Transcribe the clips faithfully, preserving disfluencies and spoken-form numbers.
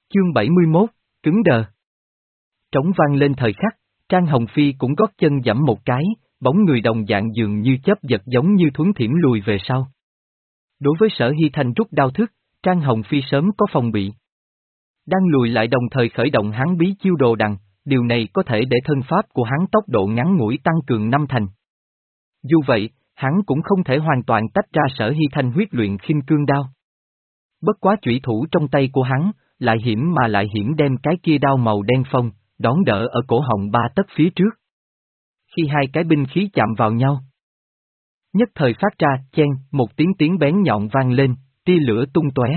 Chương bảy mươi mốt, cứng đờ. Trống vang lên thời khắc, Trang Hồng Phi cũng gót chân giẫm một cái, bóng người đồng dạng dường như chớp giật giống như thuấn thiểm lùi về sau. Đối với Sở Hy Thanh rút đao thức, Trang Hồng Phi sớm có phòng bị. Đang lùi lại đồng thời khởi động hắn bí chiêu đồ đằng, điều này có thể để thân pháp của hắn tốc độ ngắn ngủi tăng cường năm thành. Dù vậy, hắn cũng không thể hoàn toàn tách ra Sở Hy Thanh huyết luyện khinh cương đao. Bất quá chủy thủ trong tay của hắn, lại hiểm mà lại hiểm đem cái kia đao màu đen phong, đón đỡ ở cổ họng ba tấc phía trước. Khi hai cái binh khí chạm vào nhau, nhất thời phát ra, chen, một tiếng tiếng bén nhọn vang lên, tia lửa tung tóe.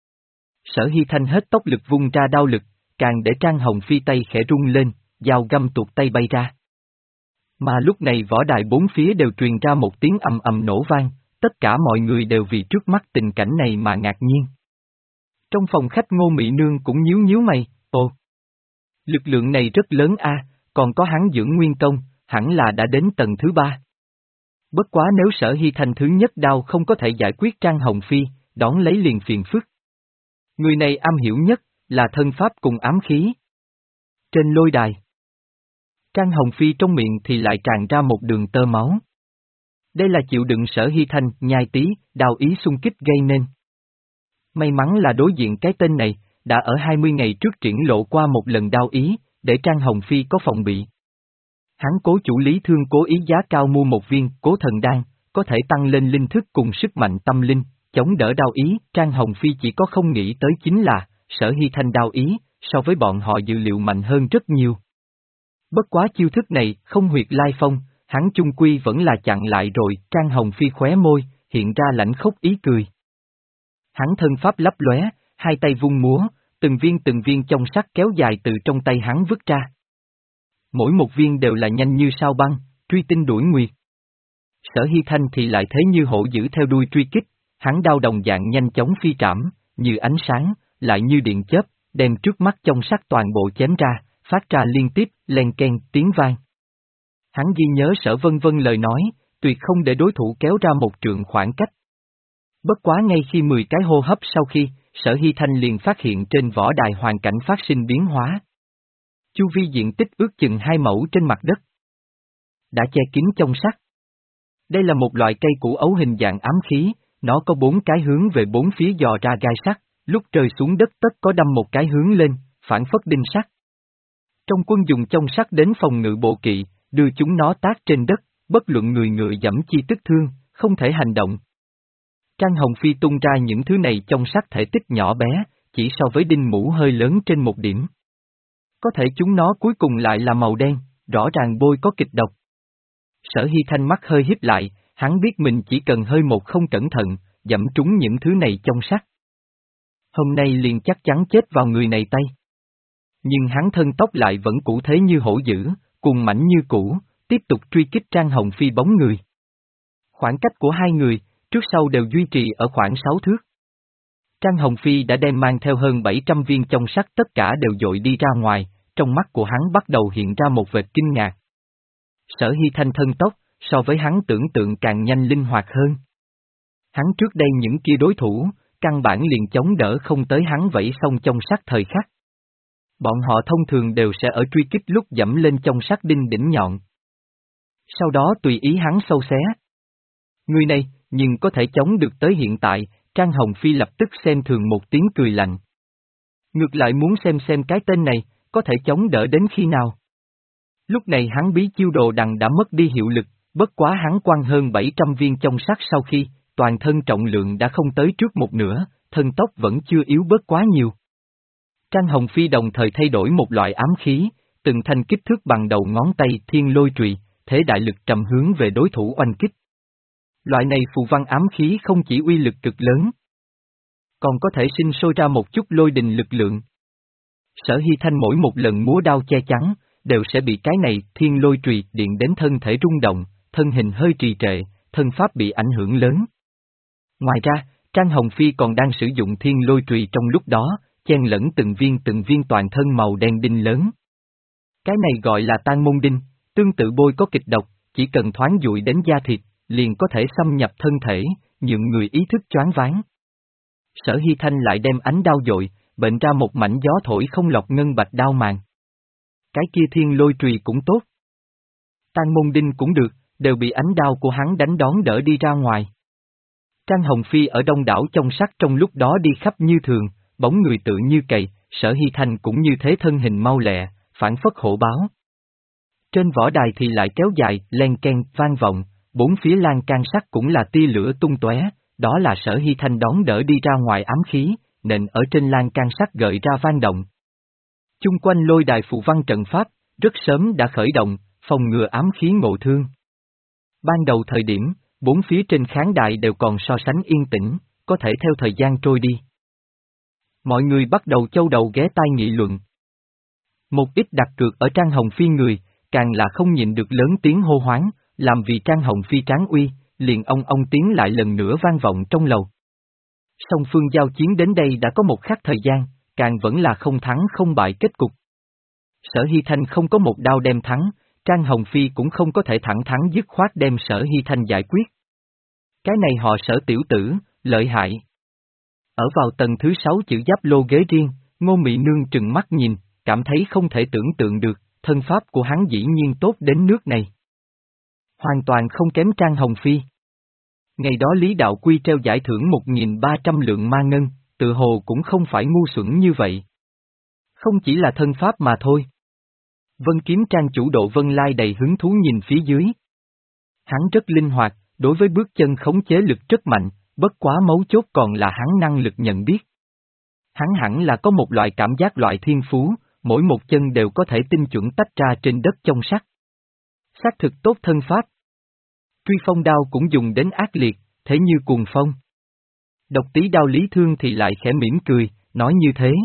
Sở Hy Thanh hết tốc lực vung ra đao lực, càng để Trang Hồng Phi tay khẽ rung lên, dao găm tuột tay bay ra. Mà lúc này võ đài bốn phía đều truyền ra một tiếng ầm ầm nổ vang, tất cả mọi người đều vì trước mắt tình cảnh này mà ngạc nhiên. Trong phòng khách Ngô Mị Nương cũng nhíu nhíu mày, ồ. Lực lượng này rất lớn a, còn có hắn dưỡng nguyên công, hẳn là đã đến tầng thứ ba. Bất quá nếu Sở Hy Thanh thứ nhất đao không có thể giải quyết Trang Hồng Phi, đón lấy liền phiền phức. Người này am hiểu nhất, là thân pháp cùng ám khí. Trên lôi đài, Trang Hồng Phi trong miệng thì lại tràn ra một đường tơ máu. Đây là chịu đựng Sở Hy Thanh, nhai tí, đao ý xung kích gây nên. May mắn là đối diện cái tên này, đã ở hai mươi ngày trước triển lộ qua một lần đao ý, để Trang Hồng Phi có phòng bị. Hắn cố chủ Lý Thương cố ý giá cao mua một viên Cố Thần Đan, có thể tăng lên linh thức cùng sức mạnh tâm linh, chống đỡ đao ý. Trang Hồng Phi chỉ có không nghĩ tới chính là, Sở Hy Thanh đao ý, so với bọn họ dự liệu mạnh hơn rất nhiều. Bất quá chiêu thức này, không huyệt lai phong, hắn chung quy vẫn là chặn lại rồi. Trang Hồng Phi khóe môi, hiện ra lãnh khốc ý cười. Hắn thân pháp lấp lóe, hai tay vung múa, từng viên từng viên trong sắt kéo dài từ trong tay hắn vứt ra. Mỗi một viên đều là nhanh như sao băng, truy tinh đuổi nguyệt. Sở Hy Thanh thì lại thế như hổ dữ theo đuôi truy kích, hắn đao đồng dạng nhanh chóng phi trảm, như ánh sáng, lại như điện chớp, đem trước mắt trong sắt toàn bộ chém ra, phát ra liên tiếp, len ken, tiếng vang. Hắn ghi nhớ Sở Vân Vân lời nói, tuyệt không để đối thủ kéo ra một trượng khoảng cách. Bất quá ngay khi mười cái hô hấp sau khi, Sở Hy Thanh liền phát hiện trên võ đài hoàn cảnh phát sinh biến hóa. Chu vi diện tích ước chừng hai mẫu trên mặt đất đã che kín trong sắt. Đây là một loại cây củ ấu hình dạng ám khí, nó có bốn cái hướng về bốn phía dò ra gai sắt, lúc rơi xuống đất tất có đâm một cái hướng lên, phản phất đinh sắt. Trong quân dùng trong sắt đến phòng ngự bộ kỵ, đưa chúng nó tác trên đất, bất luận người ngựa dẫm chi tức thương, không thể hành động. Trang Hồng Phi tung ra những thứ này trong sắt thể tích nhỏ bé, chỉ so với đinh mũ hơi lớn trên một điểm. Có thể chúng nó cuối cùng lại là màu đen, rõ ràng bôi có kịch độc. Sở Hy Thanh mắt hơi híp lại, hắn biết mình chỉ cần hơi một không cẩn thận, dẫm trúng những thứ này trong sắt. Hôm nay liền chắc chắn chết vào người này tay. Nhưng hắn thân tóc lại vẫn cũ thế như hổ dữ, cuồng mãnh như cũ, tiếp tục truy kích Trang Hồng Phi bóng người. Khoảng cách của hai người, trước sau đều duy trì ở khoảng sáu thước. Trang Hồng Phi đã đem mang theo hơn bảy trăm viên trong sắt tất cả đều dội đi ra ngoài, trong mắt của hắn bắt đầu hiện ra một vệt kinh ngạc. Sở Hy Thanh thân tốc, so với hắn tưởng tượng càng nhanh linh hoạt hơn. Hắn trước đây những kia đối thủ, căn bản liền chống đỡ không tới hắn vẫy xong trong sắt thời khắc. Bọn họ thông thường đều sẽ ở truy kích lúc dẫm lên trong sắt đinh đỉnh nhọn. Sau đó tùy ý hắn sâu xé. Người này, nhưng có thể chống được tới hiện tại, Trang Hồng Phi lập tức xem thường một tiếng cười lạnh. Ngược lại muốn xem xem cái tên này, có thể chống đỡ đến khi nào. Lúc này hắn bí chiêu đồ đằng đã mất đi hiệu lực, bất quá hắn quăng hơn bảy trăm viên trong sắt sau khi, toàn thân trọng lượng đã không tới trước một nửa, thân tốc vẫn chưa yếu bớt quá nhiều. Trang Hồng Phi đồng thời thay đổi một loại ám khí, từng thanh kích thước bằng đầu ngón tay thiên lôi trùy, thế đại lực trầm hướng về đối thủ oanh kích. Loại này phù văn ám khí không chỉ uy lực cực lớn, còn có thể sinh sôi ra một chút lôi đình lực lượng. Sở Hy Thanh mỗi một lần múa đao che chắn, đều sẽ bị cái này thiên lôi trùy điện đến thân thể rung động, thân hình hơi trì trệ, thân pháp bị ảnh hưởng lớn. Ngoài ra, Trang Hồng Phi còn đang sử dụng thiên lôi trùy trong lúc đó, chen lẫn từng viên từng viên toàn thân màu đen đinh lớn. Cái này gọi là tan môn đinh, tương tự bôi có kịch độc, chỉ cần thoáng dụi đến da thịt, liền có thể xâm nhập thân thể, nhượng người ý thức choáng váng. Sở Hy Thanh lại đem ánh đao dội, bệnh ra một mảnh gió thổi không lọt ngân bạch đao màng. Cái kia thiên lôi trùy cũng tốt. Tang môn đinh cũng được, đều bị ánh đao của hắn đánh đón đỡ đi ra ngoài. Trang Hồng Phi ở đông đảo trong sắc trong lúc đó đi khắp như thường, bóng người tự như cày, Sở Hy Thanh cũng như thế thân hình mau lẹ, phản phất hổ báo. Trên võ đài thì lại kéo dài, len ken, vang vọng, bốn phía lan can sắt cũng là tia lửa tung tóe, đó là Sở Hy Thanh đón đỡ đi ra ngoài ám khí, nện ở trên lan can sắt gợi ra vang động. Chung quanh lôi đài phù văn trận pháp, rất sớm đã khởi động, phòng ngừa ám khí ngộ thương. Ban đầu thời điểm, bốn phía trên khán đài đều còn so sánh yên tĩnh, có thể theo thời gian trôi đi. Mọi người bắt đầu châu đầu ghé tai nghị luận. Một ít đặt cược ở Trang Hồng Phi người, càng là không nhịn được lớn tiếng hô hoáng, làm vì Trang Hồng Phi tráng uy, liền ông ông tiếng lại lần nữa vang vọng trong lầu. Song phương giao chiến đến đây đã có một khắc thời gian, càng vẫn là không thắng không bại kết cục. Sở Hy Thanh không có một đao đem thắng, Trang Hồng Phi cũng không có thể thẳng thắn dứt khoát đem Sở Hy Thanh giải quyết. Cái này họ Sở tiểu tử, lợi hại. Ở vào tầng thứ sáu chữ giáp lô ghế riêng, Ngô Mị Nương trừng mắt nhìn, cảm thấy không thể tưởng tượng được, thân pháp của hắn dĩ nhiên tốt đến nước này. Hoàn toàn không kém Trang Hồng Phi. Ngày đó Lý Đạo Quy treo giải thưởng một nghìn ba trăm lượng ma ngân, tự hồ cũng không phải ngu xuẩn như vậy. Không chỉ là thân pháp mà thôi. Vân Kiếm Trang chủ Độ Vân Lai đầy hứng thú nhìn phía dưới. Hắn rất linh hoạt, đối với bước chân khống chế lực rất mạnh, bất quá mấu chốt còn là hắn năng lực nhận biết. Hắn hẳn là có một loại cảm giác loại thiên phú, mỗi một chân đều có thể tinh chuẩn tách ra trên đất trong sắt. Xác thực tốt thân pháp. Truy phong đao cũng dùng đến ác liệt, thế như cuồng phong. Độc tí đao Lý Thương thì lại khẽ mỉm cười, nói như thế.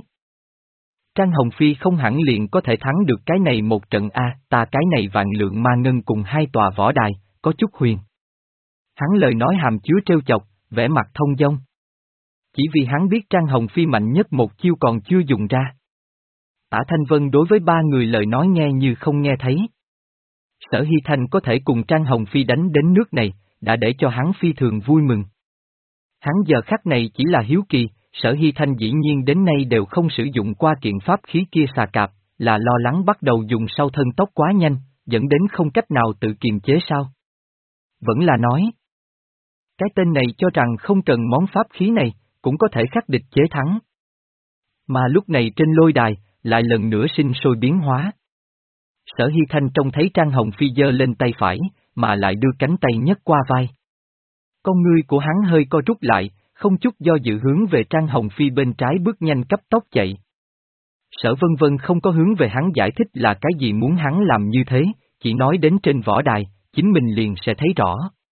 Trang Hồng Phi không hẳn liền có thể thắng được cái này một trận A, ta cái này vạn lượng ma ngân cùng hai tòa võ đài, có chút huyền. Hắn lời nói hàm chứa trêu chọc, vẻ mặt thông dong. Chỉ vì hắn biết Trang Hồng Phi mạnh nhất một chiêu còn chưa dùng ra. Tả Thanh Vân đối với ba người lời nói nghe như không nghe thấy. Sở Hy Thanh có thể cùng Trang Hồng Phi đánh đến nước này, đã để cho hắn phi thường vui mừng. Hắn giờ khắc này chỉ là hiếu kỳ, Sở Hy Thanh dĩ nhiên đến nay đều không sử dụng qua kiện pháp khí kia xà cạp, là lo lắng bắt đầu dùng sau thân tốc quá nhanh, dẫn đến không cách nào tự kiềm chế sao. Vẫn là nói. Cái tên này cho rằng không cần món pháp khí này, cũng có thể khắc địch chế thắng. Mà lúc này trên lôi đài, lại lần nữa sinh sôi biến hóa. Sở Hy Thanh trông thấy Trang Hồng Phi giơ lên tay phải, mà lại đưa cánh tay nhấc qua vai. Con ngươi của hắn hơi co rút lại, không chút do dự hướng về Trang Hồng Phi bên trái bước nhanh cấp tốc chạy. Sở Vân Vân không có hướng về hắn giải thích là cái gì muốn hắn làm như thế, chỉ nói đến trên võ đài, chính mình liền sẽ thấy rõ.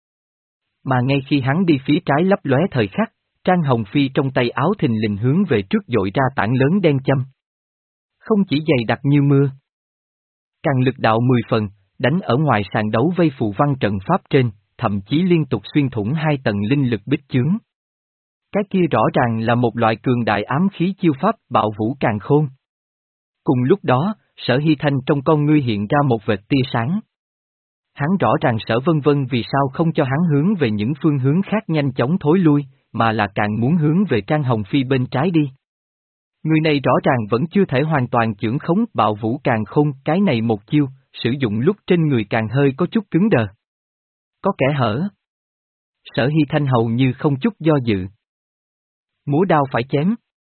Mà ngay khi hắn đi phía trái lấp lóe thời khắc, Trang Hồng Phi trong tay áo thình lình hướng về trước dội ra tảng lớn đen châm. Không chỉ dày đặc như mưa. Càng lực đạo mười phần, đánh ở ngoài sàn đấu vây phù văn trận pháp trên, thậm chí liên tục xuyên thủng hai tầng linh lực bích chướng. Cái kia rõ ràng là một loại cường đại ám khí chiêu pháp bạo vũ càn khôn. Cùng lúc đó, Sở Hy Thanh trong con ngươi hiện ra một vệt tia sáng. Hắn rõ ràng Sở Vân Vân vì sao không cho hắn hướng về những phương hướng khác nhanh chóng thối lui, mà là càng muốn hướng về Trang Hồng Phi bên trái đi. Người này rõ ràng vẫn chưa thể hoàn toàn chưởng khống bạo vũ càn khôn, cái này một chiêu, sử dụng lúc trên người càng hơi có chút cứng đờ. Có kẻ hở. Sở Hy Thanh hầu như không chút do dự. Múa đao phải chém.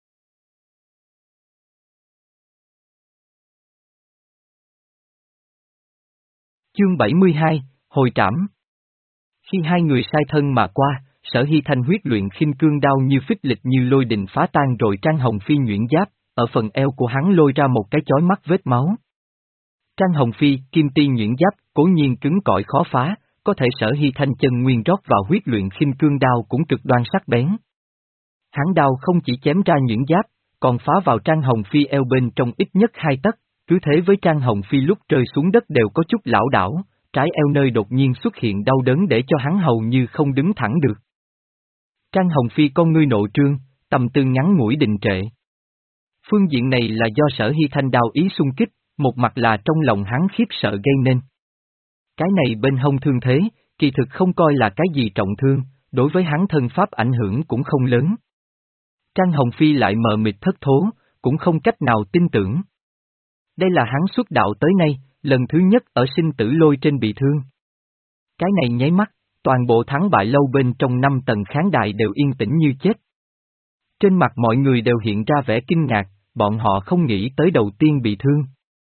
Chương bảy mươi hai, Hồi trảm. Khi hai người sai thân mà qua, Sở Hy Thanh huyết luyện khinh cương đao như phích lịch như lôi đình phá tan rồi Trang Hồng Phi nhuyễn giáp, ở phần eo của hắn lôi ra một cái chói mắt vết máu. Trang Hồng Phi, kim ti nhuyễn giáp, cố nhiên cứng cỏi khó phá, có thể Sở Hy Thanh chân nguyên rót vào huyết luyện khinh cương đao cũng cực đoan sắc bén. Hắn đao không chỉ chém ra nhuyễn giáp, còn phá vào Trang Hồng Phi eo bên trong ít nhất hai tấc, cứ thế với Trang Hồng Phi lúc rơi xuống đất đều có chút lảo đảo, trái eo nơi đột nhiên xuất hiện đau đớn để cho hắn hầu như không đứng thẳng được. Trang Hồng Phi con ngươi nội trương, tâm tư ngắn ngủi đình trệ. Phương diện này là do Sở Hy Thanh đao ý xung kích, một mặt là trong lòng hắn khiếp sợ gây nên. Cái này bên hông thương thế, kỳ thực không coi là cái gì trọng thương, đối với hắn thân pháp ảnh hưởng cũng không lớn. Trang Hồng Phi lại mờ mịt thất thố, cũng không cách nào tin tưởng. Đây là hắn xuất đạo tới nay, lần thứ nhất ở sinh tử lôi trên bị thương. Cái này nháy mắt, toàn bộ thắng bại lâu bên trong năm tầng khán đài đều yên tĩnh như chết. Trên mặt mọi người đều hiện ra vẻ kinh ngạc, bọn họ không nghĩ tới đầu tiên bị thương.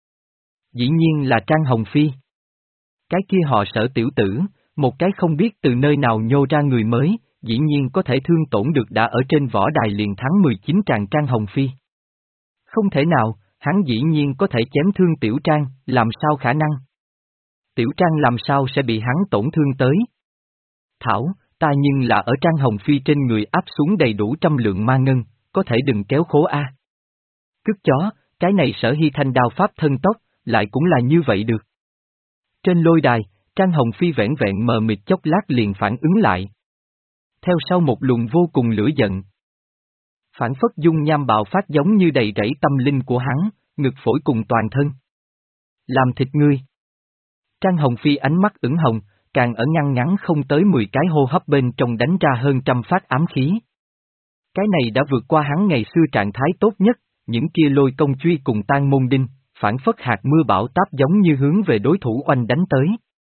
Dĩ nhiên là Trang Hồng Phi. Cái kia họ Sở tiểu tử, một cái không biết từ nơi nào nhô ra người mới, dĩ nhiên có thể thương tổn được đã ở trên võ đài liền thắng mười chín tràng Trang Hồng Phi. Không thể nào, hắn dĩ nhiên có thể chém thương Tiểu Trang, làm sao khả năng? Tiểu Trang làm sao sẽ bị hắn tổn thương tới? Thảo, ta nhưng là ở Trang Hồng Phi trên người áp xuống đầy đủ trăm lượng ma ngân, có thể đừng kéo khố a. À. Cướp chó, cái này Sở Hy Thanh đao pháp thân tốc, lại cũng là như vậy được. Trên lôi đài, Trang Hồng Phi vẻn vẹn mờ mịt chốc lát liền phản ứng lại. Theo sau một luồng vô cùng lửa giận. Phản phất dung nham bạo phát giống như đầy rẫy tâm linh của hắn, ngực phổi cùng toàn thân. Làm thịt ngươi. Trang Hồng Phi ánh mắt ửng hồng, càng ở ngăn ngắn không tới mười cái hô hấp bên trong đánh ra hơn trăm phát ám khí. Cái này đã vượt qua hắn ngày xưa trạng thái tốt nhất, những kia lôi công truy cùng tan môn đinh, phản phất hạt mưa bão táp giống như hướng về đối thủ oanh đánh tới.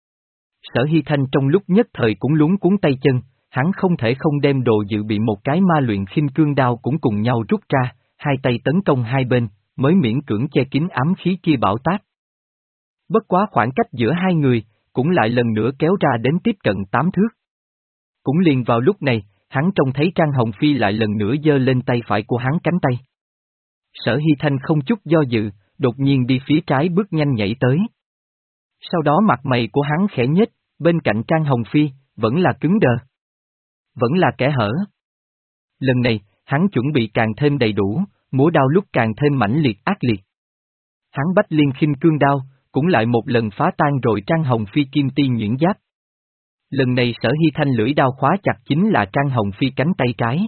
Sở Hy Thanh trong lúc nhất thời cũng luống cuốn tay chân, hắn không thể không đem đồ dự bị một cái ma luyện khinh cương đao cũng cùng nhau rút ra, hai tay tấn công hai bên, mới miễn cưỡng che kín ám khí kia bão táp. Bất quá khoảng cách giữa hai người, cũng lại lần nữa kéo ra đến tiếp cận tám thước. Cũng liền vào lúc này, hắn trông thấy Trang Hồng Phi lại lần nữa giơ lên tay phải của hắn cánh tay. Sở Hy Thanh không chút do dự, đột nhiên đi phía trái bước nhanh nhảy tới. Sau đó mặt mày của hắn khẽ nhếch, bên cạnh Trang Hồng Phi, vẫn là cứng đờ. Vẫn là kẻ hở. Lần này, hắn chuẩn bị càng thêm đầy đủ, múa đao lúc càng thêm mãnh liệt ác liệt. Hắn bách liên khinh cương đao, cũng lại một lần phá tan rồi Trang Hồng Phi kim ti nhuyễn giáp. Lần này Sở Hy Thanh lưỡi đao khóa chặt chính là Trang Hồng Phi cánh tay trái.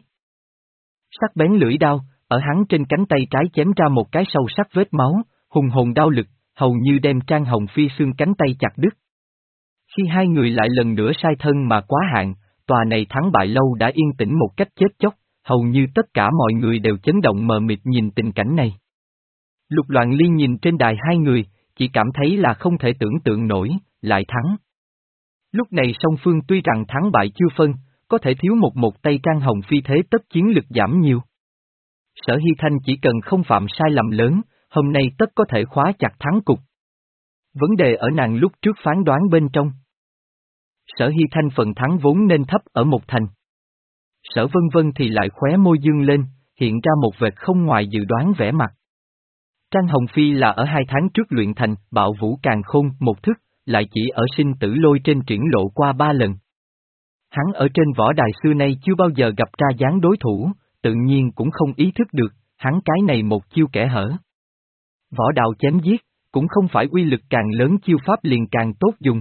Sắc bén lưỡi đao, ở hắn trên cánh tay trái chém ra một cái sâu sắc vết máu, hùng hồn đao lực, hầu như đem Trang Hồng Phi xương cánh tay chặt đứt. Khi hai người lại lần nữa sai thân mà quá hạn, tòa này thắng bại lâu đã yên tĩnh một cách chết chóc, hầu như tất cả mọi người đều chấn động mờ mịt nhìn tình cảnh này. Lục Loạn Ly nhìn trên đài hai người, chỉ cảm thấy là không thể tưởng tượng nổi, lại thắng. Lúc này song phương tuy rằng thắng bại chưa phân, có thể thiếu một một tay Trang Hồng Phi thế tất chiến lực giảm nhiều. Sở Hy Thanh chỉ cần không phạm sai lầm lớn, hôm nay tất có thể khóa chặt thắng cục. Vấn đề ở nàng lúc trước phán đoán bên trong. Sở Hy Thanh phần thắng vốn nên thấp ở một thành. Sở Vân Vân thì lại khóe môi dương lên, hiện ra một vệt không ngoài dự đoán vẻ mặt. Trang Hồng Phi là ở hai tháng trước luyện thành bạo vũ càn khôn một thức, lại chỉ ở sinh tử lôi trên triển lộ qua ba lần. Hắn ở trên võ đài xưa nay chưa bao giờ gặp ra dáng đối thủ, tự nhiên cũng không ý thức được, hắn cái này một chiêu kẻ hở. Võ đạo chém giết, cũng không phải uy lực càng lớn chiêu pháp liền càng tốt dùng.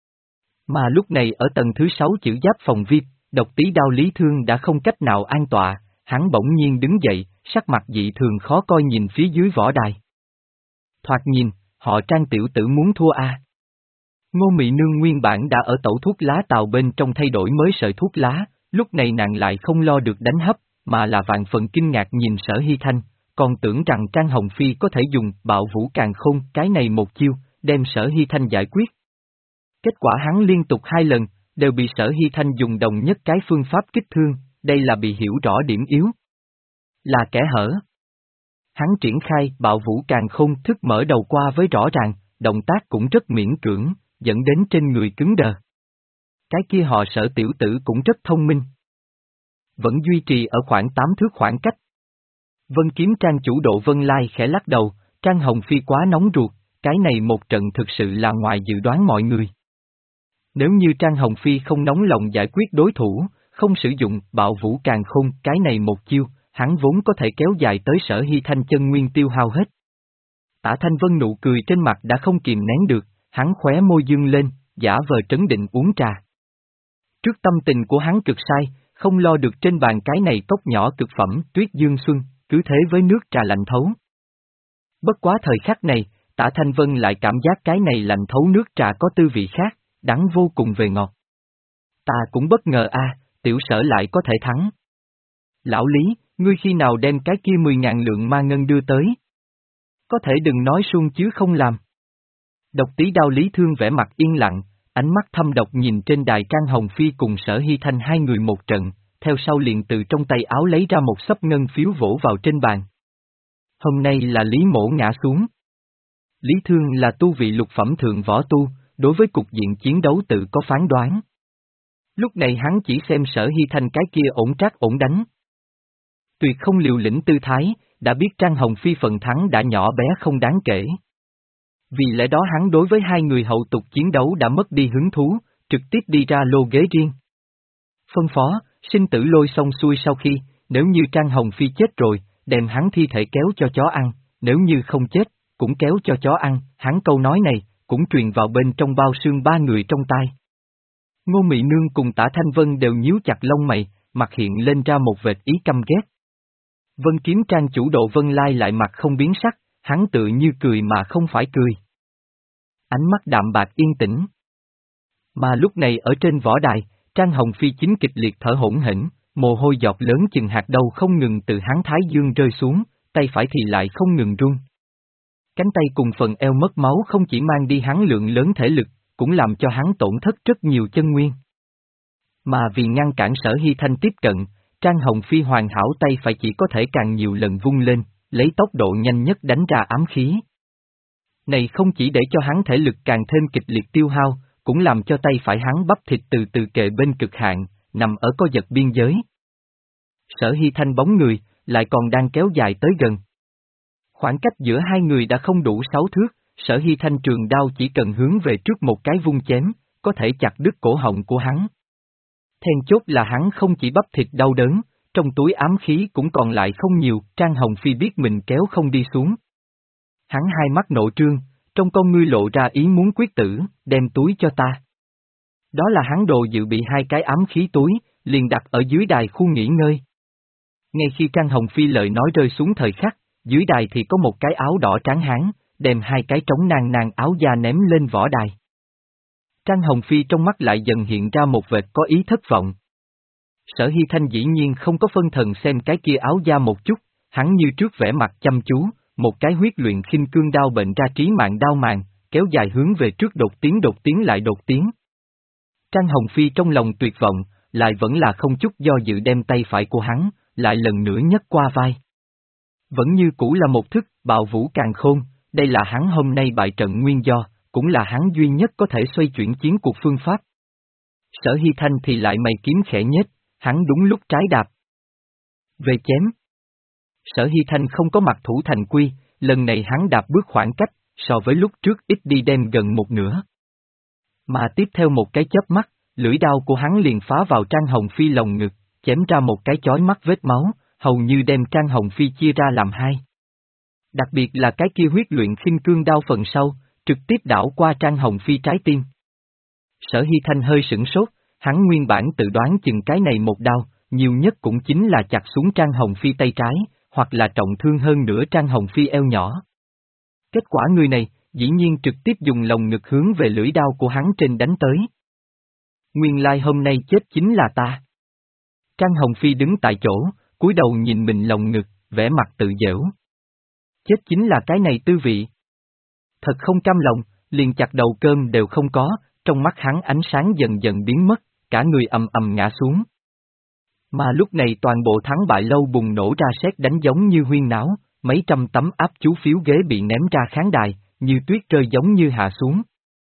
Mà lúc này ở tầng thứ sáu chữ giáp phòng vi, độc tí đao lý thương đã không cách nào an tọa, hắn bỗng nhiên đứng dậy, sắc mặt dị thường khó coi nhìn phía dưới võ đài. Thoạt nhìn, họ Trang tiểu tử muốn thua a. À. Ngô Mị Nương nguyên bản đã ở tẩu thuốc lá tàu bên trong thay đổi mới sợi thuốc lá, lúc này nàng lại không lo được đánh hấp, mà là vạn phần kinh ngạc nhìn Sở Hy Thanh, còn tưởng rằng Trang Hồng Phi có thể dùng bạo vũ càn khôn cái này một chiêu, đem Sở Hy Thanh giải quyết. Kết quả hắn liên tục hai lần, đều bị Sở Hy Thanh dùng đồng nhất cái phương pháp kích thương, đây là bị hiểu rõ điểm yếu. Là kẻ hở. Hắn triển khai bạo vũ càn khôn thức mở đầu qua với rõ ràng, động tác cũng rất miễn cưỡng, dẫn đến trên người cứng đờ. Cái kia họ Sở tiểu tử cũng rất thông minh. Vẫn duy trì ở khoảng tám thước khoảng cách. Vân Kiếm Trang chủ độ Vân Lai khẽ lắc đầu, Trang Hồng Phi quá nóng ruột, cái này một trận thực sự là ngoài dự đoán mọi người. Nếu như Trang Hồng Phi không nóng lòng giải quyết đối thủ, không sử dụng bạo vũ càn khôn cái này một chiêu, hắn vốn có thể kéo dài tới Sở Hy Thanh chân nguyên tiêu hao hết. Tả Thanh Vân nụ cười trên mặt đã không kìm nén được, hắn khóe môi dương lên, giả vờ trấn định uống trà. Trước tâm tình của hắn cực sai, không lo được trên bàn cái này cốc nhỏ cực phẩm Tuyết Dương Xuân, cứ thế với nước trà lạnh thấu. Bất quá thời khắc này, Tả Thanh Vân lại cảm giác cái này lạnh thấu nước trà có tư vị khác, đắng vô cùng về ngọt. Ta cũng bất ngờ a, tiểu Sở lại có thể thắng. Lão Lý, Ngươi khi nào đem cái kia mười ngàn lượng ma ngân đưa tới? Có thể đừng nói suông chứ không làm. Độc Tí Đao Lý Thương vẻ mặt yên lặng, ánh mắt thâm độc nhìn trên đài Trang Hồng Phi cùng Sở Hy Thanh hai người một trận, theo sau liền từ trong tay áo lấy ra một xấp ngân phiếu vỗ vào trên bàn. Hôm nay là Lý Mỗ ngã xuống. Lý Thương là tu vị lục phẩm thượng võ tu, đối với cục diện chiến đấu tự có phán đoán. Lúc này hắn chỉ xem Sở Hy Thanh cái kia ổn trác ổn đánh. Tuyệt không liều lĩnh tư thái, đã biết Trang Hồng Phi phần thắng đã nhỏ bé không đáng kể. Vì lẽ đó hắn đối với hai người hậu tục chiến đấu đã mất đi hứng thú, trực tiếp đi ra lô ghế riêng. Phân phó, sinh tử lôi xong xuôi sau khi, nếu như Trang Hồng Phi chết rồi, đem hắn thi thể kéo cho chó ăn, nếu như không chết, cũng kéo cho chó ăn, hắn câu nói này, cũng truyền vào bên trong bao xương ba người trong tai. Ngô Mị Nương cùng Tả Thanh Vân đều nhíu chặt lông mày, mặt hiện lên ra một vệt ý căm ghét. Vân Kiếm Trang chủ Độ Vân Lai lại mặt không biến sắc, hắn tự như cười mà không phải cười. Ánh mắt đạm bạc yên tĩnh. Mà lúc này ở trên võ đài, Trang Hồng Phi chính kịch liệt thở hổn hển, mồ hôi giọt lớn chừng hạt đậu không ngừng từ hắn thái dương rơi xuống, tay phải thì lại không ngừng run. Cánh tay cùng phần eo mất máu không chỉ mang đi hắn lượng lớn thể lực, cũng làm cho hắn tổn thất rất nhiều chân nguyên. Mà vì ngăn cản Sở Hy Thanh tiếp cận, Trang Hồng Phi hoàn hảo tay phải chỉ có thể càng nhiều lần vung lên, lấy tốc độ nhanh nhất đánh ra ám khí. Này không chỉ để cho hắn thể lực càng thêm kịch liệt tiêu hao, cũng làm cho tay phải hắn bắp thịt từ từ kề bên cực hạn, nằm ở co giật biên giới. Sở Hy Thanh bóng người, lại còn đang kéo dài tới gần. Khoảng cách giữa hai người đã không đủ sáu thước, Sở Hy Thanh trường đao chỉ cần hướng về trước một cái vung chém, có thể chặt đứt cổ họng của hắn. Then chốt là hắn không chỉ bắp thịt đau đớn, trong túi ám khí cũng còn lại không nhiều, Trang Hồng Phi biết mình kéo không đi xuống. Hắn hai mắt nộ trương, trong con ngươi lộ ra ý muốn quyết tử, đem túi cho ta. Đó là hắn đồ dự bị hai cái ám khí túi, liền đặt ở dưới đài khu nghỉ ngơi. Ngay khi Trang Hồng Phi lời nói rơi xuống thời khắc, dưới đài thì có một cái áo đỏ trắng hán, đem hai cái trống nang nang áo da ném lên võ đài. Trang Hồng Phi trong mắt lại dần hiện ra một vệt có ý thất vọng. Sở Hy Thanh dĩ nhiên không có phân thần xem cái kia áo da một chút, hắn như trước vẻ mặt chăm chú, một cái huyết luyện khinh cương đao bệnh ra trí mạng đao màng, kéo dài hướng về trước đột tiến đột tiến lại đột tiến. Trang Hồng Phi trong lòng tuyệt vọng, lại vẫn là không chút do dự đem tay phải của hắn, lại lần nữa nhấc qua vai. Vẫn như cũ là một thức, bạo vũ càn khôn, đây là hắn hôm nay bại trận nguyên do, cũng là hắn duy nhất có thể xoay chuyển chiến cuộc phương pháp. Sở Hy Thanh thì lại mày kiếm khẽ nhếch, hắn đúng lúc trái đạp. Về chém. Sở Hy Thanh không có mặt thủ thành quy, lần này hắn đạp bước khoảng cách, so với lúc trước ít đi đem gần một nửa. Mà tiếp theo một cái chớp mắt, lưỡi đao của hắn liền phá vào Trang Hồng Phi lồng ngực, chém ra một cái chói mắt vết máu, hầu như đem Trang Hồng Phi chia ra làm hai. Đặc biệt là cái kia huyết luyện khinh cương đao phần sau, trực tiếp đảo qua Trang Hồng Phi trái tim. Sở Hy Thanh hơi sửng sốt, hắn nguyên bản tự đoán chừng cái này một đao, nhiều nhất cũng chính là chặt xuống Trang Hồng Phi tay trái, hoặc là trọng thương hơn nữa Trang Hồng Phi eo nhỏ. Kết quả người này, dĩ nhiên trực tiếp dùng lồng ngực hướng về lưỡi đao của hắn trên đánh tới. Nguyên lai hôm nay chết chính là ta. Trang Hồng Phi đứng tại chỗ, cúi đầu nhìn mình lồng ngực, vẻ mặt tự giễu. Chết chính là cái này tư vị. Thật không cam lòng, liền chặt đầu cơm đều không có, trong mắt hắn ánh sáng dần dần biến mất, cả người ầm ầm ngã xuống. Mà lúc này toàn bộ thắng bại lâu bùng nổ ra sét đánh giống như huyên náo, mấy trăm tấm áp chú phiếu ghế bị ném ra khán đài, như tuyết rơi giống như hạ xuống.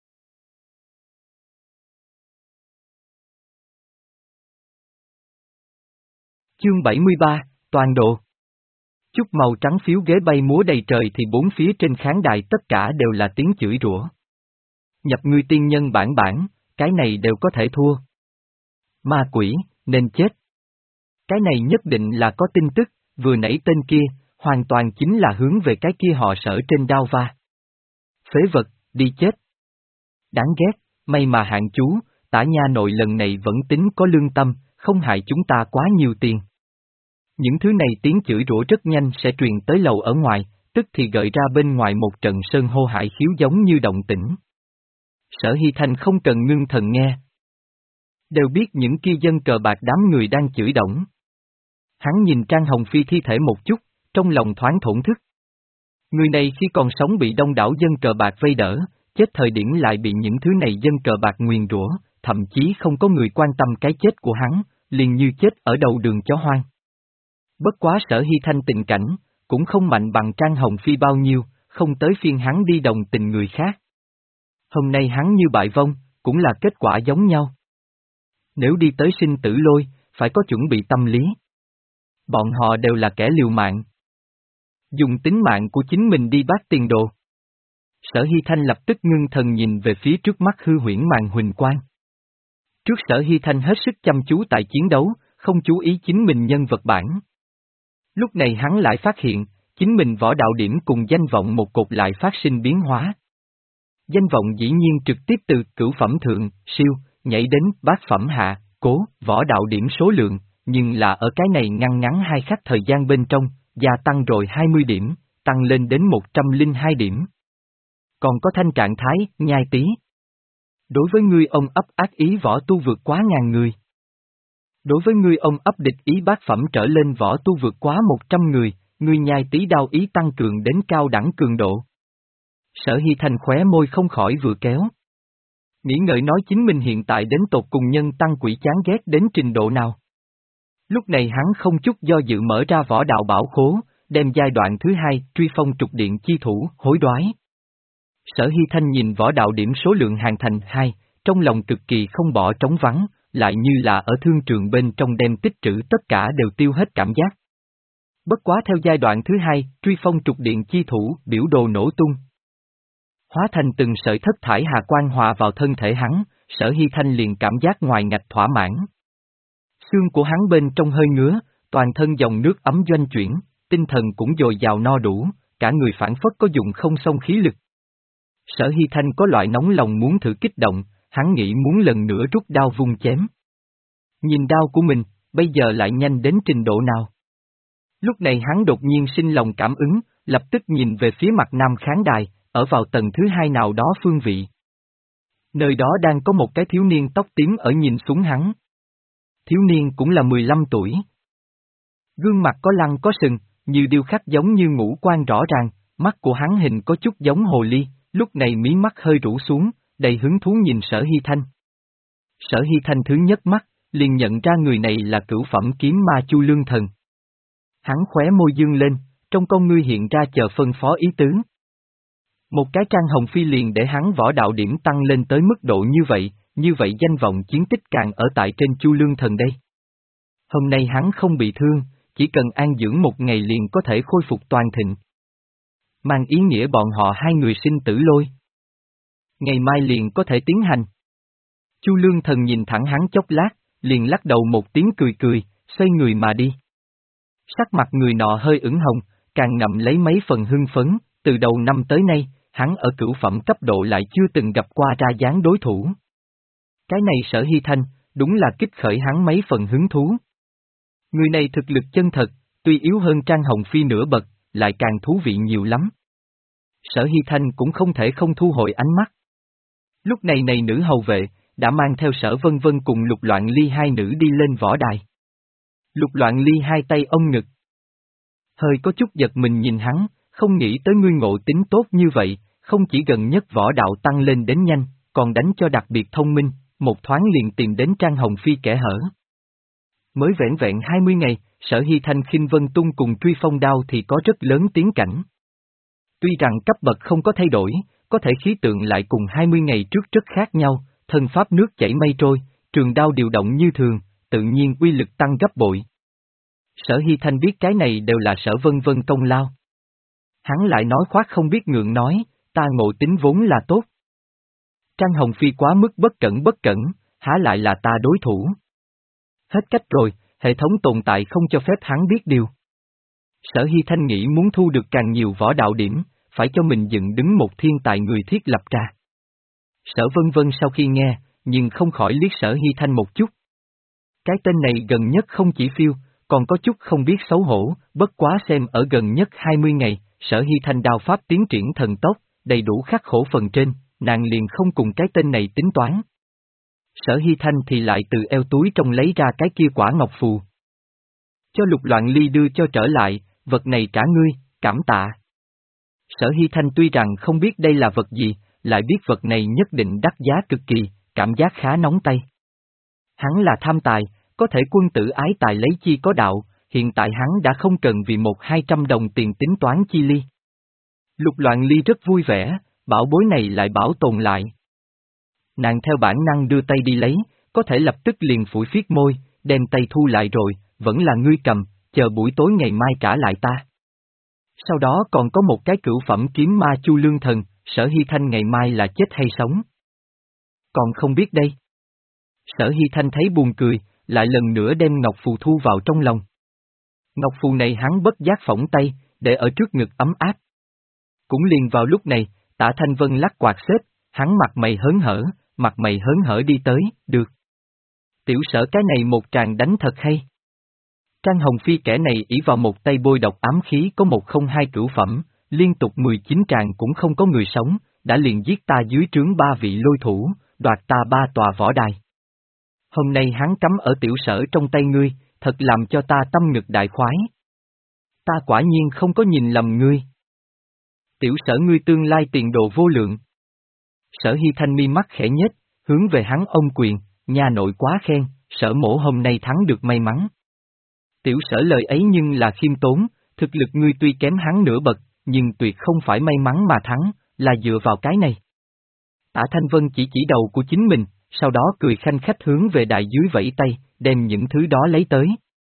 Chương bảy mươi ba, Toàn độ. Chút màu trắng phiếu ghế bay múa đầy trời thì bốn phía trên khán đài tất cả đều là tiếng chửi rủa. Nhập ngươi tiên nhân bản bản, cái này đều có thể thua. Ma quỷ, nên chết. Cái này nhất định là có tin tức, vừa nãy tên kia, hoàn toàn chính là hướng về cái kia họ Sở trên đao va. Phế vật, đi chết. Đáng ghét, may mà hạng chú, Tả nha nội lần này vẫn tính có lương tâm, không hại chúng ta quá nhiều tiền. Những thứ này tiếng chửi rủa rất nhanh sẽ truyền tới lầu ở ngoài, tức thì gợi ra bên ngoài một trận sơn hô hải khiếu giống như động tĩnh. Sở Hy Thanh không cần ngưng thần nghe. Đều biết những kia dân cờ bạc đám người đang chửi đổng. Hắn nhìn Trang Hồng Phi thi thể một chút, trong lòng thoáng thổn thức. Người này khi còn sống bị đông đảo dân cờ bạc vây đỡ, chết thời điểm lại bị những thứ này dân cờ bạc nguyền rủa, thậm chí không có người quan tâm cái chết của hắn, liền như chết ở đầu đường chó hoang. Bất quá Sở Hy Thanh tình cảnh, cũng không mạnh bằng Trang Hồng Phi bao nhiêu, không tới phiên hắn đi đồng tình người khác. Hôm nay hắn như bại vong, cũng là kết quả giống nhau. Nếu đi tới sinh tử lôi, phải có chuẩn bị tâm lý. Bọn họ đều là kẻ liều mạng. Dùng tính mạng của chính mình đi bắt tiền đồ. Sở Hy Thanh lập tức ngưng thần nhìn về phía trước mắt hư huyễn màn huỳnh quang. Trước Sở Hy Thanh hết sức chăm chú tại chiến đấu, không chú ý chính mình nhân vật bản. Lúc này hắn lại phát hiện, chính mình võ đạo điểm cùng danh vọng một cột lại phát sinh biến hóa. Danh vọng dĩ nhiên trực tiếp từ cửu phẩm thượng, siêu, nhảy đến bát phẩm hạ, cố, võ đạo điểm số lượng, nhưng là ở cái này ngăn ngắn hai khắc thời gian bên trong, gia tăng rồi hai mươi điểm, tăng lên đến một trăm lẻ hai điểm. Còn có thanh trạng thái, nhai tí. Đối với ngươi ông ấp ác ý võ tu vượt quá ngàn người. Đối với ngươi ông ấp địch ý bát phẩm trở lên võ tu vượt quá một trăm người, ngươi nhai tí đao ý tăng cường đến cao đẳng cường độ. Sở Hy Thanh khóe môi không khỏi vừa kéo. Nghĩ ngợi nói chính mình hiện tại đến tột cùng nhân tăng quỷ chán ghét đến trình độ nào. Lúc này hắn không chút do dự mở ra võ đạo bảo khố, đem giai đoạn thứ hai, truy phong trục điện chi thủ, hối đoái. Sở Hy Thanh nhìn võ đạo điểm số lượng hàng thành hai, trong lòng cực kỳ không bỏ trống vắng, lại như là ở thương trường bên trong đem tích trữ tất cả đều tiêu hết cảm giác. Bất quá theo giai đoạn thứ hai, truy phong trục điện chi thủ, biểu đồ nổ tung. Hóa thành từng sợi thất thải hà quang hòa vào thân thể hắn, Sở Hy Thanh liền cảm giác ngoài ngạch thỏa mãn. Xương của hắn bên trong hơi ngứa, toàn thân dòng nước ấm doanh chuyển, tinh thần cũng dồi dào no đủ, cả người phản phất có dụng không xong khí lực. Sở Hy Thanh có loại nóng lòng muốn thử kích động, hắn nghĩ muốn lần nữa rút đao vung chém. Nhìn đao của mình, bây giờ lại nhanh đến trình độ nào? Lúc này hắn đột nhiên sinh lòng cảm ứng, lập tức nhìn về phía mặt nam khán đài, ở vào tầng thứ hai nào đó phương vị. Nơi đó đang có một cái thiếu niên tóc tím ở nhìn xuống hắn. Thiếu niên cũng là mười lăm tuổi. Gương mặt có lăng có sừng, như điêu khắc giống như ngũ quan rõ ràng, mắt của hắn hình có chút giống hồ ly, lúc này mí mắt hơi rũ xuống, đầy hứng thú nhìn Sở Hy Thanh. Sở Hy Thanh thứ nhất mắt, liền nhận ra người này là cửu phẩm kiếm ma Chu Lương Thần. Hắn khóe môi dương lên, trong con ngươi hiện ra chờ phân phó ý tứ. Một cái Trang Hồng Phi liền để hắn võ đạo điểm tăng lên tới mức độ như vậy, như vậy danh vọng chiến tích càng ở tại trên Chu Lương Thần đây. Hôm nay hắn không bị thương, chỉ cần an dưỡng một ngày liền có thể khôi phục toàn thịnh. Mang ý nghĩa bọn họ hai người sinh tử lôi. Ngày mai liền có thể tiến hành. Chu Lương Thần nhìn thẳng hắn chốc lát, liền lắc đầu một tiếng cười cười, xoay người mà đi. Sắc mặt người nọ hơi ửng hồng, càng ngậm lấy mấy phần hưng phấn, từ đầu năm tới nay, hắn ở cửu phẩm cấp độ lại chưa từng gặp qua ra dáng đối thủ. Cái này Sở Hy Thanh, đúng là kích khởi hắn mấy phần hứng thú. Người này thực lực chân thật, tuy yếu hơn Trang Hồng Phi nửa bậc, lại càng thú vị nhiều lắm. Sở Hy Thanh cũng không thể không thu hồi ánh mắt. Lúc này này nữ hầu vệ, đã mang theo Sở Vân Vân cùng Lục Loạn Ly hai nữ đi lên võ đài. Lục Loạn Ly hai tay ôm ngực. Hơi có chút giật mình nhìn hắn, không nghĩ tới ngươi ngộ tính tốt như vậy, không chỉ gần nhất võ đạo tăng lên đến nhanh, còn đánh cho đặc biệt thông minh, một thoáng liền tìm đến Trang Hồng Phi kẻ hở. Mới vẹn vẹn hai mươi ngày, Sở Hy Thanh khinh vân tung cùng truy phong đao thì có rất lớn tiến cảnh. Tuy rằng cấp bậc không có thay đổi, có thể khí tượng lại cùng hai mươi ngày trước rất khác nhau, thân pháp nước chảy mây trôi, trường đao điều động như thường, tự nhiên uy lực tăng gấp bội. Sở Hy Thanh biết cái này đều là Sở Vân Vân công lao. Hắn lại nói khoác không biết ngượng nói, ta ngộ tính vốn là tốt. Trang Hồng Phi quá mức bất cẩn bất cẩn, há lại là ta đối thủ. Hết cách rồi, hệ thống tồn tại không cho phép hắn biết điều. Sở Hy Thanh nghĩ muốn thu được càng nhiều võ đạo điểm, phải cho mình dựng đứng một thiên tài người thiết lập ra. Sở Vân Vân sau khi nghe, nhưng không khỏi liếc Sở Hy Thanh một chút. Cái tên này gần nhất không chỉ phiêu, còn có chút không biết xấu hổ, bất quá xem ở gần nhất hai mươi ngày, Sở Hy Thanh đao pháp tiến triển thần tốc, đầy đủ khắc khổ phần trên, nàng liền không cùng cái tên này tính toán. Sở Hy Thanh thì lại từ eo túi trong lấy ra cái kia quả ngọc phù. Cho Lục Loạn Ly đưa cho trở lại, vật này trả ngươi, cảm tạ. Sở Hy Thanh tuy rằng không biết đây là vật gì, lại biết vật này nhất định đắt giá cực kỳ, cảm giác khá nóng tay. Hắn là tham tài, có thể quân tử ái tài lấy chi có đạo, hiện tại hắn đã không cần vì một hai trăm đồng tiền tính toán chi ly. Lục Loạn Ly rất vui vẻ, bảo bối này lại bảo tồn lại. Nàng theo bản năng đưa tay đi lấy, có thể lập tức liền phủi phiết môi, đem tay thu lại rồi, vẫn là ngươi cầm, chờ buổi tối ngày mai trả lại ta. Sau đó còn có một cái cửu phẩm kiếm ma Chu Lương Thần, Sở Hy Thanh ngày mai là chết hay sống? Còn không biết đây. Sở Hy Thanh thấy buồn cười, lại lần nữa đem ngọc phù thu vào trong lòng. Ngọc phù này hắn bất giác phỏng tay, để ở trước ngực ấm áp. Cũng liền vào lúc này, Tả Thanh Vân lắc quạt xếp, hắn mặt mày hớn hở, mặt mày hớn hở đi tới, được. Tiểu Sở cái này một tràng đánh thật hay. Trang Hồng Phi kẻ này ỷ vào một tay bôi độc ám khí có một không hai cửu phẩm, liên tục mười chín tràng cũng không có người sống, đã liền giết ta dưới trướng ba vị lôi thủ, đoạt ta ba tòa võ đài. Hôm nay hắn cắm ở Tiểu Sở trong tay ngươi, thật làm cho ta tâm ngực đại khoái. Ta quả nhiên không có nhìn lầm ngươi. Tiểu Sở ngươi tương lai tiền đồ vô lượng. Sở Hy Thanh mi mắt khẽ nhếch, hướng về hắn ôm quyền, nha nội quá khen, Sở mổ hôm nay thắng được may mắn. Tiểu Sở lời ấy nhưng là khiêm tốn, thực lực ngươi tuy kém hắn nửa bậc, nhưng tuyệt không phải may mắn mà thắng, là dựa vào cái này. Tả Thanh Vân chỉ chỉ đầu của chính mình, sau đó cười khanh khách hướng về đại dưới vẫy tay, đem những thứ đó lấy tới.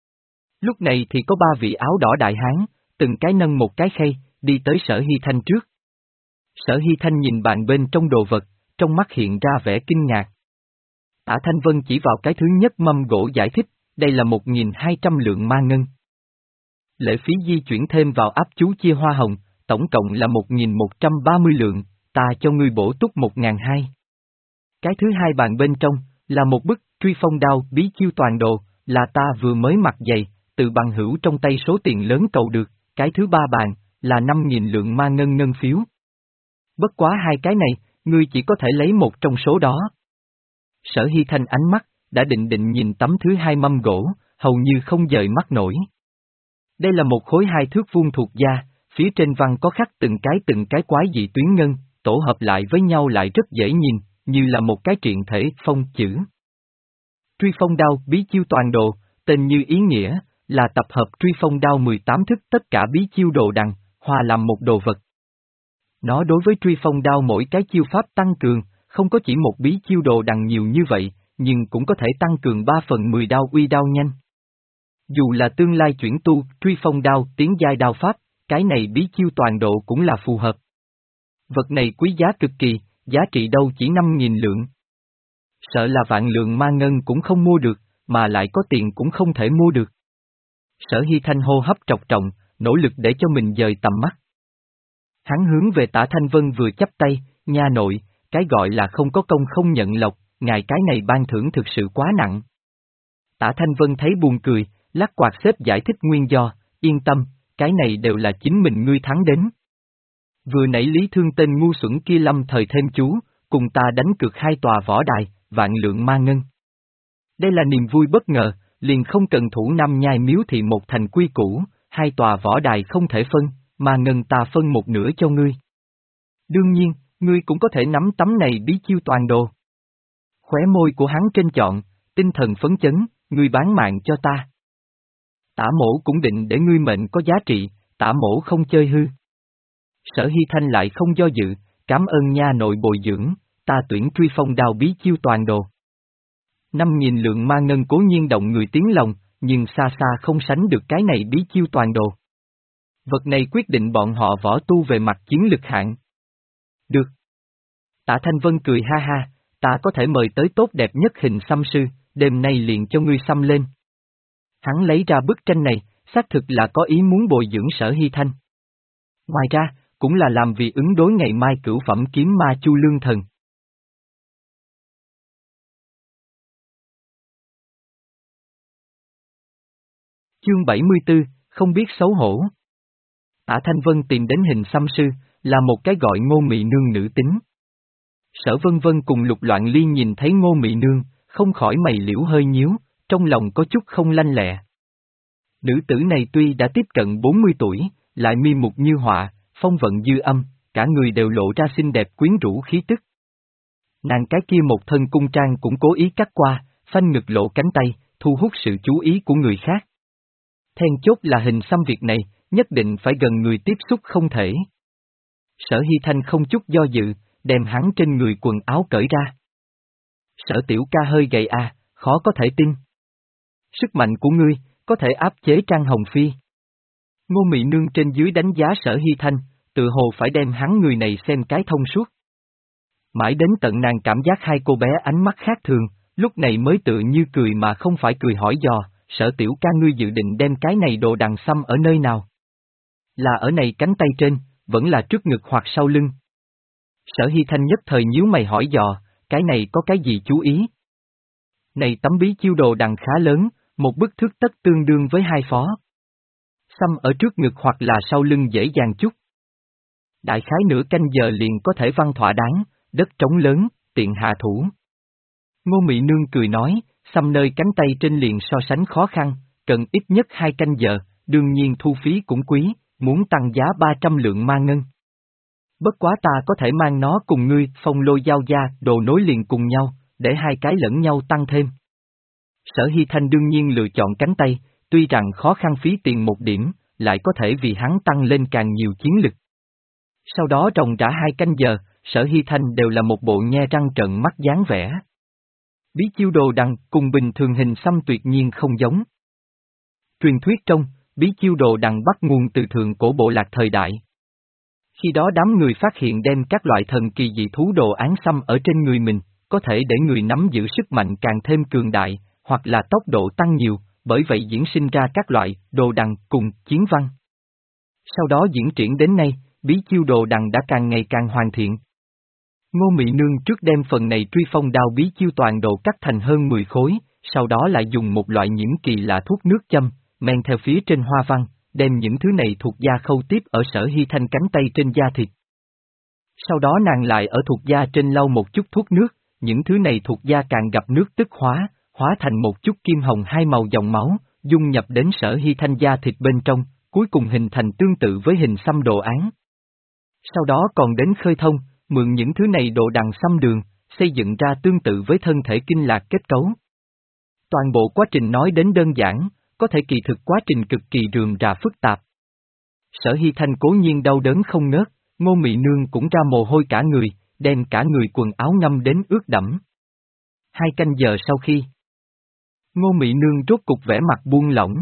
Lúc này thì có ba vị áo đỏ đại hán, từng cái nâng một cái khay, đi tới Sở Hy Thanh trước. Sở Hy Thanh nhìn bạn bên trong đồ vật, trong mắt hiện ra vẻ kinh ngạc. Tả Thanh Vân chỉ vào cái thứ nhất mâm gỗ giải thích, đây là một nghìn hai trăm lượng ma ngân. Lệ phí di chuyển thêm vào áp chú chia hoa hồng, tổng cộng là một nghìn một trăm ba mươi lượng, ta cho ngươi bổ túc một nghìn hai. Cái thứ hai bàn bên trong, là một bức truy phong đao bí chiêu toàn đồ, là ta vừa mới mặc giày, từ bằng hữu trong tay số tiền lớn cầu được, cái thứ ba bàn, là năm nghìn lượng ma ngân ngân phiếu. Bất quá hai cái này, ngươi chỉ có thể lấy một trong số đó. Sở Hy Thanh ánh mắt, đã định định nhìn tấm thứ hai mâm gỗ, hầu như không dời mắt nổi. Đây là một khối hai thước vuông thuộc da, phía trên văn có khắc từng cái từng cái quái dị tuyến ngân, tổ hợp lại với nhau lại rất dễ nhìn, như là một cái triện thể phong chữ. Truy phong đao bí chiêu toàn đồ, tên như ý nghĩa, là tập hợp truy phong đao mười tám thức tất cả bí chiêu đồ đằng, hòa làm một đồ vật. Nó đối với truy phong đao mỗi cái chiêu pháp tăng cường, không có chỉ một bí chiêu đồ đằng nhiều như vậy, nhưng cũng có thể tăng cường ba phần mười đao uy đao nhanh. Dù là tương lai chuyển tu, truy phong đao tiến giai đao pháp, cái này bí chiêu toàn độ cũng là phù hợp. Vật này quý giá cực kỳ, giá trị đâu chỉ năm nghìn lượng. Sợ là vạn lượng ma ngân cũng không mua được, mà lại có tiền cũng không thể mua được. Sở Hy Thanh hô hấp trọc trọng, nỗ lực để cho mình dời tầm mắt. Hắn hướng về Tả Thanh Vân vừa chắp tay, nha nội, cái gọi là không có công không nhận lộc, ngài cái này ban thưởng thực sự quá nặng. Tả Thanh Vân thấy buồn cười, lắc quạt xếp giải thích nguyên do, yên tâm, cái này đều là chính mình ngươi thắng đến. Vừa nãy Lý Thương tên ngu xuẩn kia lâm thời thêm chú, cùng ta đánh cược hai tòa võ đài, vạn lượng ma ngân. Đây là niềm vui bất ngờ, liền không cần thủ Nam Nhai miếu thị một thành quy củ, hai tòa võ đài không thể phân, ma ngân ta phân một nửa cho ngươi. Đương nhiên, ngươi cũng có thể nắm tấm này bí chiêu toàn đồ. Khóe môi của hắn trên chọn, tinh thần phấn chấn, ngươi bán mạng cho ta. Tả mổ cũng định để ngươi mệnh có giá trị, tả mổ không chơi hư. Sở Hy Thanh lại không do dự, cảm ơn nha nội bồi dưỡng, ta tuyển truy phong đao bí chiêu toàn đồ. Năm nghìn lượng ma ngân cố nhiên động người tiếng lòng, nhưng xa xa không sánh được cái này bí chiêu toàn đồ. Vật này quyết định bọn họ võ tu về mặt chiến lực hạng. Được. Tạ Thanh Vân cười ha ha, ta có thể mời tới tốt đẹp nhất hình xăm sư, đêm nay liền cho ngươi xăm lên. Hắn lấy ra bức tranh này, xác thực là có ý muốn bồi dưỡng Sở Hy Thanh. Ngoài ra, cũng là làm vì ứng đối ngày mai cửu phẩm kiếm ma Chu Lương Thần. Chương bảy mươi tư, không biết xấu hổ. Tả Thanh Vân tìm đến hình xăm sư, là một cái gọi Ngô Mị Nương nữ tính. Sở Vân Vân cùng Lục Loạn Ly nhìn thấy Ngô Mị Nương, không khỏi mày liễu hơi nhíu, trong lòng có chút không lanh lẹ. Nữ tử này tuy đã tiếp cận bốn mươi tuổi, lại mi mục như họa, phong vận dư âm, cả người đều lộ ra xinh đẹp quyến rũ khí tức. Nàng cái kia một thân cung trang cũng cố ý cắt qua, phanh ngực lộ cánh tay, thu hút sự chú ý của người khác. Then chốt là hình xăm việc này, nhất định phải gần người tiếp xúc không thể. Sở Hy Thanh không chút do dự, đem hắn trên người quần áo cởi ra. Sở tiểu ca hơi gầy à, khó có thể tin. Sức mạnh của ngươi, có thể áp chế Trang Hồng Phi. Ngô Mị Nương trên dưới đánh giá Sở Hy Thanh, tự hồ phải đem hắn người này xem cái thông suốt. Mãi đến tận nàng cảm giác hai cô bé ánh mắt khác thường, lúc này mới tự như cười mà không phải cười hỏi dò, Sở tiểu ca ngươi dự định đem cái này đồ đằng xăm ở nơi nào? Là ở này cánh tay trên, vẫn là trước ngực hoặc sau lưng? Sở Hy Thanh nhất thời nhíu mày hỏi dò, cái này có cái gì chú ý? Này tấm bí chiêu đồ đằng khá lớn, một bức thước tất tương đương với hai phó. Xăm ở trước ngực hoặc là sau lưng dễ dàng chút. Đại khái nửa canh giờ liền có thể văn thỏa đáng, đất trống lớn, tiện hạ thủ. Ngô Mị Nương cười nói, xăm nơi cánh tay trên liền so sánh khó khăn, cần ít nhất hai canh giờ, đương nhiên thu phí cũng quý, muốn tăng giá ba trăm lượng ma ngân. Bất quá ta có thể mang nó cùng ngươi, phong lôi giao gia, đồ nối liền cùng nhau, để hai cái lẫn nhau tăng thêm. Sở Hy Thanh đương nhiên lựa chọn cánh tay, tuy rằng khó khăn phí tiền một điểm, lại có thể vì hắn tăng lên càng nhiều chiến lực. Sau đó ròng rã hai canh giờ, Sở Hy Thanh đều là một bộ nhe răng trợn mắt dáng vẻ. Bí chiêu đồ đằng cùng bình thường hình xăm tuyệt nhiên không giống. Truyền thuyết trong, bí chiêu đồ đằng bắt nguồn từ thượng cổ bộ lạc thời đại. Khi đó đám người phát hiện đem các loại thần kỳ dị thú đồ án xăm ở trên người mình, có thể để người nắm giữ sức mạnh càng thêm cường đại, hoặc là tốc độ tăng nhiều, bởi vậy diễn sinh ra các loại đồ đằng cùng chiến văn. Sau đó diễn triển đến nay, bí chiêu đồ đằng đã càng ngày càng hoàn thiện. Ngô Mị Nương trước đem phần này truy phong đao bí chiêu toàn đồ cắt thành hơn mười khối, sau đó lại dùng một loại nhiễm kỳ lạ thuốc nước châm, men theo phía trên hoa văn, đem những thứ này thuộc da khâu tiếp ở Sở Hy Thanh cánh tay trên da thịt. Sau đó nàng lại ở thuộc da trên lau một chút thuốc nước, những thứ này thuộc da càng gặp nước tức hóa, hóa thành một chút kim hồng hai màu dòng máu, dung nhập đến Sở Hy Thanh da thịt bên trong, cuối cùng hình thành tương tự với hình xăm đồ án. Sau đó còn đến khơi thông, mượn những thứ này đồ đằng xăm đường, xây dựng ra tương tự với thân thể kinh lạc kết cấu. Toàn bộ quá trình nói đến đơn giản, có thể kỳ thực quá trình cực kỳ rườm rà phức tạp. Sở Hy Thanh cố nhiên đau đớn không ngớt, Ngô Mị Nương cũng ra mồ hôi cả người, đem cả người quần áo ngâm đến ướt đẫm. Hai canh giờ sau khi, Ngô Mị Nương rốt cục vẻ mặt buông lỏng.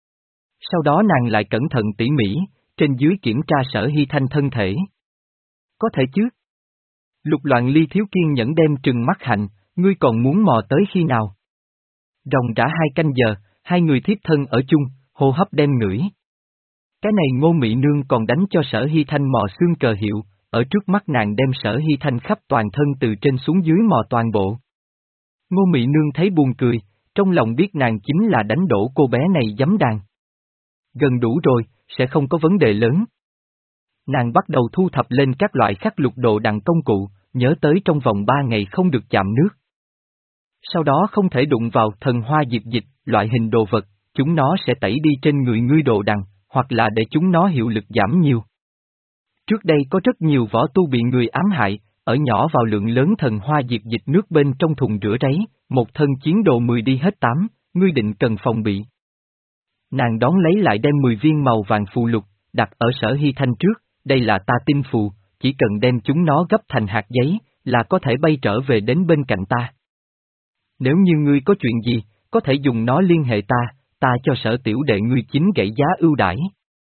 Sau đó nàng lại cẩn thận tỉ mỉ, trên dưới kiểm tra Sở Hy Thanh thân thể. Có thể chứ? Lục Loạn Ly thiếu kiên nhẫn đem trừng mắt hạnh, ngươi còn muốn mò tới khi nào? Ròng rã hai canh giờ, hai người thiếp thân ở chung, hô hấp đem ngửi. Cái này Ngô Mị Nương còn đánh cho Sở Hy Thanh mò xương cờ hiệu, ở trước mắt nàng đem Sở Hy Thanh khắp toàn thân từ trên xuống dưới mò toàn bộ. Ngô Mị Nương thấy buồn cười, trong lòng biết nàng chính là đánh đổ cô bé này giấm đàn. Gần đủ rồi, sẽ không có vấn đề lớn. Nàng bắt đầu thu thập lên các loại khắc lục đồ đằng công cụ, nhớ tới trong vòng ba ngày không được chạm nước. Sau đó không thể đụng vào thần hoa diệp dịch, loại hình đồ vật, chúng nó sẽ tẩy đi trên người ngươi đồ đằng, hoặc là để chúng nó hiệu lực giảm nhiều. Trước đây có rất nhiều võ tu bị người ám hại, ở nhỏ vào lượng lớn thần hoa diệp dịch nước bên trong thùng rửa ráy, một thân chiến đồ mười đi hết tám, ngươi định cần phòng bị. Nàng đón lấy lại đem mười viên màu vàng phù lục, đặt ở Sở Hy Thanh trước, đây là ta tinh phù, chỉ cần đem chúng nó gấp thành hạt giấy, là có thể bay trở về đến bên cạnh ta. Nếu như ngươi có chuyện gì, có thể dùng nó liên hệ ta, ta cho Sở tiểu đệ ngươi chính gãy giá ưu đãi.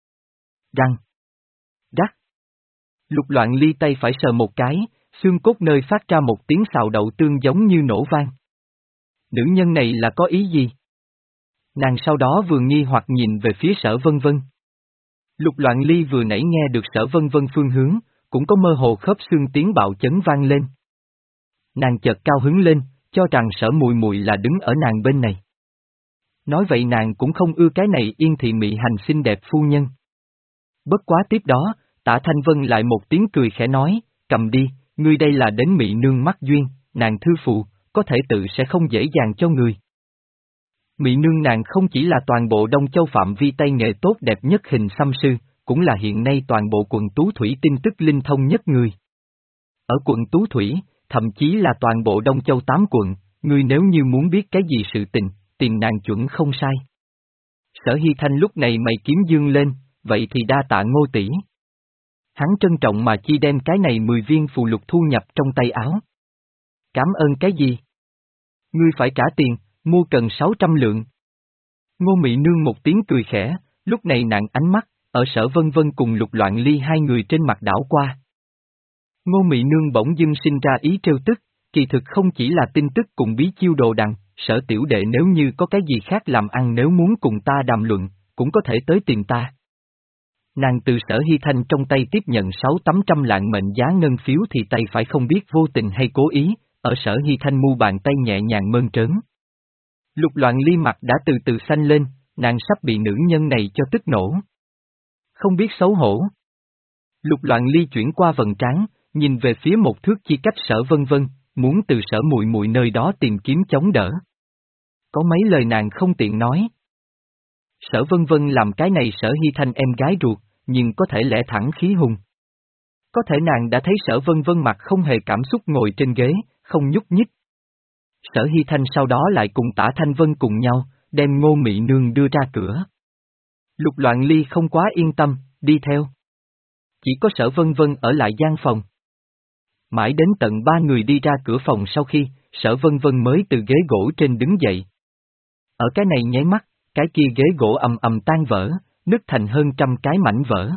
Răng. Rắc. Lục Loạn Ly tay phải sờ một cái, xương cốt nơi phát ra một tiếng xào đậu tương giống như nổ vang. Nữ nhân này là có ý gì? Nàng sau đó vừa nghi hoặc nhìn về phía Sở Vân Vân. Lục Loạn Ly vừa nãy nghe được Sở Vân Vân phương hướng, cũng có mơ hồ khớp xương tiếng bạo chấn vang lên. Nàng chợt cao hứng lên, cho rằng Sở Mùi Mùi là đứng ở nàng bên này. Nói vậy nàng cũng không ưa cái này yên thị mị hành xinh đẹp phu nhân. Bất quá tiếp đó, Tả Thanh Vân lại một tiếng cười khẽ nói, cầm đi, ngươi đây là đến mị nương mắt duyên, nàng thư phụ, có thể tự sẽ không dễ dàng cho người. Mị nương nàng không chỉ là toàn bộ Đông Châu phạm vi tay nghề tốt đẹp nhất hình xăm sư, cũng là hiện nay toàn bộ quận Tú Thủy tin tức linh thông nhất người. Ở quận Tú Thủy, thậm chí là toàn bộ Đông Châu tám quận, ngươi nếu như muốn biết cái gì sự tình, tìm nàng chuẩn không sai. Sở Hy Thanh lúc này mày kiếm dương lên, vậy thì đa tạ Ngô tỷ. Hắn trân trọng mà chi đem cái này mười viên phù lục thu nhập trong tay áo. Cảm ơn cái gì? Ngươi phải trả tiền, mua cần sáu trăm lượng. Ngô Mị Nương một tiếng cười khẽ, lúc này nàng ánh mắt, ở Sở Vân Vân cùng Lục Loạn Ly hai người trên mặt đảo qua. Ngô Mị Nương bỗng dưng sinh ra ý trêu tức, kỳ thực không chỉ là tin tức cùng bí chiêu đồ đằng, Sở tiểu đệ nếu như có cái gì khác làm ăn nếu muốn cùng ta đàm luận, cũng có thể tới tìm ta. Nàng từ Sở Hy Thanh trong tay tiếp nhận sáu tám trăm lạng mệnh giá ngân phiếu thì tay phải không biết vô tình hay cố ý, ở Sở Hy Thanh mu bàn tay nhẹ nhàng mơn trớn. Lục Loạn Ly mặt đã từ từ xanh lên, nàng sắp bị nữ nhân này cho tức nổ. Không biết xấu hổ. Lục Loạn Ly chuyển qua vầng trán, nhìn về phía một thước chi cách Sở Vân Vân, muốn từ Sở Muội Muội nơi đó tìm kiếm chống đỡ. Có mấy lời nàng không tiện nói. Sở Vân Vân làm cái này Sở Hy Thanh em gái ruột, nhưng có thể lẽ thẳng khí hùng. Có thể nàng đã thấy Sở Vân Vân mặt không hề cảm xúc ngồi trên ghế, không nhúc nhích. Sở Hy Thanh sau đó lại cùng Tả Thanh Vân cùng nhau, đem Ngô Mị Nương đưa ra cửa. Lục Loạn Ly không quá yên tâm, đi theo. Chỉ có Sở Vân Vân ở lại gian phòng. Mãi đến tận ba người đi ra cửa phòng sau khi, Sở Vân Vân mới từ ghế gỗ trên đứng dậy. Ở cái này nháy mắt, cái kia ghế gỗ ầm ầm tan vỡ, nứt thành hơn trăm cái mảnh vỡ.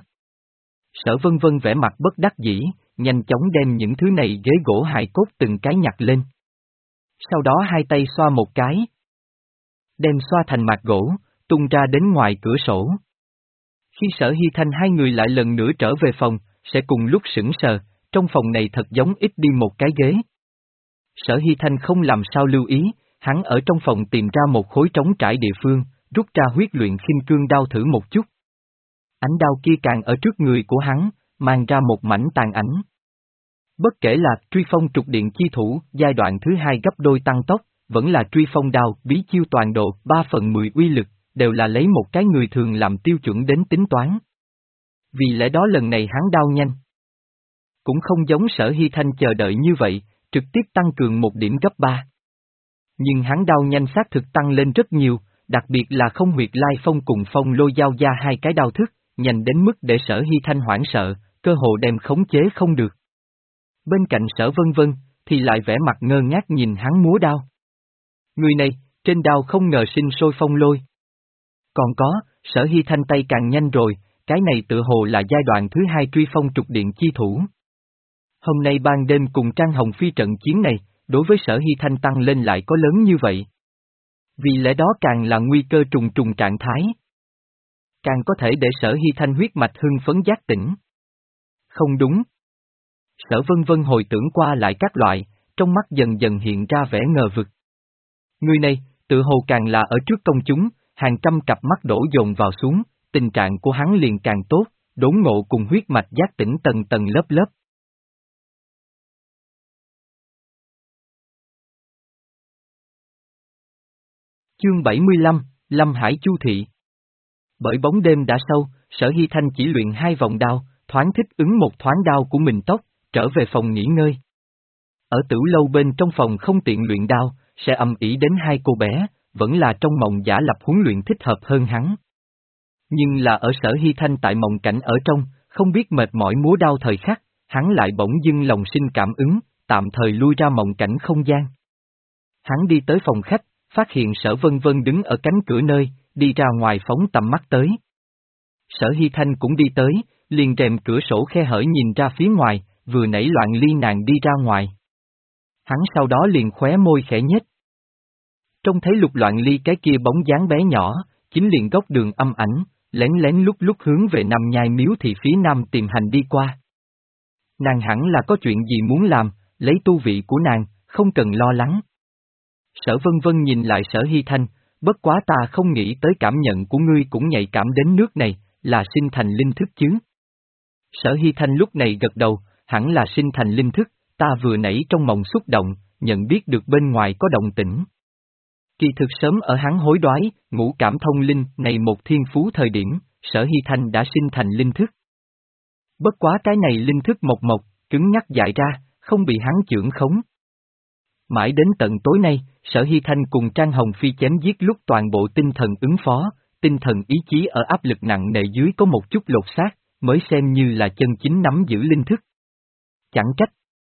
Sở Vân Vân vẻ mặt bất đắc dĩ, nhanh chóng đem những thứ này ghế gỗ hài cốt từng cái nhặt lên. Sau đó hai tay xoa một cái. Đem xoa thành mạt gỗ, tung ra đến ngoài cửa sổ. Khi Sở Hy Thanh hai người lại lần nữa trở về phòng, sẽ cùng lúc sững sờ, trong phòng này thật giống ít đi một cái ghế. Sở Hy Thanh không làm sao lưu ý, hắn ở trong phòng tìm ra một khối trống trải địa phương, rút ra huyết luyện khinh cương đao thử một chút. Ánh đao kia càng ở trước người của hắn, mang ra một mảnh tàn ảnh. Bất kể là truy phong trục điện chi thủ, giai đoạn thứ hai gấp đôi tăng tốc, vẫn là truy phong đao, bí chiêu toàn độ, ba phần mười uy lực, đều là lấy một cái người thường làm tiêu chuẩn đến tính toán. Vì lẽ đó lần này hắn đao nhanh. Cũng không giống Sở Hy Thanh chờ đợi như vậy, trực tiếp tăng cường một điểm gấp ba. Nhưng hắn đao nhanh xác thực tăng lên rất nhiều, đặc biệt là không huyệt lai phong cùng phong lôi giao ra hai cái đao thức, nhanh đến mức để Sở Hy Thanh hoảng sợ, cơ hồ đem khống chế không được. Bên cạnh Sở Vân Vân, thì lại vẻ mặt ngơ ngác nhìn hắn múa đao. Người này, trên đao không ngờ sinh sôi phong lôi. Còn có, Sở Hy Thanh tay càng nhanh rồi, cái này tự hồ là giai đoạn thứ hai truy phong trục điện chi thủ. Hôm nay ban đêm cùng Trang Hồng Phi trận chiến này, đối với Sở Hy Thanh tăng lên lại có lớn như vậy. Vì lẽ đó càng là nguy cơ trùng trùng trạng thái. Càng có thể để Sở Hy Thanh huyết mạch hưng phấn giác tỉnh. Không đúng. Sở Vân Vân hồi tưởng qua lại các loại, trong mắt dần dần hiện ra vẻ ngờ vực. Người này, tự hồ càng là ở trước công chúng, hàng trăm cặp mắt đổ dồn vào xuống, tình trạng của hắn liền càng tốt, đốn ngộ cùng huyết mạch giác tỉnh tầng tầng lớp lớp. Chương bảy mươi lăm, Lâm Hải Chu Thị. Bởi bóng đêm đã sâu, Sở Hy Thanh chỉ luyện hai vòng đao, thoáng thích ứng một thoáng đao của mình tốc, trở về phòng nghỉ ngơi. Ở tử lâu bên trong phòng không tiện luyện đao, sẽ âm ỉ đến hai cô bé, vẫn là trong mộng giả lập huấn luyện thích hợp hơn hắn. Nhưng là ở Sở Hy Thanh tại mộng cảnh ở trong, không biết mệt mỏi múa đao thời khắc, hắn lại bỗng dưng lòng sinh cảm ứng, tạm thời lui ra mộng cảnh không gian. Hắn đi tới phòng khách, phát hiện Sở Vân Vân đứng ở cánh cửa nơi, đi ra ngoài phóng tầm mắt tới. Sở Hy Thanh cũng đi tới, liền rèm cửa sổ khe hở nhìn ra phía ngoài, vừa nãy Loạn Ly nàng đi ra ngoài. Hắn sau đó liền khóe môi khẽ nhếch. Trông thấy Lục Loạn Ly cái kia bóng dáng bé nhỏ, chính liền góc đường âm ảnh, lén lén lúc lúc hướng về Nam Nhai Miếu thì phía nam tìm hành đi qua. Nàng hẳn là có chuyện gì muốn làm, lấy tu vị của nàng, không cần lo lắng. Sở Vân Vân nhìn lại Sở Hy Thanh, bất quá ta không nghĩ tới cảm nhận của ngươi cũng nhạy cảm đến nước này, là sinh thành linh thức chứ. Sở Hy Thanh lúc này gật đầu, hẳn là sinh thành linh thức, ta vừa nãy trong mộng xúc động, nhận biết được bên ngoài có động tĩnh. Kỳ thực sớm ở hắn hối đoái, ngũ cảm thông linh này một thiên phú thời điểm, Sở Hy Thanh đã sinh thành linh thức. Bất quá cái này linh thức mộc mộc, cứng nhắc dại ra, không bị hắn chưởng khống. Mãi đến tận tối nay, Sở Hy Thanh cùng Trang Hồng Phi chém giết lúc toàn bộ tinh thần ứng phó, tinh thần ý chí ở áp lực nặng nề dưới có một chút lột xác, mới xem như là chân chính nắm giữ linh thức. Chẳng trách.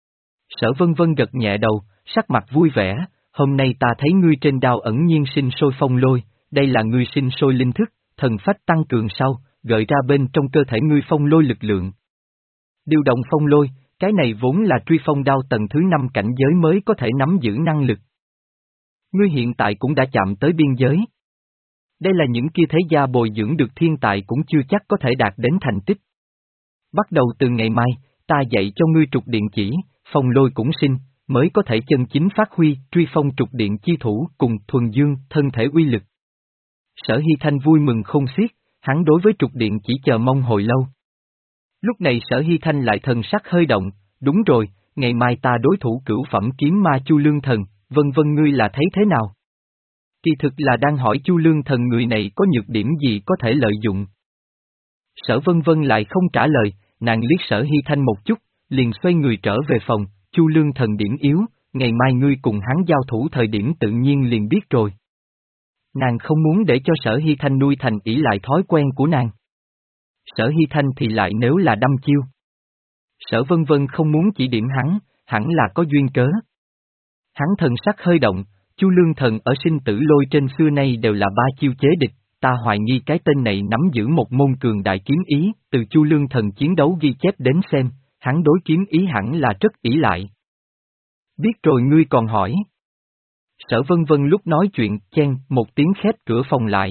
Sở Vân Vân gật nhẹ đầu, sắc mặt vui vẻ, hôm nay ta thấy ngươi trên đao ẩn nhiên sinh sôi phong lôi, đây là ngươi sinh sôi linh thức, thần phách tăng cường sau, gợi ra bên trong cơ thể ngươi phong lôi lực lượng. Điều động phong lôi, cái này vốn là truy phong đao tầng thứ năm cảnh giới mới có thể nắm giữ năng lực. Ngươi hiện tại cũng đã chạm tới biên giới. Đây là những kia thế gia bồi dưỡng được thiên tài cũng chưa chắc có thể đạt đến thành tích. Bắt đầu từ ngày mai, ta dạy cho ngươi trục điện chỉ, phong lôi cũng sinh, mới có thể chân chính phát huy truy phong trục điện chi thủ cùng thuần dương thân thể uy lực. Sở Hy Thanh vui mừng không xiết, hắn đối với trục điện chỉ chờ mong hồi lâu. Lúc này Sở Hy Thanh lại thần sắc hơi động, đúng rồi, ngày mai ta đối thủ cửu phẩm kiếm ma Chu Lương Thần, vân vân ngươi là thấy thế nào? Kỳ thực là đang hỏi Chu Lương Thần người này có nhược điểm gì có thể lợi dụng. Sở Vân Vân lại không trả lời, nàng liếc Sở Hy Thanh một chút, liền xoay người trở về phòng, Chu Lương Thần điểm yếu, ngày mai ngươi cùng hắn giao thủ thời điểm tự nhiên liền biết rồi. Nàng không muốn để cho Sở Hy Thanh nuôi thành ỷ lại thói quen của nàng. Sở Hy Thanh thì lại nếu là đâm chiêu. Sở Vân Vân không muốn chỉ điểm hắn, hẳn là có duyên cớ. Hắn thần sắc hơi động, Chu Lương Thần ở sinh tử lôi trên xưa nay đều là ba chiêu chế địch, ta hoài nghi cái tên này nắm giữ một môn cường đại kiếm ý, từ Chu Lương Thần chiến đấu ghi chép đến xem, hắn đối kiếm ý hẳn là rất ỷ lại. Biết rồi ngươi còn hỏi. Sở Vân Vân lúc nói chuyện, chen, một tiếng khép cửa phòng lại.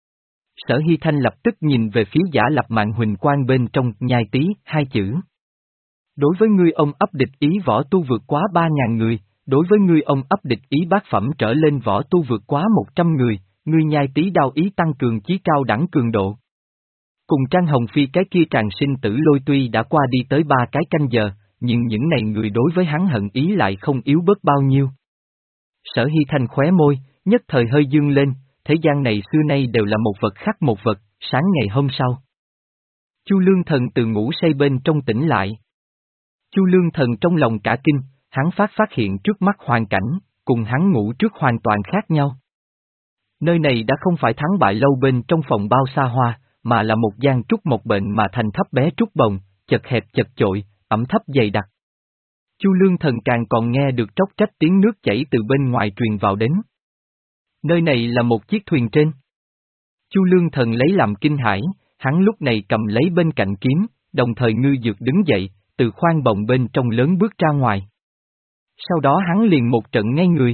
Sở Hy Thanh lập tức nhìn về phía Giả Lập Mạng Huỳnh Quang bên trong, nhai tí, hai chữ. Đối với ngươi ông ấp địch ý võ tu vượt quá ba ngàn người, đối với ngươi ông ấp địch ý bát phẩm trở lên võ tu vượt quá một trăm người, ngươi nhai tí đao ý tăng cường chí cao đẳng cường độ. Cùng Trang Hồng Phi cái kia tràn sinh tử lôi tuy đã qua đi tới ba cái canh giờ, nhưng những này người đối với hắn hận ý lại không yếu bớt bao nhiêu. Sở Hy Thanh khóe môi, nhất thời hơi dương lên, thế gian này xưa nay đều là một vật khác một vật, sáng ngày hôm sau. Chu Lương Thần từ ngủ say bên trong tỉnh lại. Chu Lương Thần trong lòng cả kinh, hắn phát phát hiện trước mắt hoàn cảnh, cùng hắn ngủ trước hoàn toàn khác nhau. Nơi này đã không phải thắng bại lâu bên trong phòng bao xa hoa, mà là một gian trúc một bệnh mà thành thấp bé trúc bồng, chật hẹp chật chội, ẩm thấp dày đặc. Chu Lương Thần càng còn nghe được tróc trách tiếng nước chảy từ bên ngoài truyền vào đến. Nơi này là một chiếc thuyền trên. Chu Lương Thần lấy làm kinh hãi, hắn lúc này cầm lấy bên cạnh kiếm, đồng thời ngư dược đứng dậy, từ khoang bồng bên trong lớn bước ra ngoài. Sau đó hắn liền một trận ngay người.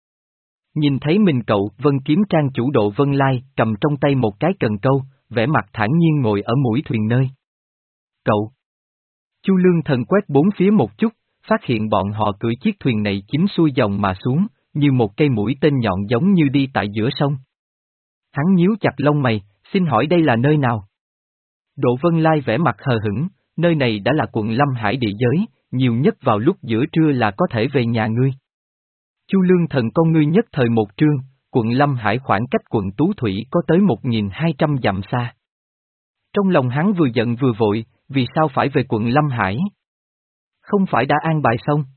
Nhìn thấy mình cậu Vân Kiếm Trang chủ Độ Vân Lai cầm trong tay một cái cần câu, vẻ mặt thản nhiên ngồi ở mũi thuyền nơi. Cậu! Chu Lương Thần quét bốn phía một chút, phát hiện bọn họ cưỡi chiếc thuyền này chính xuôi dòng mà xuống, như một cây mũi tên nhọn giống như đi tại giữa sông. Hắn nhíu chặt lông mày, xin hỏi đây là nơi nào? Độ Vân Lai vẻ mặt hờ hững, nơi này đã là quận Lâm Hải địa giới, nhiều nhất vào lúc giữa trưa là có thể về nhà ngươi. Chu Lương Thần con ngươi nhất thời một trương, quận Lâm Hải khoảng cách quận Tú Thủy có tới một nghìn hai trăm dặm xa. Trong lòng hắn vừa giận vừa vội, vì sao phải về quận Lâm Hải? Không phải đã an bài xong?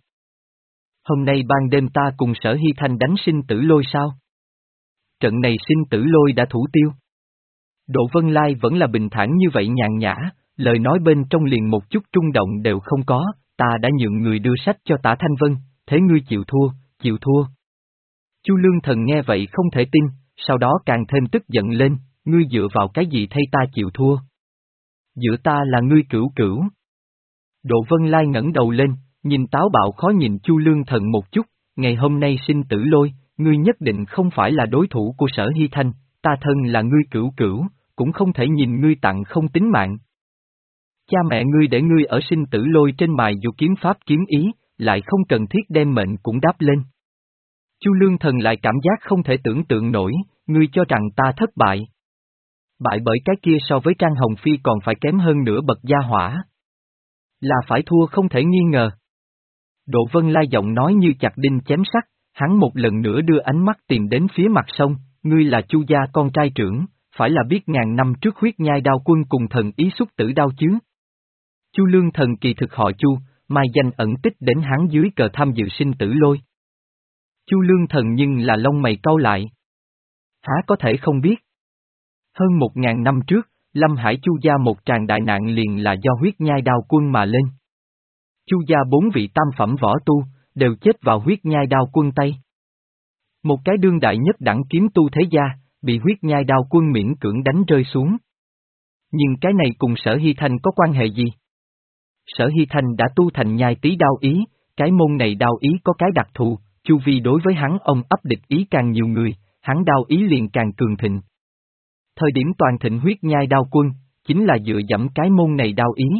Hôm nay ban đêm ta cùng Sở Hy Thanh đánh sinh tử lôi sao? Trận này sinh tử lôi đã thủ tiêu. Độ Vân Lai vẫn là bình thản như vậy nhàn nhã, lời nói bên trong liền một chút trung động đều không có, ta đã nhượng người đưa sách cho Tả Thanh Vân, thế ngươi chịu thua, chịu thua. Chu Lương Thần nghe vậy không thể tin, sau đó càng thêm tức giận lên, ngươi dựa vào cái gì thay ta chịu thua? Giữa ta là ngươi cửu cửu. Độ Vân Lai ngẩng đầu lên, nhìn táo bạo khó nhìn Chu Lương Thần một chút, ngày hôm nay sinh tử lôi, ngươi nhất định không phải là đối thủ của Sở Hy Thanh, ta thân là ngươi cửu cửu, cũng không thể nhìn ngươi tặng không tính mạng. Cha mẹ ngươi để ngươi ở sinh tử lôi trên mài dụ kiếm pháp kiếm ý, lại không cần thiết đem mệnh cũng đáp lên. Chu Lương Thần lại cảm giác không thể tưởng tượng nổi, ngươi cho rằng ta thất bại. Bại bởi cái kia so với Trang Hồng Phi còn phải kém hơn nửa bậc gia hỏa. Là phải thua không thể nghi ngờ. Độ Vân Lai giọng nói như chặt đinh chém sắt, Hắn một lần nữa đưa ánh mắt tìm đến phía mặt sông, ngươi là Chu gia con trai trưởng, phải là biết ngàn năm trước huyết nhai đao quân cùng thần ý xúc tử đao chứ. Chu Lương Thần kỳ thực họ Chu, mai danh ẩn tích đến hắn dưới cờ tham dự sinh tử lôi. Chu Lương Thần nhưng là lông mày cau lại. Há có thể không biết. Hơn một ngàn năm trước, Lâm Hải Chu gia một tràng đại nạn liền là do huyết nhai đao quân mà lên. Chu gia bốn vị tam phẩm võ tu, đều chết vào huyết nhai đao quân tay. Một cái đương đại nhất đẳng kiếm tu thế gia, bị huyết nhai đao quân miễn cưỡng đánh rơi xuống. Nhưng cái này cùng Sở Hy Thanh có quan hệ gì? Sở Hy Thanh đã tu thành nhai tí đao ý, cái môn này đao ý có cái đặc thù, chu vi đối với hắn ông ấp địch ý càng nhiều người, hắn đao ý liền càng cường thịnh. Thời điểm toàn thịnh huyết nhai đao quân, chính là dựa dẫm cái môn này đao ý.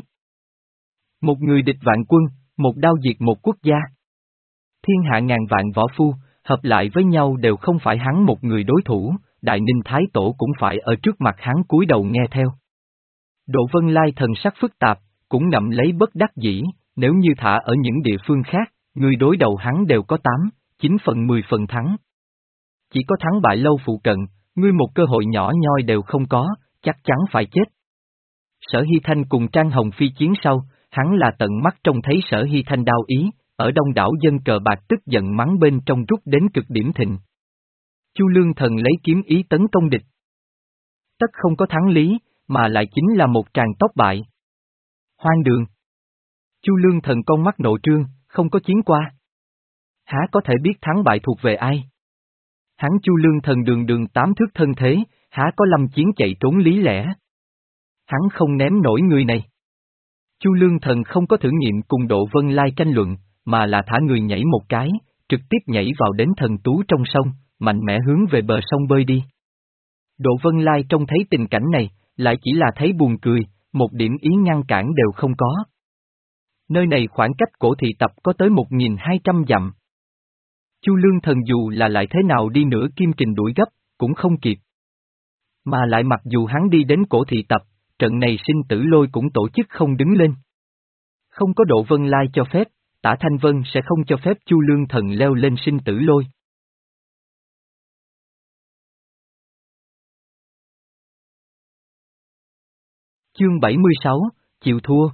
Một người địch vạn quân, một đao diệt một quốc gia. Thiên hạ ngàn vạn võ phu, hợp lại với nhau đều không phải hắn một người đối thủ, Đại Ninh Thái Tổ cũng phải ở trước mặt hắn cúi đầu nghe theo. Độ Vân Lai thần sắc phức tạp, cũng ngậm lấy bất đắc dĩ, nếu như thả ở những địa phương khác, người đối đầu hắn đều có tám, chín phần mười phần thắng. Chỉ có thắng bại lâu phụ cận, ngươi một cơ hội nhỏ nhoi đều không có, chắc chắn phải chết. Sở Hy Thanh cùng Trang Hồng Phi chiến sau, hắn là tận mắt trông thấy Sở Hy Thanh đao ý, ở đông đảo dân cờ bạc tức giận mắng bên trong rút đến cực điểm thịnh. Chu Lương Thần lấy kiếm ý tấn công địch. Tất không có thắng lý, mà lại chính là một tràng tốc bại. Hoang đường. Chu Lương Thần con mắt nộ trương, không có chiến qua. Há có thể biết thắng bại thuộc về ai? Hắn Chu Lương Thần đường đường tám thước thân thế, há có lâm chiến chạy trốn lý lẽ? Hắn không ném nổi người này. Chu Lương Thần không có thử nghiệm cùng Độ Vân Lai tranh luận, mà là thả người nhảy một cái, trực tiếp nhảy vào đến thần tú trong sông, mạnh mẽ hướng về bờ sông bơi đi. Độ Vân Lai trông thấy tình cảnh này, lại chỉ là thấy buồn cười, một điểm ý ngăn cản đều không có. Nơi này khoảng cách cổ thị tập có tới một nghìn hai trăm dặm. Chu Lương Thần dù là lại thế nào đi nữa kim kình đuổi gấp, cũng không kịp. Mà lại mặc dù hắn đi đến cổ thị tập, trận này sinh tử lôi cũng tổ chức không đứng lên. Không có Độ Vân Lai cho phép, Tả Thanh Vân sẽ không cho phép Chu Lương Thần leo lên sinh tử lôi. Chương bảy mươi sáu, chịu thua.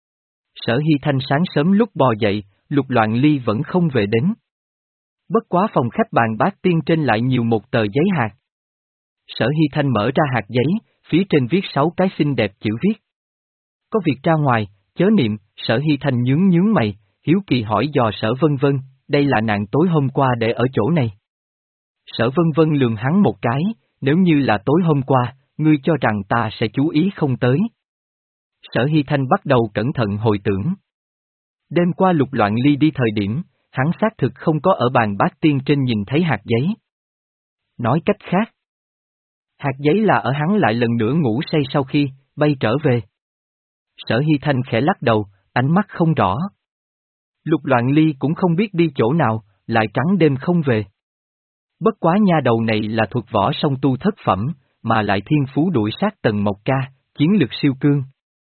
Sở Hy Thanh sáng sớm lúc bò dậy, Lục Loạn Ly vẫn không về đến. Bất quá phòng khách bàn bát tiên trên lại nhiều một tờ giấy hạt. Sở Hy Thanh mở ra hạt giấy, phía trên viết sáu cái xinh đẹp chữ viết. Có việc ra ngoài, chớ niệm, Sở Hy Thanh nhướng nhướng mày, hiếu kỳ hỏi dò Sở Vân Vân, đây là nàng tối hôm qua để ở chỗ này. Sở Vân Vân lườm hắn một cái, nếu như là tối hôm qua, ngươi cho rằng ta sẽ chú ý không tới. Sở Hy Thanh bắt đầu cẩn thận hồi tưởng. Đêm qua Lục Loạn Ly đi thời điểm, hắn xác thực không có ở bàn bát tiên trên nhìn thấy hạt giấy. Nói cách khác, hạt giấy là ở hắn lại lần nữa ngủ say sau khi bay trở về. Sở Hy Thanh khẽ lắc đầu, ánh mắt không rõ. Lục Loạn Ly cũng không biết đi chỗ nào, lại trắng đêm không về. Bất quá nha đầu này là thuộc võ song tu thất phẩm, mà lại thiên phú đuổi sát Tần Mộc Ca, chiến lực siêu cương.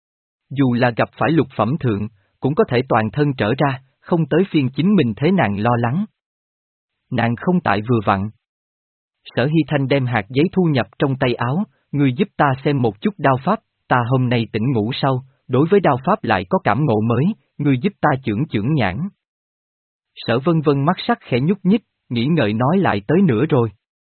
Dù là gặp phải lục phẩm thượng, cũng có thể toàn thân trở ra, không tới phiên chính mình thế nàng lo lắng. Nàng không tại vừa vặn. Sở Hy Thanh đem hạt giấy thu nhập trong tay áo, ngươi giúp ta xem một chút đao pháp, ta hôm nay tỉnh ngủ sau, đối với đao pháp lại có cảm ngộ mới, ngươi giúp ta chưởng chưởng nhãn. Sở Vân Vân mắt sắc khẽ nhúc nhích, nghĩ ngợi nói lại tới nữa rồi.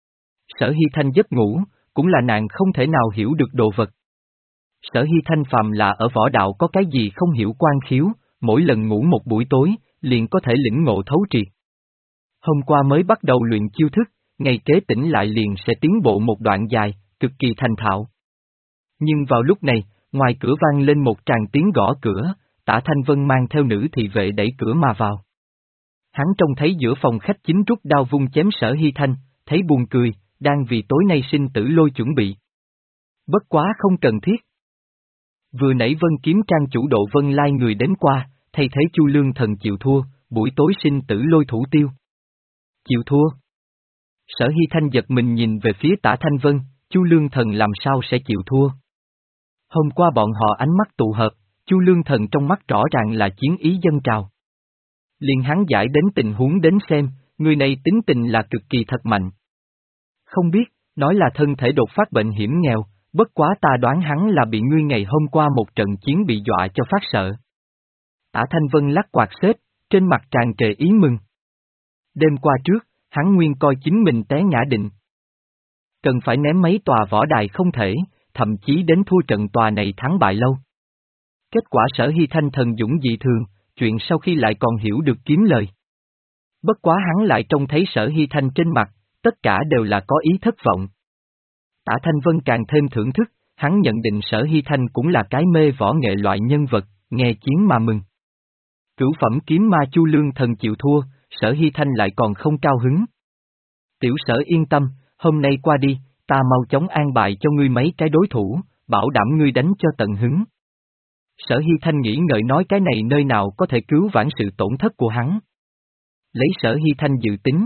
Sở Hy Thanh giấc ngủ, cũng là nàng không thể nào hiểu được đồ vật. Sở Hy Thanh phàm là ở võ đạo có cái gì không hiểu quan khiếu, mỗi lần ngủ một buổi tối, liền có thể lĩnh ngộ thấu triệt. Hôm qua mới bắt đầu luyện chiêu thức, ngày kế tỉnh lại liền sẽ tiến bộ một đoạn dài, cực kỳ thành thạo. Nhưng vào lúc này, ngoài cửa vang lên một tràng tiếng gõ cửa, Tả Thanh Vân mang theo nữ thị vệ đẩy cửa mà vào. Hắn trông thấy giữa phòng khách chính rút đao vung chém Sở Hy Thanh, thấy buồn cười, đang vì tối nay sinh tử lôi chuẩn bị. Bất quá không cần thiết. Vừa nãy Vân Kiếm Trang chủ Độ Vân Lai người đến qua, thay thế Chu Lương Thần chịu thua, buổi tối sinh tử lôi thủ tiêu. Chịu thua. Sở Hy Thanh giật mình nhìn về phía Tả Thanh Vân, Chu Lương Thần làm sao sẽ chịu thua. Hôm qua bọn họ ánh mắt tụ hợp, Chu Lương Thần trong mắt rõ ràng là chiến ý dâng trào. Liền hắn giải đến tình huống đến xem, người này tính tình là cực kỳ thật mạnh. Không biết, nói là thân thể đột phát bệnh hiểm nghèo, bất quá ta đoán hắn là bị ngươi ngày hôm qua một trận chiến bị dọa cho phát sợ. Tả Thanh Vân lắc quạt xếp, trên mặt tràn trề ý mừng. Đêm qua trước, hắn nguyên coi chính mình té ngã định. Cần phải ném mấy tòa võ đài không thể, thậm chí đến thua trận tòa này thắng bại lâu. Kết quả Sở Hy Thanh thần dũng dị thường, chuyện sau khi lại còn hiểu được kiếm lời. Bất quá hắn lại trông thấy Sở Hy Thanh trên mặt, tất cả đều là có ý thất vọng. Tả Thanh Vân càng thêm thưởng thức, hắn nhận định Sở Hy Thanh cũng là cái mê võ nghệ loại nhân vật, nghe chiến mà mừng. Cửu phẩm kiếm ma Chu Lương Thần chịu thua, Sở Hy Thanh lại còn không cao hứng. Tiểu Sở yên tâm, hôm nay qua đi, ta mau chóng an bài cho ngươi mấy cái đối thủ, bảo đảm ngươi đánh cho tận hứng. Sở Hy Thanh nghĩ ngợi nói cái này nơi nào có thể cứu vãn sự tổn thất của hắn. Lấy Sở Hy Thanh dự tính.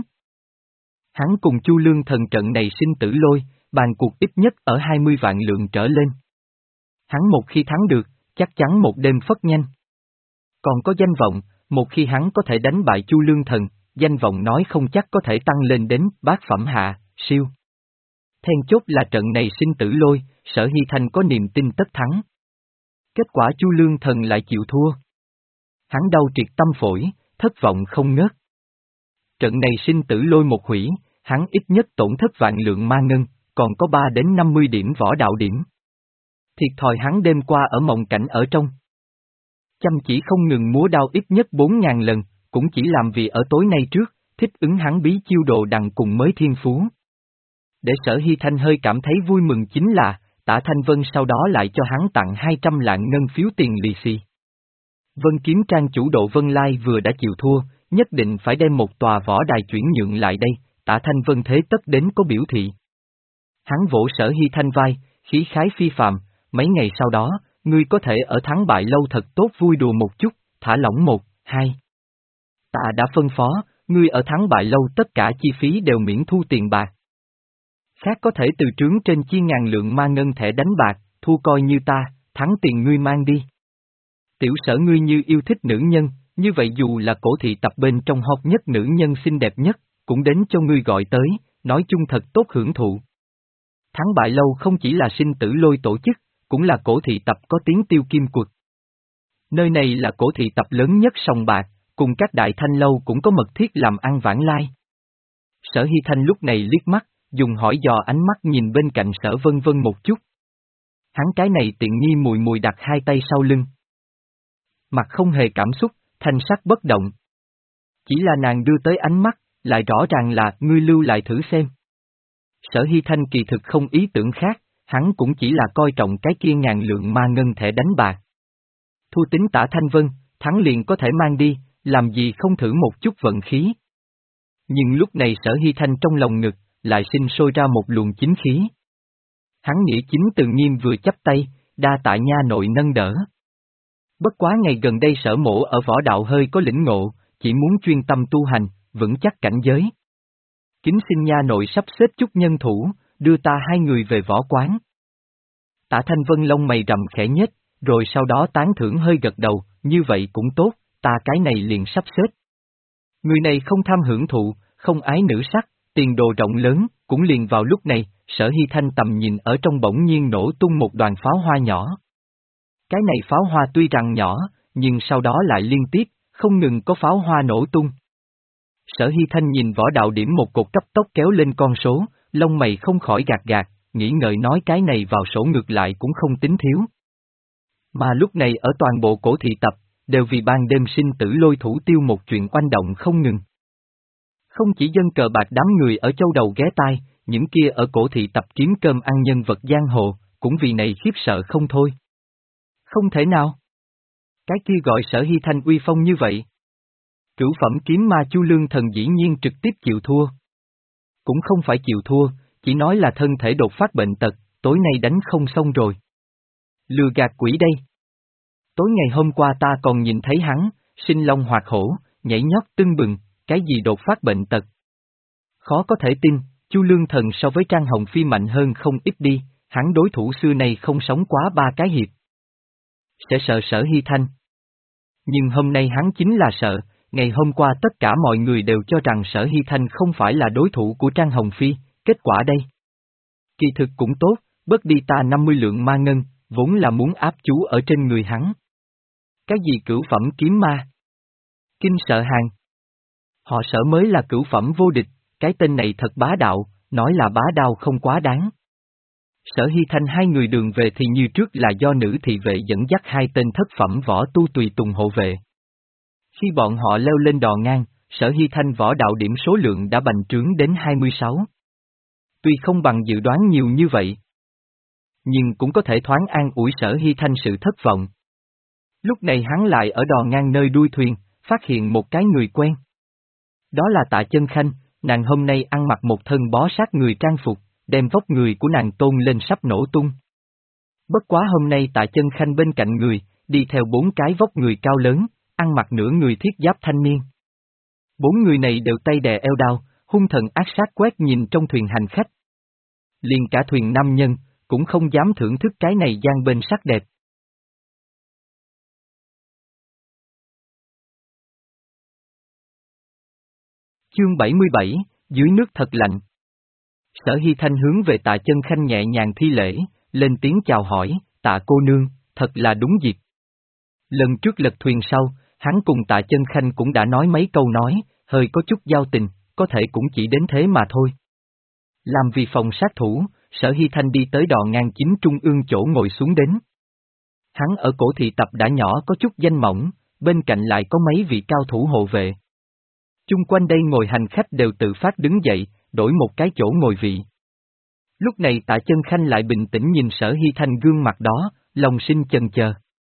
Hắn cùng Chu Lương Thần trận này sinh tử lôi, bàn cuộc ít nhất ở hai mươi vạn lượng trở lên. Hắn một khi thắng được, chắc chắn một đêm phất nhanh. Còn có danh vọng, một khi hắn có thể đánh bại Chu Lương Thần, danh vọng nói không chắc có thể tăng lên đến bát phẩm hạ, siêu. Then chốt là trận này sinh tử lôi, Sở Hy Thanh có niềm tin tất thắng. Kết quả Chu Lương Thần lại chịu thua. Hắn đau triệt tâm phổi, thất vọng không ngớt. Trận này sinh tử lôi một hủy, hắn ít nhất tổn thất vạn lượng ma ngân, còn có ba đến năm mươi điểm võ đạo điểm. Thiệt thòi hắn đêm qua ở mộng cảnh ở trong. Chăm chỉ không ngừng múa đao ít nhất bốn ngàn lần, cũng chỉ làm vì ở tối nay trước, thích ứng hắn bí chiêu đồ đằng cùng mới thiên phú. Để Sở Hy Thanh hơi cảm thấy vui mừng chính là, Tả Thanh Vân sau đó lại cho hắn tặng hai trăm lạng ngân phiếu tiền lì xì. Vân Kiếm Trang chủ Độ Vân Lai vừa đã chịu thua, nhất định phải đem một tòa võ đài chuyển nhượng lại đây, Tả Thanh Vân thế tất đến có biểu thị. Hắn vỗ Sở Hy Thanh vai, khí khái phi phàm, mấy ngày sau đó, ngươi có thể ở thắng bại lâu thật tốt vui đùa một chút, thả lỏng một, hai. Ta đã phân phó, ngươi ở thắng bại lâu tất cả chi phí đều miễn thu tiền bạc. Khác có thể từ trướng trên chia ngàn lượng ma ngân thẻ đánh bạc, thua coi như ta, thắng tiền ngươi mang đi. Tiểu Sở ngươi như yêu thích nữ nhân, như vậy dù là cổ thị tập bên trong hot nhất nữ nhân xinh đẹp nhất, cũng đến cho ngươi gọi tới, nói chung thật tốt hưởng thụ. Thắng bại lâu không chỉ là sinh tử lôi tổ chức, cũng là cổ thị tập có tiếng tiêu kim quật. Nơi này là cổ thị tập lớn nhất sòng bạc, cùng các đại thanh lâu cũng có mật thiết làm ăn vãng lai. Sở Hy Thanh lúc này liếc mắt, dùng hỏi dò ánh mắt nhìn bên cạnh Sở Vân Vân một chút. Hắn cái này tiện nghi mùi mùi đặt hai tay sau lưng. Mặt không hề cảm xúc, thanh sắc bất động. Chỉ là nàng đưa tới ánh mắt, lại rõ ràng là ngươi lưu lại thử xem. Sở Hy Thanh kỳ thực không ý tưởng khác, hắn cũng chỉ là coi trọng cái kia ngàn lượng ma ngân thẻ đánh bạc. Thua tính Tả Thanh Vân, thắng liền có thể mang đi, làm gì không thử một chút vận khí. Nhưng lúc này Sở Hy Thanh trong lòng ngực, lại sinh sôi ra một luồng chính khí. Hắn nghĩ chính từ nghiêm vừa chắp tay, đa tạ nha nội nâng đỡ. Bất quá ngày gần đây Sở mổ ở võ đạo hơi có lĩnh ngộ, chỉ muốn chuyên tâm tu hành, vững chắc cảnh giới. Kính xin nha nội sắp xếp chút nhân thủ, đưa ta hai người về võ quán. Tả Thanh Vân lông mày rậm khẽ nhếch, rồi sau đó tán thưởng hơi gật đầu, như vậy cũng tốt, ta cái này liền sắp xếp. Người này không tham hưởng thụ, không ái nữ sắc, tiền đồ rộng lớn, cũng liền vào lúc này, Sở Hy Thanh tầm nhìn ở trong bỗng nhiên nổ tung một đoàn pháo hoa nhỏ. Cái này pháo hoa tuy rằng nhỏ, nhưng sau đó lại liên tiếp, không ngừng có pháo hoa nổ tung. Sở Hy Thanh nhìn võ đạo điểm một cột cấp tốc kéo lên con số, lông mày không khỏi gạt gạt, nghĩ ngợi nói cái này vào sổ ngược lại cũng không tính thiếu. Mà lúc này ở toàn bộ cổ thị tập, đều vì ban đêm sinh tử lôi thủ tiêu một chuyện oanh động không ngừng. Không chỉ dân cờ bạc đám người ở châu đầu ghé tai, những kia ở cổ thị tập kiếm cơm ăn nhân vật giang hồ, cũng vì này khiếp sợ không thôi. Không thể nào. Cái kia gọi Sở Hy Thanh uy phong như vậy. Cửu phẩm kiếm ma Chu Lương Thần dĩ nhiên trực tiếp chịu thua. Cũng không phải chịu thua, chỉ nói là thân thể đột phát bệnh tật, tối nay đánh không xong rồi. Lừa gạt quỷ đây. Tối ngày hôm qua ta còn nhìn thấy hắn, sinh long hoạt hổ, nhảy nhót tưng bừng, cái gì đột phát bệnh tật. Khó có thể tin, Chu Lương Thần so với Trang Hồng Phi mạnh hơn không ít đi, hắn đối thủ xưa này không sống quá ba cái hiệp. Sẽ sợ Sở Hy Thanh. Nhưng hôm nay hắn chính là sợ, Ngày hôm qua tất cả mọi người đều cho rằng Sở Hy Thanh không phải là đối thủ của Trang Hồng Phi, kết quả đây. Kỳ thực cũng tốt, bớt đi ta năm mươi lượng ma ngân, vốn là muốn áp chú ở trên người hắn. Cái gì cửu phẩm kiếm ma? Kinh sợ hàng. Họ Sở mới là cửu phẩm vô địch, cái tên này thật bá đạo, nói là bá đạo không quá đáng. Sở Hy Thanh hai người đường về thì như trước là do nữ thị vệ dẫn dắt hai tên thất phẩm võ tu tùy tùng hộ vệ. Khi bọn họ leo lên đò ngang, Sở Hy Thanh võ đạo điểm số lượng đã bành trướng đến hai mươi sáu. Tuy không bằng dự đoán nhiều như vậy, nhưng cũng có thể thoáng an ủi Sở Hy Thanh sự thất vọng. Lúc này hắn lại ở đò ngang nơi đuôi thuyền, phát hiện một cái người quen. Đó là Tạ Chân Khanh, nàng hôm nay ăn mặc một thân bó sát người trang phục, đem vóc người của nàng tôn lên sắp nổ tung. Bất quá hôm nay Tạ Chân Khanh bên cạnh người, đi theo bốn cái vóc người cao lớn, ăn mặc nửa người thiết giáp thanh niên. Bốn người này đều tay đè eo đao, hung thần ác sát quét nhìn trong thuyền hành khách. Liền cả thuyền nam nhân, cũng không dám thưởng thức cái này giang bên sắc đẹp. Chương bảy mươi bảy, dưới nước thật lạnh. Sở Hy Thanh hướng về Tạ Chân Khanh nhẹ nhàng thi lễ, lên tiếng chào hỏi, Tạ cô nương, thật là đúng dịp. Lần trước lật thuyền sau, hắn cùng Tạ Chân Khanh cũng đã nói mấy câu nói, hơi có chút giao tình, có thể cũng chỉ đến thế mà thôi. Làm vì phòng sát thủ, Sở Hy Thanh đi tới đò ngang chính trung ương chỗ ngồi xuống đến. Hắn ở cổ thị tập đã nhỏ có chút danh mỏng, bên cạnh lại có mấy vị cao thủ hộ vệ. Chung quanh đây ngồi hành khách đều tự phát đứng dậy, đổi một cái chỗ ngồi vị. Lúc này Tạ Chân Khanh lại bình tĩnh nhìn Sở Hy Thanh gương mặt đó, lòng sinh chần chờ.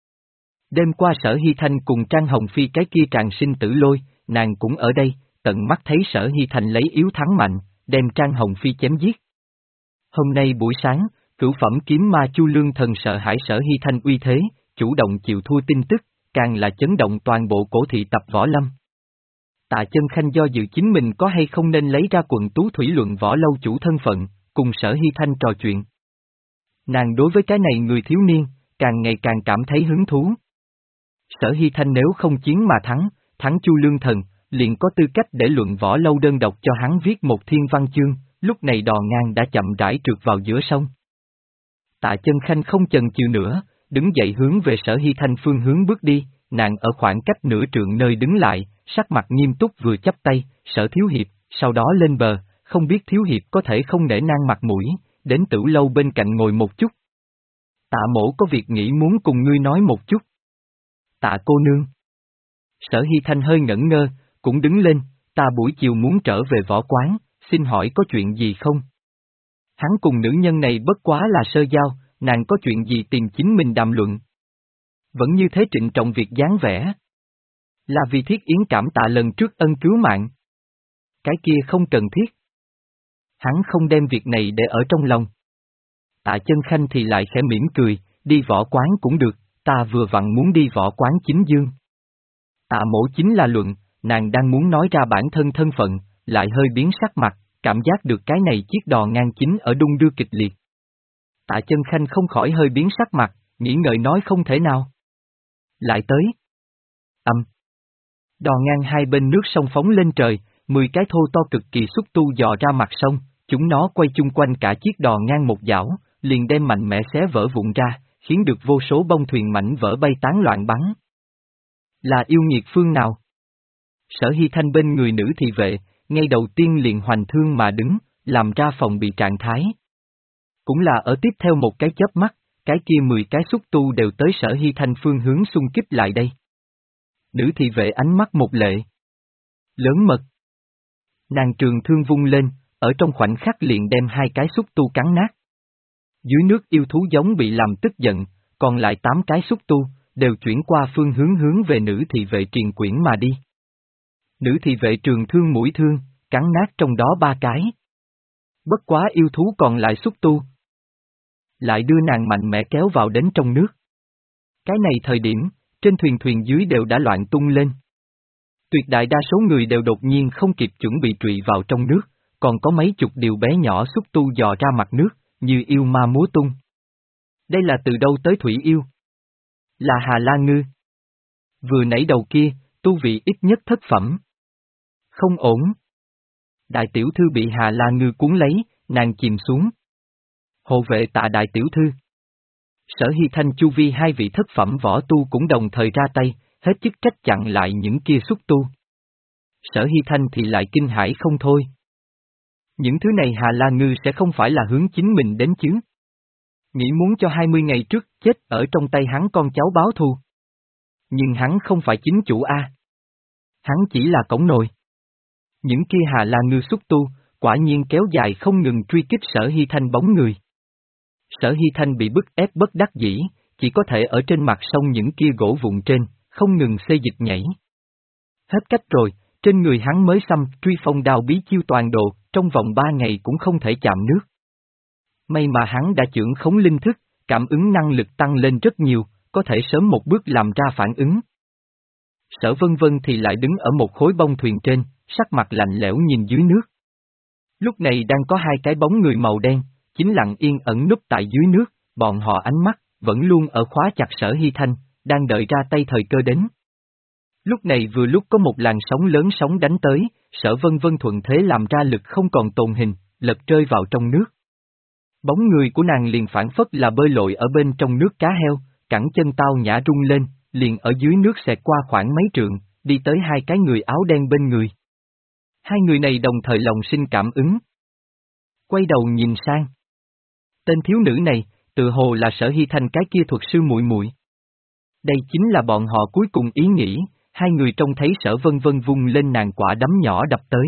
Đêm qua Sở Hy Thanh cùng Trang Hồng Phi cái kia tràn sinh tử lôi, nàng cũng ở đây, tận mắt thấy Sở Hy Thanh lấy yếu thắng mạnh, đem Trang Hồng Phi chém giết. Hôm nay buổi sáng, cửu phẩm kiếm ma Chu Lương Thần sợ hãi Sở Hy Thanh uy thế, chủ động chịu thua tin tức, càng là chấn động toàn bộ cổ thị tập võ lâm. Tạ Chân Khanh do dự chính mình có hay không nên lấy ra quận Tú Thủy luận võ lâu chủ thân phận, cùng Sở Hy Thanh trò chuyện. Nàng đối với cái này người thiếu niên, càng ngày càng cảm thấy hứng thú. Sở Hy Thanh nếu không chiến mà thắng, thắng Chu Lương Thần, liền có tư cách để luận võ lâu đơn độc cho hắn viết một thiên văn chương, lúc này đò ngang đã chậm rãi trượt vào giữa sông. Tạ Chân Khanh không chần chừ nữa, đứng dậy hướng về Sở Hy Thanh phương hướng bước đi, nàng ở khoảng cách nửa trượng nơi đứng lại, sắc mặt nghiêm túc vừa chắp tay, Sở thiếu hiệp, sau đó lên bờ, không biết thiếu hiệp có thể không nể nang mặt mũi, đến Tử lâu bên cạnh ngồi một chút. Tạ mỗ có việc nghĩ muốn cùng ngươi nói một chút. Tạ cô nương. Sở Hy Thanh hơi ngẩn ngơ, cũng đứng lên, ta buổi chiều muốn trở về võ quán, xin hỏi có chuyện gì không? Hắn cùng nữ nhân này bất quá là sơ giao, nàng có chuyện gì tìm chính mình đàm luận. Vẫn như thế trịnh trọng việc dáng vẻ. Là vì Thiết Yến cảm tạ lần trước ân cứu mạng. Cái kia không cần thiết. Hắn không đem việc này để ở trong lòng. Tạ Chân Khanh thì lại khẽ mỉm cười, đi võ quán cũng được, ta vừa vặn muốn đi võ quán chính dương. Tạ mỗ chính là luận, nàng đang muốn nói ra bản thân thân phận, lại hơi biến sắc mặt, cảm giác được cái này chiếc đò ngang chính ở đung đưa kịch liệt. Tạ Chân Khanh không khỏi hơi biến sắc mặt, nghĩ ngợi nói không thể nào. Lại tới. Âm. Đò ngang hai bên nước sông phóng lên trời, mười cái thô to cực kỳ xúc tu dò ra mặt sông, chúng nó quay chung quanh cả chiếc đò ngang một dảo, liền đem mạnh mẽ xé vỡ vụn ra, khiến được vô số bông thuyền mảnh vỡ bay tán loạn bắn. Là yêu nghiệt phương nào? Sở Hy Thanh bên người nữ thị vệ, ngay đầu tiên liền hoành thương mà đứng, làm ra phòng bị trạng thái. Cũng là ở tiếp theo một cái chớp mắt, cái kia mười cái xúc tu đều tới Sở Hy Thanh phương hướng xung kích lại đây. Nữ thị vệ ánh mắt một lệ. Lớn mật. Nàng trường thương vung lên, ở trong khoảnh khắc liền đem hai cái xúc tu cắn nát. Dưới nước yêu thú giống bị làm tức giận, còn lại tám cái xúc tu, đều chuyển qua phương hướng hướng về nữ thị vệ Triền Quyển mà đi. Nữ thị vệ trường thương mũi thương, cắn nát trong đó ba cái. Bất quá yêu thú còn lại xúc tu. Lại đưa nàng mạnh mẽ kéo vào đến trong nước. Cái này thời điểm, trên thuyền thuyền dưới đều đã loạn tung lên. Tuyệt đại đa số người đều đột nhiên không kịp chuẩn bị trụy vào trong nước, còn có mấy chục điều bé nhỏ xúc tu dò ra mặt nước, như yêu ma múa tung. Đây là từ đâu tới thủy yêu? Là Hà La Ngư. Vừa nãy đầu kia, tu vị ít nhất thất phẩm. Không ổn. Đại tiểu thư bị Hà La Ngư cuốn lấy, nàng chìm xuống. Hộ vệ Tạ đại tiểu thư. Sở Hy Thanh chu vi hai vị thất phẩm võ tu cũng đồng thời ra tay, hết chức trách chặn lại những kia xúc tu. Sở Hy Thanh thì lại kinh hãi không thôi. Những thứ này Hà La Ngư sẽ không phải là hướng chính mình đến chứ. Nghĩ muốn cho hai mươi ngày trước chết ở trong tay hắn con cháu báo thù. Nhưng hắn không phải chính chủ A. Hắn chỉ là cổng nồi. Những kia Hà La Ngư xúc tu, quả nhiên kéo dài không ngừng truy kích Sở Hy Thanh bóng người. Sở Hy Thanh bị bức ép bất đắc dĩ, chỉ có thể ở trên mặt sông những kia gỗ vụn trên, không ngừng xê dịch nhảy. Hết cách rồi, trên người hắn mới xăm truy phong đao bí chiêu toàn độ, trong vòng ba ngày cũng không thể chạm nước. May mà hắn đã chưởng khống linh thức, cảm ứng năng lực tăng lên rất nhiều, có thể sớm một bước làm ra phản ứng. Sở Vân Vân thì lại đứng ở một khối bông thuyền trên, sắc mặt lạnh lẽo nhìn dưới nước. Lúc này đang có hai cái bóng người màu đen, chính lặng yên ẩn núp tại dưới nước, bọn họ ánh mắt, vẫn luôn ở khóa chặt Sở Hy Thanh, đang đợi ra tay thời cơ đến. Lúc này vừa lúc có một làn sóng lớn sóng đánh tới, Sở Vân Vân thuận thế làm ra lực không còn tồn hình, lật rơi vào trong nước. Bóng người của nàng liền phản phất là bơi lội ở bên trong nước cá heo, cẳng chân tao nhã rung lên, liền ở dưới nước xẹt qua khoảng mấy trượng, đi tới hai cái người áo đen bên người. Hai người này đồng thời lòng sinh cảm ứng. Quay đầu nhìn sang. Tên thiếu nữ này, tự hồ là Sở Hy Thanh cái kia thuật sư muội muội. Đây chính là bọn họ cuối cùng ý nghĩ, hai người trông thấy Sở Vân Vân vung lên nàng quả đấm nhỏ đập tới.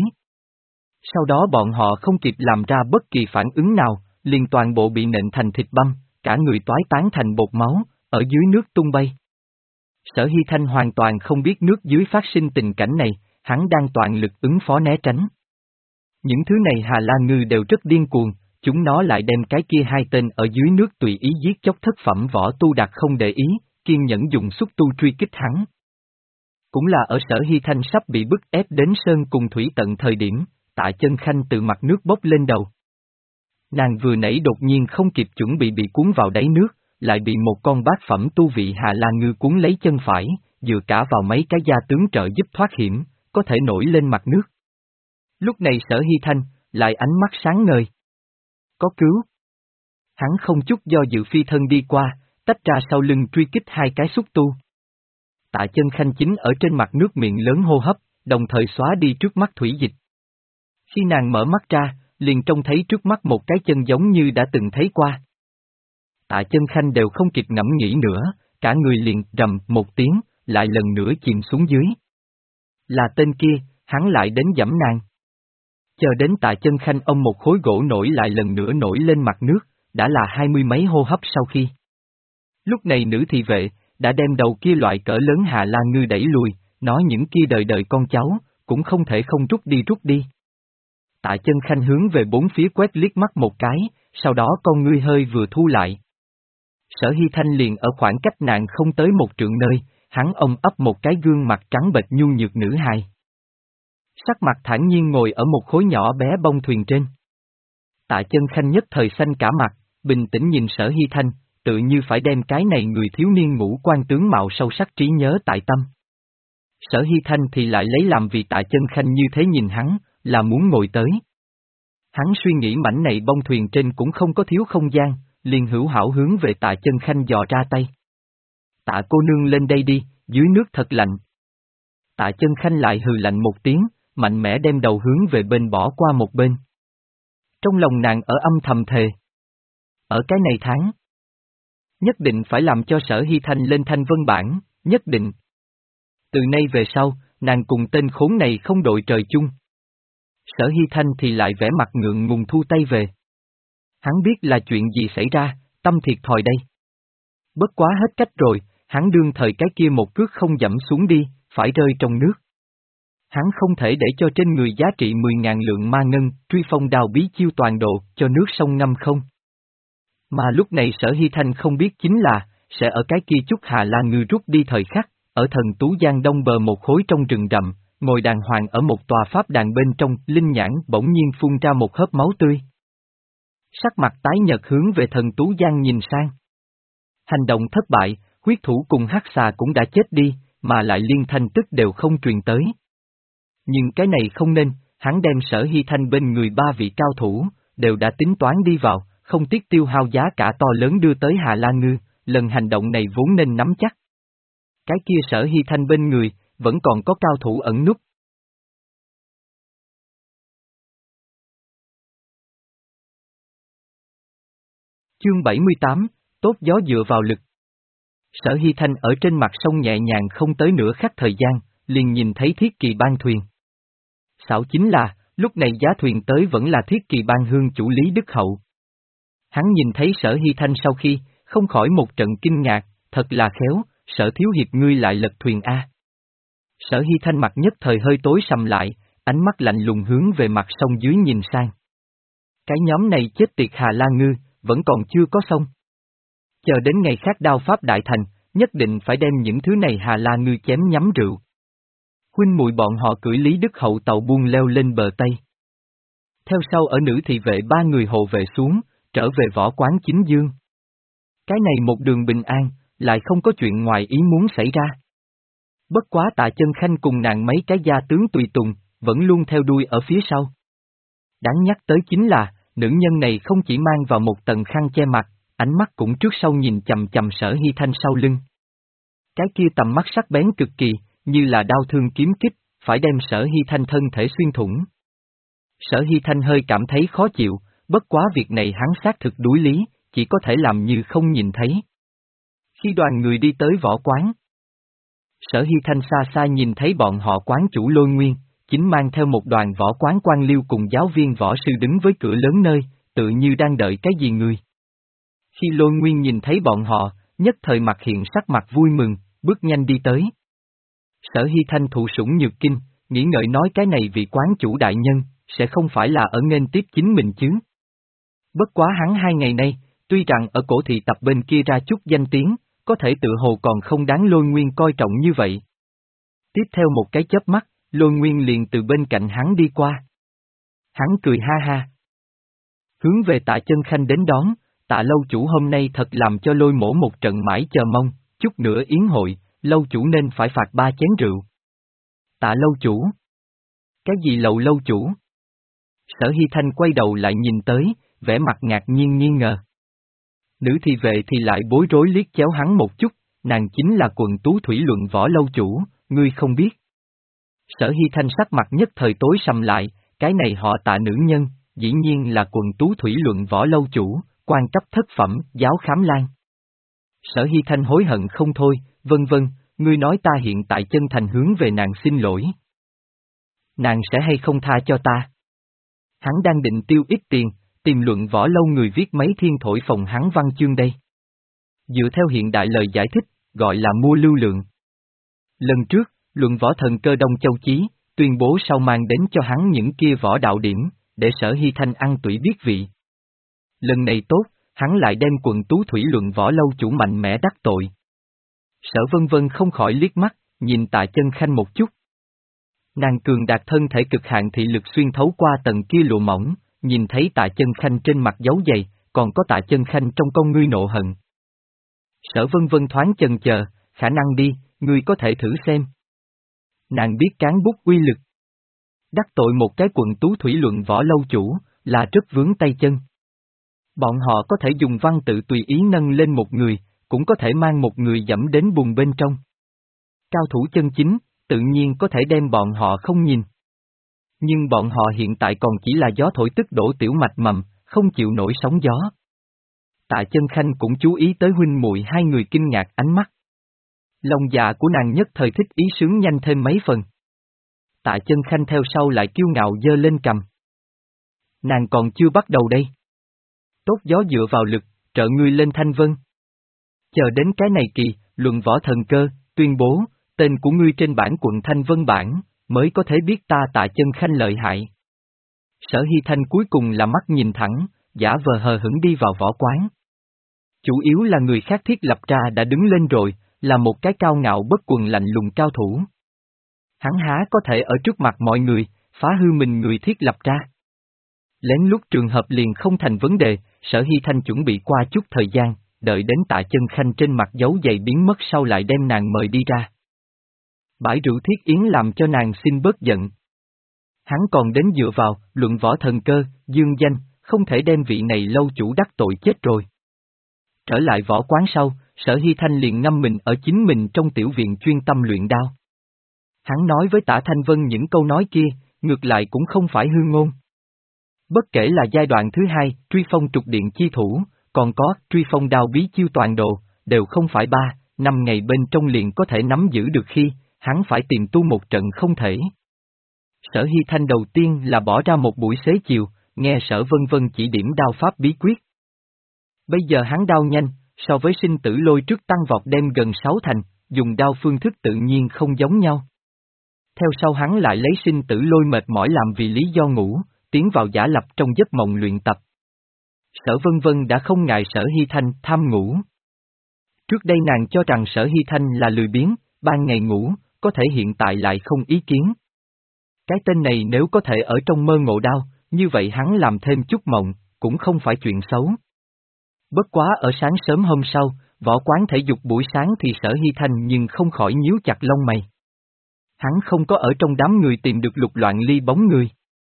Sau đó bọn họ không kịp làm ra bất kỳ phản ứng nào, liền toàn bộ bị nện thành thịt băm, cả người toái tán thành bột máu, ở dưới nước tung bay. Sở Hy Thanh hoàn toàn không biết nước dưới phát sinh tình cảnh này, hắn đang toàn lực ứng phó né tránh. Những thứ này Hà La Ngư đều rất điên cuồng, chúng nó lại đem cái kia hai tên ở dưới nước tùy ý giết chóc thất phẩm võ tu đạt không để ý, kiên nhẫn dùng xúc tu truy kích hắn. Cũng là ở Sở Hy Thanh sắp bị bức ép đến sơn cùng thủy tận thời điểm, Tạ Chân Khanh từ mặt nước bốc lên đầu. Nàng vừa nãy đột nhiên không kịp chuẩn bị bị cuốn vào đáy nước, lại bị một con bát phẩm tu vị Hà La Ngư cuốn lấy chân phải, dựa cả vào mấy cái gia tướng trợ giúp thoát hiểm, có thể nổi lên mặt nước. Lúc này Sở Hy Thanh, lại ánh mắt sáng ngời. Có cứu. Hắn không chút do dự phi thân đi qua, tách ra sau lưng truy kích hai cái xúc tu. Tạ Chân Khanh chính ở trên mặt nước miệng lớn hô hấp, đồng thời xóa đi trước mắt thủy dịch. Khi nàng mở mắt ra, liền trông thấy trước mắt một cái chân giống như đã từng thấy qua. Tạ Chân Khanh đều không kịp ngẫm nghĩ nữa, cả người liền rầm một tiếng, lại lần nữa chìm xuống dưới. Là tên kia, hắn lại đến giẫm nàng. Chờ đến Tạ Chân Khanh ông một khối gỗ nổi lại lần nữa nổi lên mặt nước, đã là hai mươi mấy hô hấp sau khi. Lúc này nữ thị vệ, đã đem đầu kia loại cỡ lớn Hà La Ngư đẩy lùi, nói những kia đời đời con cháu, cũng không thể không rút đi rút đi. Tạ Chân Khanh hướng về bốn phía quét liếc mắt một cái, sau đó con ngươi hơi vừa thu lại. Sở Hy Thanh liền ở khoảng cách nàng không tới một trượng nơi, hắn ôm ấp một cái gương mặt trắng bệch nhu nhược nữ hài. Sắc mặt thản nhiên ngồi ở một khối nhỏ bé bông thuyền trên. Tạ Chân Khanh nhất thời xanh cả mặt, bình tĩnh nhìn Sở Hy Thanh, tự như phải đem cái này người thiếu niên ngũ quan tướng mạo sâu sắc trí nhớ tại tâm. Sở Hy Thanh thì lại lấy làm vì Tạ Chân Khanh như thế nhìn hắn, là muốn ngồi tới. Hắn suy nghĩ mảnh này bông thuyền trên cũng không có thiếu không gian, liền hữu hảo hướng về Tạ Chân Khanh dò ra tay. Tạ cô nương lên đây đi, dưới nước thật lạnh. Tạ Chân Khanh lại hừ lạnh một tiếng, mạnh mẽ đem đầu hướng về bên bỏ qua một bên. Trong lòng nàng ở âm thầm thề. Ở cái này tháng, nhất định phải làm cho Sở Hy Thanh lên thanh vân bảng, nhất định. Từ nay về sau, nàng cùng tên khốn này không đội trời chung. Sở Hy Thanh thì lại vẻ mặt ngượng ngùng thu tay về. Hắn biết là chuyện gì xảy ra, tâm thiệt thòi đây. Bất quá hết cách rồi, hắn đương thời cái kia một cước không dẫm xuống đi, phải rơi trong nước. Hắn không thể để cho trên người giá trị mười ngàn lượng ma ngân, truy phong đào bí chiêu toàn độ, cho nước sông ngâm không. Mà lúc này Sở Hy Thanh không biết chính là, sẽ ở cái kia chút Hà La Ngư rút đi thời khắc, ở thần Tú Giang đông bờ một khối trong rừng rậm, ngồi đàng hoàng ở một tòa pháp đàn bên trong, linh nhãn bỗng nhiên phun ra một hớp máu tươi. Sắc mặt tái nhợt hướng về thần Tú Giang nhìn sang. Hành động thất bại, huyết thủ cùng hắc xà cũng đã chết đi, mà lại liên thanh tức đều không truyền tới. Nhưng cái này không nên, hắn đem Sở Hy Thanh bên người ba vị cao thủ, đều đã tính toán đi vào, không tiếc tiêu hao giá cả to lớn đưa tới Hà La Ngư, lần hành động này vốn nên nắm chắc. Cái kia Sở Hy Thanh bên người, vẫn còn có cao thủ ẩn núp. Chương bảy mươi tám, tốt gió dựa vào lực. Sở Hy Thanh ở trên mặt sông nhẹ nhàng không tới nửa khắc thời gian, liền nhìn thấy Thiết Kỳ Bang thuyền. Xảo chính là, lúc này giá thuyền tới vẫn là Thiết Kỳ Bang hương chủ Lý Đức Hậu. Hắn nhìn thấy Sở Hy Thanh sau khi, không khỏi một trận kinh ngạc, thật là khéo, Sở thiếu hiệp ngươi lại lật thuyền A. Sở Hy Thanh mặt nhất thời hơi tối sầm lại, ánh mắt lạnh lùng hướng về mặt sông dưới nhìn sang. Cái nhóm này chết tiệt Hà La Ngư, vẫn còn chưa có xong. Chờ đến ngày khác đao pháp đại thành, nhất định phải đem những thứ này Hà La Ngư chém nhắm rượu. Huynh muội bọn họ cưỡi Lý Đức Hậu tàu buôn leo lên bờ Tây. Theo sau ở nữ thị vệ ba người hộ vệ xuống, trở về võ quán chính dương. Cái này một đường bình an, lại không có chuyện ngoài ý muốn xảy ra. Bất quá Tạ Chân Khanh cùng nàng mấy cái gia tướng tùy tùng, vẫn luôn theo đuôi ở phía sau. Đáng nhắc tới chính là, nữ nhân này không chỉ mang vào một tầng khăn che mặt, ánh mắt cũng trước sau nhìn chầm chầm Sở Hy Thanh sau lưng. Cái kia tầm mắt sắc bén cực kỳ, như là đao thương kiếm kích, phải đem Sở Hy Thanh thân thể xuyên thủng. Sở Hy Thanh hơi cảm thấy khó chịu, bất quá việc này hắn xác thực đối lý, chỉ có thể làm như không nhìn thấy. Khi đoàn người đi tới võ quán, Sở Hy Thanh xa xa nhìn thấy bọn họ quán chủ Lôi Nguyên, chính mang theo một đoàn võ quán quan liêu cùng giáo viên võ sư đứng với cửa lớn nơi, tự như đang đợi cái gì người. Khi Lôi Nguyên nhìn thấy bọn họ, nhất thời mặt hiện sắc mặt vui mừng, bước nhanh đi tới. Sở Hy Thanh thụ sủng nhược kinh, nghĩ ngợi nói cái này vị quán chủ đại nhân, sẽ không phải là ở nghênh tiếp chính mình chứ. Bất quá hắn hai ngày nay, tuy rằng ở cổ thị tập bên kia ra chút danh tiếng, có thể tự hồ còn không đáng Lôi Nguyên coi trọng như vậy. Tiếp theo một cái chớp mắt, Lôi Nguyên liền từ bên cạnh hắn đi qua. Hắn cười ha ha. Hướng về Tạ Chân Khanh đến đón, Tạ lâu chủ hôm nay thật làm cho Lôi mổ một trận mãi chờ mong, chút nữa yến hội, lâu chủ nên phải phạt ba chén rượu. Tạ lâu chủ. Cái gì lầu lâu chủ? Sở Hy Thanh quay đầu lại nhìn tới, vẻ mặt ngạc nhiên nghi ngờ. Nữ thị vệ thì lại bối rối liếc chéo hắn một chút, nàng chính là quần tú thủy luận võ lâu chủ, ngươi không biết. Sở Hy Thanh sắc mặt nhất thời tối sầm lại, cái này họ Tạ nữ nhân, dĩ nhiên là quần tú thủy luận võ lâu chủ, quan cấp thất phẩm, giáo khám lan. Sở Hy Thanh hối hận không thôi, vân vân, ngươi nói ta hiện tại chân thành hướng về nàng xin lỗi. Nàng sẽ hay không tha cho ta? Hắn đang định tiêu ít tiền, tìm luận võ lâu người viết mấy thiên thổi phồng hắn văn chương đây. Dựa theo hiện đại lời giải thích, gọi là mua lưu lượng. Lần trước, luận võ thần cơ Đông Châu Chí, tuyên bố sau mang đến cho hắn những kia võ đạo điểm, để Sở Hy Thanh ăn tủy biết vị. Lần này tốt, hắn lại đem quận tú thủy luận võ lâu chủ mạnh mẽ đắc tội. Sở Vân Vân không khỏi liếc mắt, nhìn Tạ Chân Khanh một chút. Nàng cường đạt thân thể cực hạn thị lực xuyên thấu qua tầng kia lụa mỏng, nhìn thấy Tạ Chân Khanh trên mặt dấu dày, còn có Tạ Chân Khanh trong con ngươi nộ hận. Sở Vân Vân thoáng chần chờ, khả năng đi, ngươi có thể thử xem. Nàng biết cán bút uy lực. Đắc tội một cái quận tú thủy luận võ lâu chủ, là rất vướng tay chân. Bọn họ có thể dùng văn tự tùy ý nâng lên một người, cũng có thể mang một người dẫm đến bùn bên trong. Cao thủ chân chính, tự nhiên có thể đem bọn họ không nhìn. Nhưng bọn họ hiện tại còn chỉ là gió thổi tức đổ tiểu mạch mầm, không chịu nổi sóng gió. Tạ Chân Khanh cũng chú ý tới huynh muội hai người kinh ngạc ánh mắt. Lòng dạ của nàng nhất thời thích ý sướng nhanh thêm mấy phần. Tạ Chân Khanh theo sau lại kiêu ngạo giơ lên cầm. Nàng còn chưa bắt đầu đây. Tốt gió dựa vào lực, trợ ngươi lên thanh vân. Chờ đến cái này kỳ, luận võ thần cơ, tuyên bố, tên của ngươi trên bản quận Thanh Vân bản, mới có thể biết ta Tạ Chân Khanh lợi hại. Sở Hy Thanh cuối cùng là mắt nhìn thẳng, giả vờ hờ hững đi vào võ quán. Chủ yếu là người khác thiết lập ra đã đứng lên rồi, là một cái cao ngạo bất quần lạnh lùng cao thủ. Hắn há có thể ở trước mặt mọi người, phá hư mình người thiết lập ra. Lén lút trường hợp liền không thành vấn đề, Sở Hy Thanh chuẩn bị qua chút thời gian, đợi đến Tạ Chân Khanh trên mặt dấu giày biến mất sau lại đem nàng mời đi ra. bãi rượu thiết yến làm cho nàng xin bớt giận. Hắn còn đến dựa vào, luận võ thần cơ, dương danh, không thể đem vị này lâu chủ đắc tội chết rồi. Trở lại võ quán sau, Sở Hy Thanh liền ngâm mình ở chính mình trong tiểu viện chuyên tâm luyện đao. Hắn nói với Tả Thanh Vân những câu nói kia, ngược lại cũng không phải hư ngôn. Bất kể là giai đoạn thứ hai, truy phong trục điện chi thủ, còn có truy phong đao bí chiêu toàn đồ, đều không phải ba, năm ngày bên trong liền có thể nắm giữ được khi, hắn phải tìm tu một trận không thể. Sở Hy Thanh đầu tiên là bỏ ra một buổi xế chiều, nghe Sở Vân Vân chỉ điểm đao pháp bí quyết. Bây giờ hắn đao nhanh, so với sinh tử lôi trước tăng vọt đem gần sáu thành, dùng đao phương thức tự nhiên không giống nhau. Theo sau hắn lại lấy sinh tử lôi mệt mỏi làm vì lý do ngủ, tiến vào giả lập trong giấc mộng luyện tập. Sở Vân Vân đã không ngại Sở Hy Thanh tham ngủ. Trước đây nàng cho rằng Sở Hy Thanh là lười biếng, ban ngày ngủ, có thể hiện tại lại không ý kiến. Cái tên này nếu có thể ở trong mơ ngộ đao, như vậy hắn làm thêm chút mộng, cũng không phải chuyện xấu. Bất quá ở sáng sớm hôm sau, võ quán thể dục buổi sáng thì Sở Hy Thanh nhưng không khỏi nhíu chặt lông mày. Hắn không có ở trong đám người tìm được Lục Loạn Ly bóng người.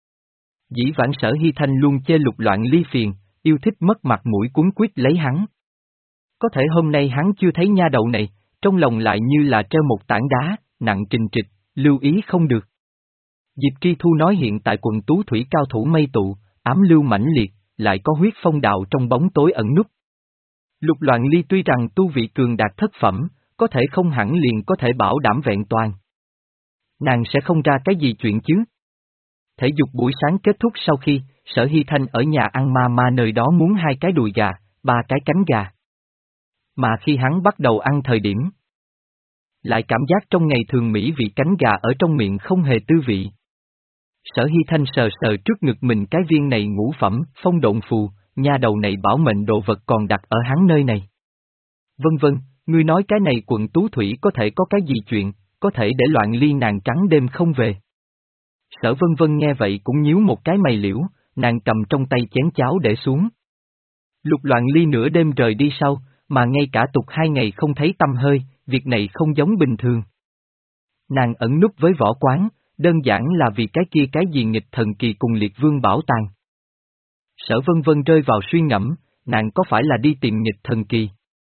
Dĩ vãng Sở Hy Thanh luôn chê Lục Loạn Ly phiền, yêu thích mất mặt mũi cuốn quýt lấy hắn. Có thể hôm nay hắn chưa thấy nha đầu này, trong lòng lại như là treo một tảng đá, nặng trình trịch, lưu ý không được. Diệp Tri Thu nói hiện tại quận Tú Thủy cao thủ mây tụ, ám lưu mãnh liệt, lại có huyết phong đạo trong bóng tối ẩn núp. Lục Loạn Ly tuy rằng tu vị cường đạt thất phẩm, có thể không hẳn liền có thể bảo đảm vẹn toàn. Nàng sẽ không ra cái gì chuyện chứ. Thể dục buổi sáng kết thúc sau khi, Sở Hy Thanh ở nhà ăn ma ma nơi đó muốn hai cái đùi gà, ba cái cánh gà. Mà khi hắn bắt đầu ăn thời điểm, lại cảm giác trong ngày thường mỹ vị cánh gà ở trong miệng không hề tư vị. Sở Hy Thanh sờ sờ trước ngực mình cái viên này ngũ phẩm, phong độn phù, nha đầu này bảo mệnh đồ vật còn đặt ở hắn nơi này. Vân vân, ngươi nói cái này quận Tú Thủy có thể có cái gì chuyện, có thể để Loạn Ly nàng trắng đêm không về. Sở Vân Vân nghe vậy cũng nhíu một cái mày liễu, nàng cầm trong tay chén cháo để xuống. Lục Loạn Ly nửa đêm rời đi sau, mà ngay cả tục hai ngày không thấy tăm hơi, việc này không giống bình thường. Nàng ẩn núp với võ quán, đơn giản là vì cái kia cái gì nghịch thần kỳ cùng liệt vương bảo tàng. Sở Vân Vân rơi vào suy ngẫm, nàng có phải là đi tìm nghịch thần kỳ?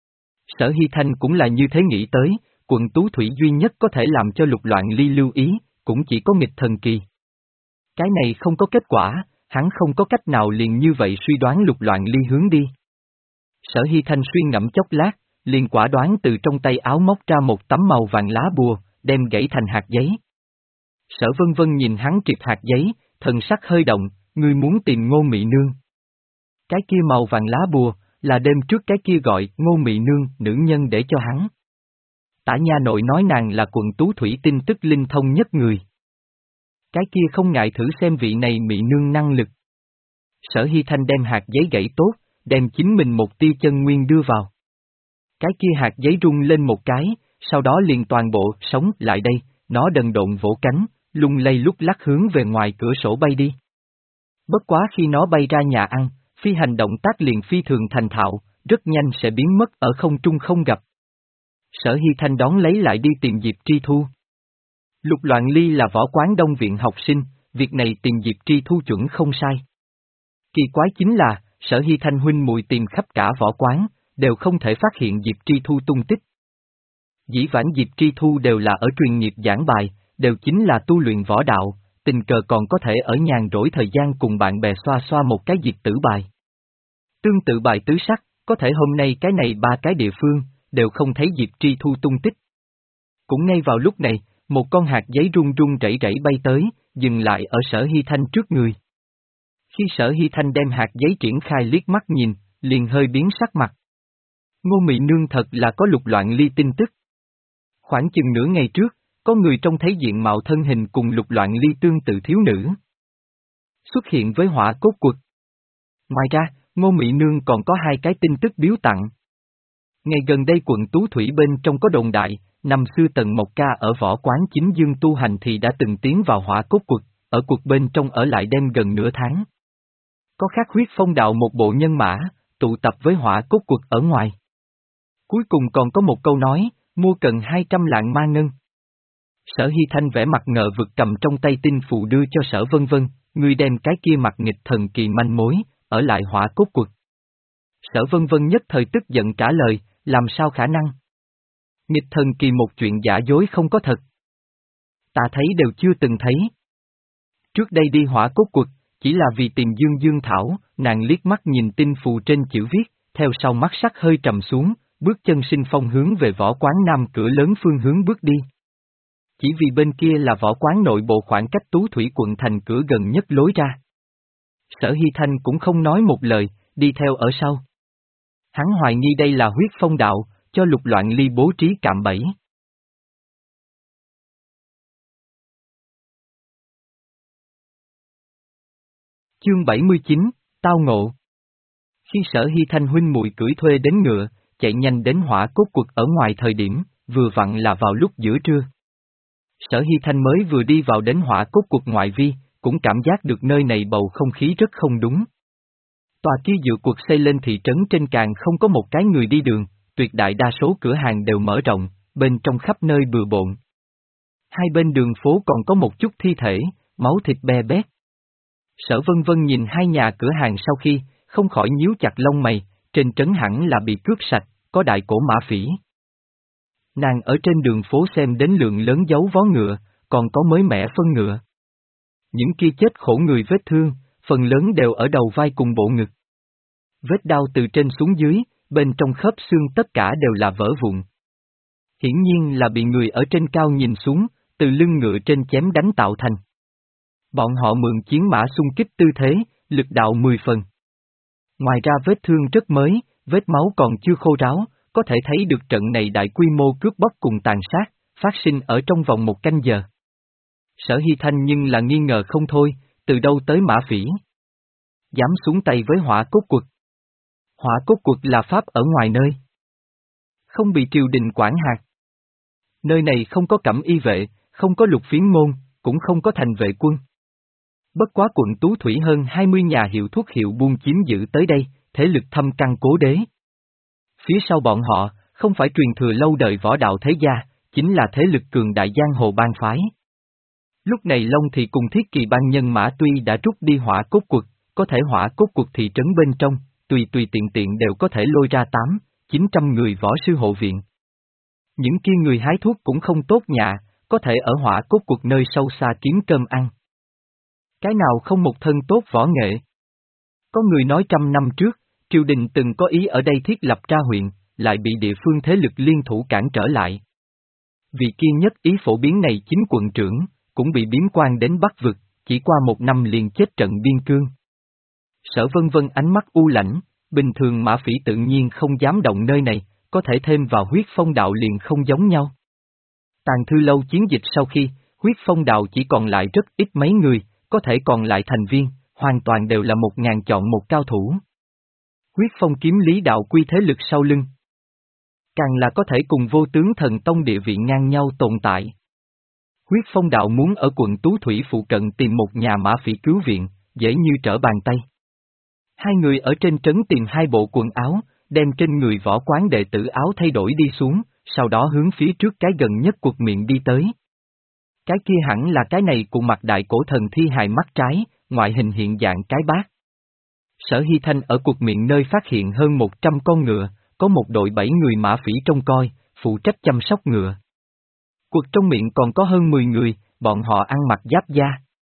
Sở Hy Thanh cũng là như thế nghĩ tới, quận Tú Thủy duy nhất có thể làm cho Lục Loạn Ly lưu ý, cũng chỉ có nghịch thần kỳ. Cái này không có kết quả, hắn không có cách nào liền như vậy suy đoán Lục Loạn Ly hướng đi. Sở Hy Thanh suy ngẫm chốc lát, liền quả đoán từ trong tay áo móc ra một tấm màu vàng lá bùa, đem gãy thành hạt giấy. Sở Vân Vân nhìn hắn triệt hạt giấy, thần sắc hơi động, ngươi muốn tìm Ngô Mị Nương. Cái kia màu vàng lá bùa, là đêm trước cái kia gọi Ngô Mị Nương, nữ nhân để cho hắn. Tả nha nội nói nàng là quận Tú Thủy tin tức linh thông nhất người. Cái kia không ngại thử xem vị này Mị Nương năng lực. Sở Hy Thanh đem hạt giấy gãy tốt, đem chính mình một tia chân nguyên đưa vào. Cái kia hạt giấy rung lên một cái, sau đó liền toàn bộ sống lại đây, nó đần độn vỗ cánh, lung lay lúc lắc hướng về ngoài cửa sổ bay đi. Bất quá khi nó bay ra nhà ăn, phi hành động tác liền phi thường thành thạo, rất nhanh sẽ biến mất ở không trung không gặp. Sở Hy Thanh đón lấy lại đi tìm Diệp Tri Thu. Lục Loạn Ly là võ quán Đông viện học sinh, việc này tìm Diệp Tri Thu chuẩn không sai. Kỳ quái chính là, Sở Hy Thanh huynh muội tìm khắp cả võ quán, đều không thể phát hiện Diệp Tri Thu tung tích. Dĩ vãng Diệp Tri Thu đều là ở truyền nghiệp giảng bài, đều chính là tu luyện võ đạo, tình cờ còn có thể ở nhàn rỗi thời gian cùng bạn bè xoa xoa một cái diệt tử bài. Tương tự bài tứ sắc, có thể hôm nay cái này ba cái địa phương, đều không thấy Diệp Tri Thu tung tích. Cũng ngay vào lúc này, một con hạt giấy run run rẩy rẩy bay tới, dừng lại ở Sở Hy Thanh trước người. Khi Sở Hy Thanh đem hạt giấy triển khai liếc mắt nhìn, liền hơi biến sắc mặt. Ngô Mị Nương thật là có Lục Loạn Ly tin tức. Khoảng chừng nửa ngày trước, có người trông thấy diện mạo thân hình cùng Lục Loạn Ly tương tự thiếu nữ. Xuất hiện với hỏa cốt quật. Ngoài ra, Ngô Mị Nương còn có hai cái tin tức biếu tặng. Ngày gần đây quận Tú Thủy bên trong có đồn đại, năm xưa Tần Mộc Ca ở võ quán chính dương tu hành thì đã từng tiến vào hỏa cốt quật, ở quật bên trong ở lại đêm gần nửa tháng. Có khắc huyết phong đạo một bộ nhân mã, tụ tập với hỏa cốt quật ở ngoài. Cuối cùng còn có một câu nói, mua cần hai trăm lạng ma ngân. Sở Hy Thanh vẻ mặt ngờ vực cầm trong tay tinh phù đưa cho Sở Vân Vân, ngươi đem cái kia mặt nghịch thần kỳ manh mối, ở lại hỏa cốt quật. Sở Vân Vân nhất thời tức giận trả lời, làm sao khả năng? Nghịch thần kỳ một chuyện giả dối không có thật. Ta thấy đều chưa từng thấy. Trước đây đi hỏa cốt quật, chỉ là vì tìm Dương Dương Thảo, nàng liếc mắt nhìn tinh phù trên chữ viết, theo sau mắt sắc hơi trầm xuống, bước chân sinh phong hướng về võ quán nam cửa lớn phương hướng bước đi. Chỉ vì bên kia là võ quán nội bộ khoảng cách Tú Thủy quận thành cửa gần nhất lối ra. Sở Hy Thanh cũng không nói một lời, đi theo ở sau. Hắn hoài nghi đây là huyết phong đạo, cho Lục Loạn Ly bố trí cạm bẫy. Chương bảy mươi chín, Tao ngộ. Khi Sở Hy Thanh huynh muội cưỡi thuê đến ngựa, chạy nhanh đến hỏa cốt quật ở ngoài thời điểm, vừa vặn là vào lúc giữa trưa. Sở Hy Thanh mới vừa đi vào đến hỏa cốt quật ngoại vi, cũng cảm giác được nơi này bầu không khí rất không đúng. Tòa kia dựa quật xây lên thị trấn trên càng không có một cái người đi đường, tuyệt đại đa số cửa hàng đều mở rộng, bên trong khắp nơi bừa bộn. Hai bên đường phố còn có một chút thi thể, máu thịt be bét. Sở Vân Vân nhìn hai nhà cửa hàng sau khi, không khỏi nhíu chặt lông mày, trên trấn hẳn là bị cướp sạch, có đại cổ mã phỉ. Nàng ở trên đường phố xem đến lượng lớn dấu vó ngựa, còn có mới mẻ phân ngựa. Những kia chết khổ người vết thương, phần lớn đều ở đầu vai cùng bộ ngực. Vết đau từ trên xuống dưới, bên trong khớp xương tất cả đều là vỡ vụn. Hiển nhiên là bị người ở trên cao nhìn xuống, từ lưng ngựa trên chém đánh tạo thành. Bọn họ mượn chiến mã xung kích tư thế, lực đạo mười phần. Ngoài ra vết thương rất mới, vết máu còn chưa khô ráo, có thể thấy được trận này đại quy mô cướp bóc cùng tàn sát, phát sinh ở trong vòng một canh giờ. Sở Hy Thanh nhưng là nghi ngờ không thôi, từ đâu tới mã phỉ. Dám xuống tay với hỏa cốt quật. Hỏa cốt quật là pháp ở ngoài nơi. Không bị triều đình quản hạt. Nơi này không có cẩm y vệ, không có lục phiến môn, cũng không có thành vệ quân. Bất quá quận Tú Thủy hơn hai mươi nhà hiệu thuốc hiệu buôn chiếm giữ tới đây, thế lực thâm căn cố đế. Phía sau bọn họ, không phải truyền thừa lâu đời võ đạo thế gia, chính là thế lực cường đại giang hồ bang phái. Lúc này Long Thị cùng Thiết Kỳ bang nhân mã tuy đã rút đi hỏa cốt quật, có thể hỏa cốt quật thị trấn bên trong, tùy tùy tiện tiện đều có thể lôi ra tám, chín trăm người võ sư hộ viện. Những kia người hái thuốc cũng không tốt nhạ, có thể ở hỏa cốt quật nơi sâu xa kiếm cơm ăn. Cái nào không một thân tốt võ nghệ? Có người nói trăm năm trước, triều đình từng có ý ở đây thiết lập tra huyện, lại bị địa phương thế lực liên thủ cản trở lại. Vì kiên nhất ý phổ biến này chính quận trưởng, cũng bị biếm quan đến Bắc Vực, chỉ qua một năm liền chết trận biên cương. Sở Vân Vân ánh mắt u lãnh, bình thường mã phỉ tự nhiên không dám động nơi này, có thể thêm vào huyết phong đạo liền không giống nhau. Tàn Thư Lâu chiến dịch sau khi, huyết phong đạo chỉ còn lại rất ít mấy người, có thể còn lại thành viên, hoàn toàn đều là một ngàn chọn một cao thủ. Huyết phong kiếm lý đạo quy thế lực sau lưng. Càng là có thể cùng vô tướng thần tông địa vị ngang nhau tồn tại. Huyết phong đạo muốn ở quận Tú Thủy phụ cận tìm một nhà mã phỉ cứu viện, dễ như trở bàn tay. Hai người ở trên trấn tìm hai bộ quần áo, đem trên người võ quán đệ tử áo thay đổi đi xuống, sau đó hướng phía trước cái gần nhất quật miệng đi tới. Cái kia hẳn là cái này cùng mặt đại cổ thần thi hài mắt trái, ngoại hình hiện dạng cái bát. Sở Hy Thanh ở quật miệng nơi phát hiện hơn một trăm con ngựa, có một đội bảy người mã phỉ trông coi, phụ trách chăm sóc ngựa. Quật trong miệng còn có hơn mười người, bọn họ ăn mặc giáp da.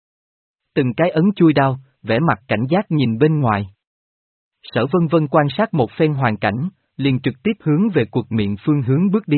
Từng cái ấn chui đao, vẻ mặt cảnh giác nhìn bên ngoài. Sở Vân Vân quan sát một phen hoàn cảnh, liền trực tiếp hướng về quật miệng phương hướng bước đi.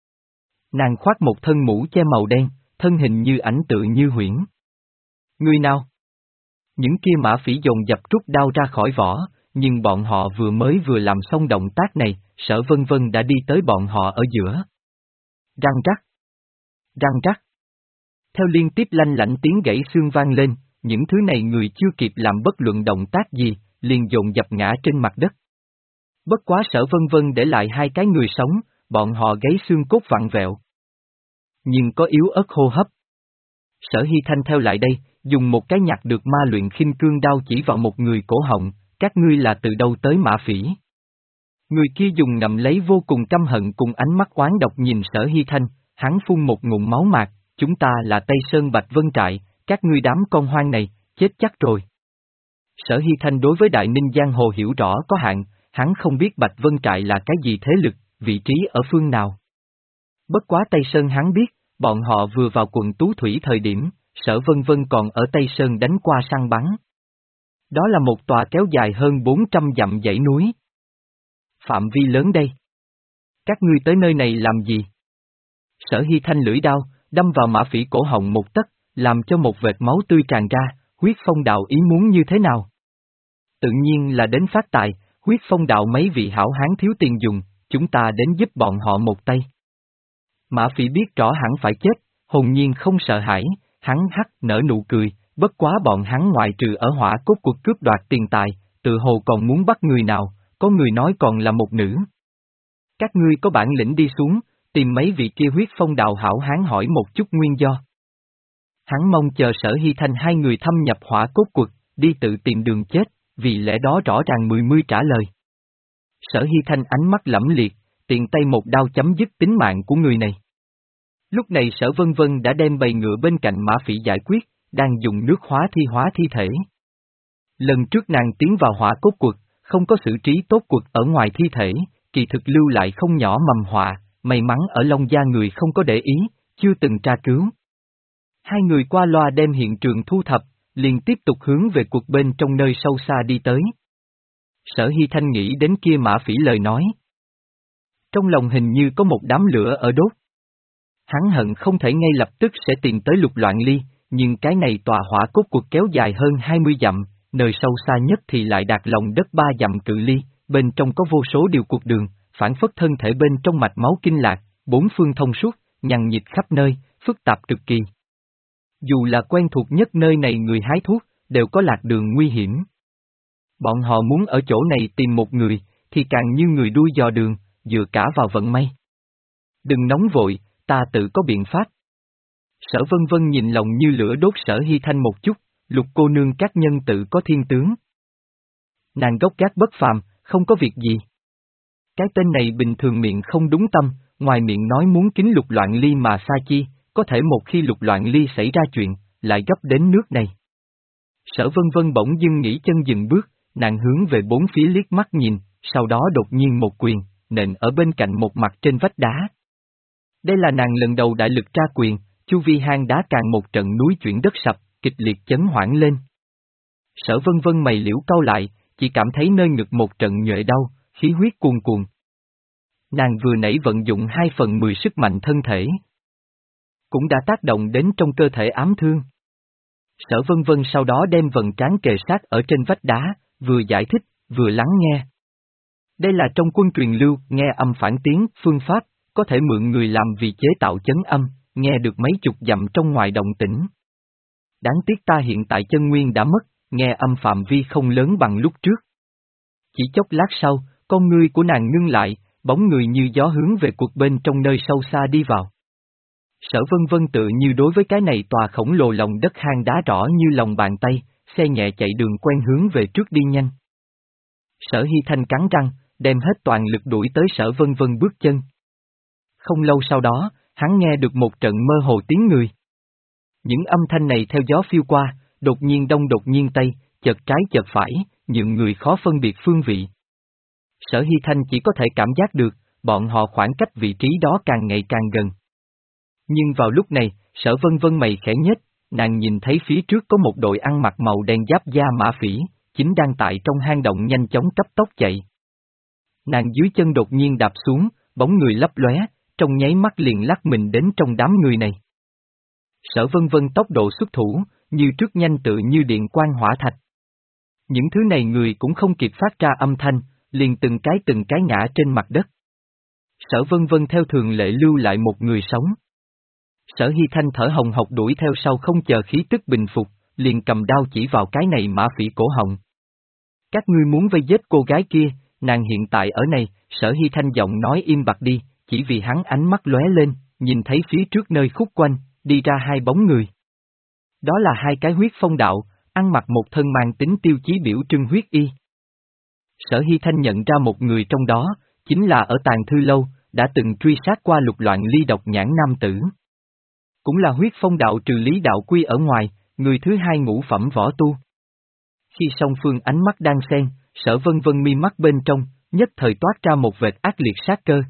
Nàng khoác một thân mũ che màu đen, thân hình như ảnh tự như huyễn. Người nào? Những kia mã phỉ dồn dập rút đao ra khỏi vỏ, nhưng bọn họ vừa mới vừa làm xong động tác này, Sở Vân Vân đã đi tới bọn họ ở giữa. Răng rắc. Răng rắc. Theo liên tiếp lanh lảnh tiếng gãy xương vang lên, những thứ này người chưa kịp làm bất luận động tác gì, liền dồn dập ngã trên mặt đất. Bất quá Sở Vân Vân để lại hai cái người sống, bọn họ gáy xương cốt vặn vẹo. Nhưng có yếu ớt hô hấp. Sở Hy Thanh theo lại đây, dùng một cái nhặt được ma luyện khinh cương đao chỉ vào một người cổ họng, các ngươi là từ đâu tới mã phỉ. Người kia dùng ngậm lấy vô cùng căm hận cùng ánh mắt oán độc nhìn Sở Hy Thanh, hắn phun một ngụm máu mạc, chúng ta là Tây Sơn Bạch Vân Trại, các ngươi đám con hoang này, chết chắc rồi. Sở Hy Thanh đối với Đại Ninh Giang Hồ hiểu rõ có hạn, hắn không biết Bạch Vân Trại là cái gì thế lực, vị trí ở phương nào. Bất quá Tây Sơn hắn biết, bọn họ vừa vào quận Tú Thủy thời điểm, Sở Vân Vân còn ở Tây Sơn đánh qua săn bắn. Đó là một tòa kéo dài hơn bốn trăm dặm dãy núi. Phạm vi lớn đây. Các ngươi tới nơi này làm gì? Sở Hy Thanh lưỡi đao, đâm vào Mã Phỉ cổ họng một tấc, làm cho một vệt máu tươi tràn ra, huyết phong đạo ý muốn như thế nào? Tự nhiên là đến phát tài, huyết phong đạo mấy vị hảo hán thiếu tiền dùng, chúng ta đến giúp bọn họ một tay. Mã Phỉ biết rõ hẳn phải chết, hồn nhiên không sợ hãi, hắn hắc nở nụ cười, bất quá bọn hắn ngoại trừ ở hỏa cốt cuộc cướp đoạt tiền tài, tự hồ còn muốn bắt người nào, có người nói còn là một nữ. Các ngươi có bản lĩnh đi xuống, tìm mấy vị kia huyết phong đạo hảo hán hỏi một chút nguyên do. Hắn mong chờ Sở Hy Thanh hai người thâm nhập hỏa cốt cuộc, đi tự tìm đường chết, vì lẽ đó rõ ràng mười mươi trả lời. Sở Hy Thanh ánh mắt lẫm liệt, tiện tay một đao chấm dứt tính mạng của người này. Lúc này Sở Vân Vân đã đem bầy ngựa bên cạnh Mã Phỉ giải quyết, đang dùng nước hóa thi hóa thi thể. Lần trước nàng tiến vào hỏa cốt cuộc, không có xử trí tốt cuộc ở ngoài thi thể, kỳ thực lưu lại không nhỏ mầm họa, may mắn ở Long Gia người không có để ý, chưa từng tra cứu. Hai người qua loa đem hiện trường thu thập, liền tiếp tục hướng về cuộc bên trong nơi sâu xa đi tới. Sở Hy Thanh nghĩ đến kia Mã Phỉ lời nói. Trong lòng hình như có một đám lửa ở đốt. Hắn hận không thể ngay lập tức sẽ tìm tới Lục Loạn Ly, nhưng cái này tòa hỏa cốt cuộc kéo dài hơn hai mươi dặm, nơi sâu xa nhất thì lại đạt lòng đất ba dặm cự ly, bên trong có vô số điều cuộc đường, phản phất thân thể bên trong mạch máu kinh lạc, bốn phương thông suốt, nhằng nhịt khắp nơi, phức tạp cực kỳ. Dù là quen thuộc nhất nơi này người hái thuốc, đều có lạc đường nguy hiểm. Bọn họ muốn ở chỗ này tìm một người, thì càng như người đuôi dò đường, dựa cả vào vận may. Đừng nóng vội, ta tự có biện pháp. Sở Vân Vân nhìn lòng như lửa đốt Sở Hy Thanh một chút, Lục cô nương các nhân tự có thiên tướng. Nàng gốc gác bất phàm, không có việc gì. Cái tên này bình thường miệng không đúng tâm, ngoài miệng nói muốn kính Lục Loạn Ly mà xa chi, có thể một khi Lục Loạn Ly xảy ra chuyện, lại gấp đến nước này. Sở Vân Vân bỗng dưng nghỉ chân dừng bước, nàng hướng về bốn phía liếc mắt nhìn, sau đó đột nhiên một quyền, nện ở bên cạnh một mặt trên vách đá. Đây là nàng lần đầu đại lực tra quyền, chu vi hang đá càng một trận núi chuyển đất sập, kịch liệt chấn hoảng lên. Sở Vân Vân mày liễu cau lại, chỉ cảm thấy nơi ngực một trận nhuệ đau, khí huyết cuồn cuồn. Nàng vừa nãy vận dụng hai phần mười sức mạnh thân thể, cũng đã tác động đến trong cơ thể ám thương. Sở Vân Vân sau đó đem vần trán kề sát ở trên vách đá, vừa giải thích, vừa lắng nghe. Đây là trong quân truyền lưu, nghe âm phản tiếng, phương pháp, có thể mượn người làm vì chế tạo chấn âm, nghe được mấy chục dặm trong ngoài động tĩnh. Đáng tiếc ta hiện tại chân nguyên đã mất, nghe âm phạm vi không lớn bằng lúc trước. Chỉ chốc lát sau, con ngươi của nàng ngưng lại, bóng người như gió hướng về cuộc bên trong nơi sâu xa đi vào. Sở Vân Vân tự như đối với cái này tòa khổng lồ lòng đất hang đá rõ như lòng bàn tay, xe nhẹ chạy đường quen hướng về trước đi nhanh. Sở Hy Thanh cắn răng, đem hết toàn lực đuổi tới Sở Vân Vân bước chân. Không lâu sau đó, hắn nghe được một trận mơ hồ tiếng người. Những âm thanh này theo gió phiêu qua, đột nhiên đông đột nhiên tây, chợt trái chợt phải, nhượng người khó phân biệt phương vị. Sở Hy Thanh chỉ có thể cảm giác được, bọn họ khoảng cách vị trí đó càng ngày càng gần. Nhưng vào lúc này, Sở Vân Vân mày khẽ nhếch, nàng nhìn thấy phía trước có một đội ăn mặc màu đen giáp da Mã Phỉ, chính đang tại trong hang động nhanh chóng cấp tốc chạy. Nàng dưới chân đột nhiên đạp xuống, bóng người lấp lóe, trong nháy mắt liền lắc mình đến trong đám người này. Sở Vân Vân tốc độ xuất thủ, như trước nhanh tự như điện quang hỏa thạch. Những thứ này người cũng không kịp phát ra âm thanh, liền từng cái từng cái ngã trên mặt đất. Sở Vân Vân theo thường lệ lưu lại một người sống. Sở Hy Thanh thở hồng hộc đuổi theo sau không chờ khí tức bình phục, liền cầm đao chỉ vào cái này Mã Phỉ cổ họng. Các ngươi muốn vây giết cô gái kia, nàng hiện tại ở này, Sở Hy Thanh giọng nói im bặt đi, chỉ vì hắn ánh mắt lóe lên, nhìn thấy phía trước nơi khúc quanh, đi ra hai bóng người. Đó là hai cái huyết phong đạo, ăn mặc một thân mang tính tiêu chí biểu trưng huyết y. Sở Hy Thanh nhận ra một người trong đó, chính là ở Tàng Thư Lâu, đã từng truy sát qua Lục Loạn Ly độc nhãn nam tử. Cũng là huyết phong đạo trừ Lý Đạo Quy ở ngoài, người thứ hai ngũ phẩm võ tu. Khi song phương ánh mắt đang xen, Sở Vân Vân mi mắt bên trong, nhất thời toát ra một vệt ác liệt sát cơ.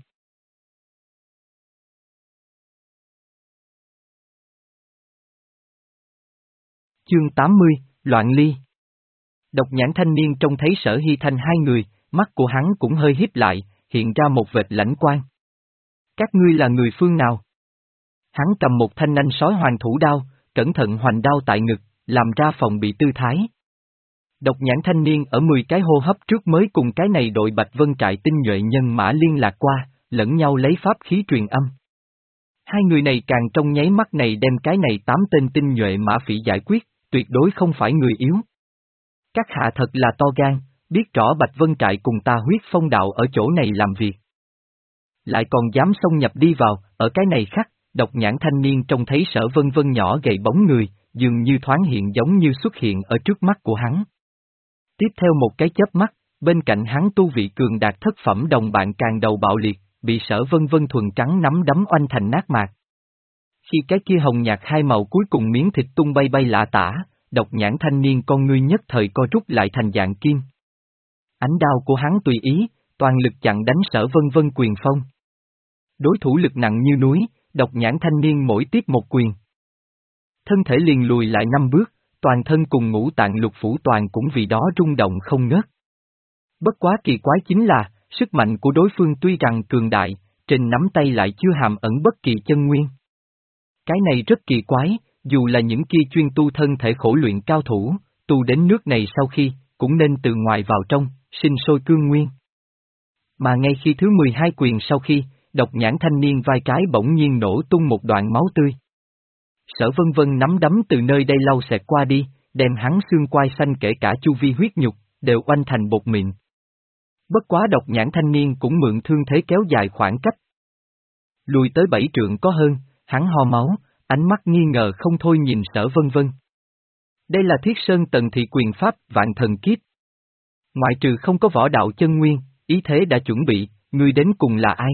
Chương tám mươi, Loạn Ly. Độc nhãn thanh niên trông thấy Sở Hy Thanh hai người, mắt của hắn cũng hơi híp lại, hiện ra một vệt lãnh quang. Các ngươi là người phương nào? Hắn cầm một thanh nanh sói hoàng thủ đao, cẩn thận hoành đao tại ngực, làm ra phòng bị tư thái. Độc nhãn thanh niên ở mười cái hô hấp trước mới cùng cái này đội Bạch Vân trại tinh nhuệ nhân mã liên lạc qua, lẫn nhau lấy pháp khí truyền âm. Hai người này càng trong nháy mắt này đem cái này tám tên tinh nhuệ mã phỉ giải quyết, tuyệt đối không phải người yếu. Các hạ thật là to gan, biết rõ Bạch Vân trại cùng ta huyết phong đạo ở chỗ này làm việc. Lại còn dám xông nhập đi vào, ở cái này khắc, độc nhãn thanh niên trông thấy Sở Vân Vân nhỏ gầy bóng người, dường như thoáng hiện giống như xuất hiện ở trước mắt của hắn. Tiếp theo một cái chớp mắt, bên cạnh hắn tu vị cường đạt thất phẩm đồng bạn càng đầu bạo liệt, bị Sở Vân Vân thuần trắng nắm đấm oanh thành nát mạc. Khi cái kia hồng nhạt hai màu cuối cùng miếng thịt tung bay bay lạ tả, độc nhãn thanh niên con ngươi nhất thời co rút lại thành dạng kim. Ánh đao của hắn tùy ý, toàn lực chặn đánh Sở Vân Vân quyền phong. Đối thủ lực nặng như núi, độc nhãn thanh niên mỗi tiếp một quyền. Thân thể liền lùi lại năm bước, toàn thân cùng ngũ tạng lục phủ toàn cũng vì đó rung động không ngớt. Bất quá kỳ quái chính là, sức mạnh của đối phương tuy rằng cường đại, trên nắm tay lại chưa hàm ẩn bất kỳ chân nguyên. Cái này rất kỳ quái, dù là những kia chuyên tu thân thể khổ luyện cao thủ, tu đến nước này sau khi, cũng nên từ ngoài vào trong, sinh sôi cương nguyên. Mà ngay khi thứ mười hai quyền sau khi, độc nhãn thanh niên vai trái bỗng nhiên nổ tung một đoạn máu tươi. Sở Vân Vân nắm đấm từ nơi đây lau xẹt qua đi, đem hắn xương quai xanh kể cả chu vi huyết nhục, đều oanh thành bột mịn. Bất quá độc nhãn thanh niên cũng mượn thương thế kéo dài khoảng cách. Lùi tới bảy trượng có hơn, hắn ho máu, ánh mắt nghi ngờ không thôi nhìn Sở Vân Vân. Đây là Thiết Sơn Tần Thị quyền pháp vạn thần kiếp. Ngoại trừ không có võ đạo chân nguyên, ý thế đã chuẩn bị, ngươi đến cùng là ai?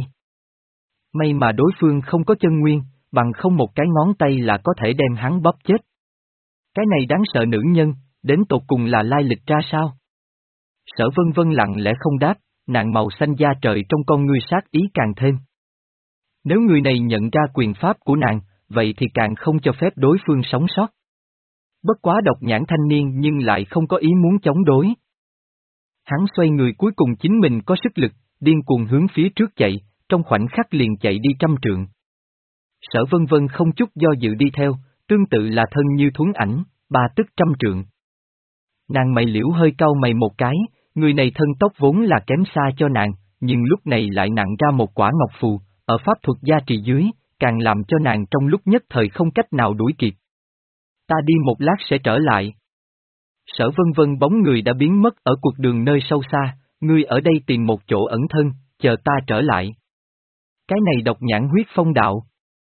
May mà đối phương không có chân nguyên, bằng không một cái ngón tay là có thể đem hắn bóp chết. Cái này đáng sợ nữ nhân, đến tột cùng là lai lịch ra sao? Sở Vân Vân lặng lẽ không đáp, nàng màu xanh da trời trong con ngươi sát ý càng thêm. Nếu người này nhận ra quyền pháp của nàng, vậy thì càng không cho phép đối phương sống sót. Bất quá độc nhãn thanh niên nhưng lại không có ý muốn chống đối. Hắn xoay người cuối cùng chính mình có sức lực, điên cuồng hướng phía trước chạy, trong khoảnh khắc liền chạy đi trăm trượng. Sở Vân Vân không chút do dự đi theo, tương tự là thân như thuấn ảnh, ba tức trăm trượng. Nàng mày liễu hơi cau mày một cái, người này thân tốc vốn là kém xa cho nàng, nhưng lúc này lại nặng ra một quả ngọc phù, ở pháp thuật gia trì dưới, càng làm cho nàng trong lúc nhất thời không cách nào đuổi kịp. Ta đi một lát sẽ trở lại. Sở Vân Vân bóng người đã biến mất ở cuộc đường nơi sâu xa, ngươi ở đây tìm một chỗ ẩn thân, chờ ta trở lại. Cái này độc nhãn huyết phong đạo.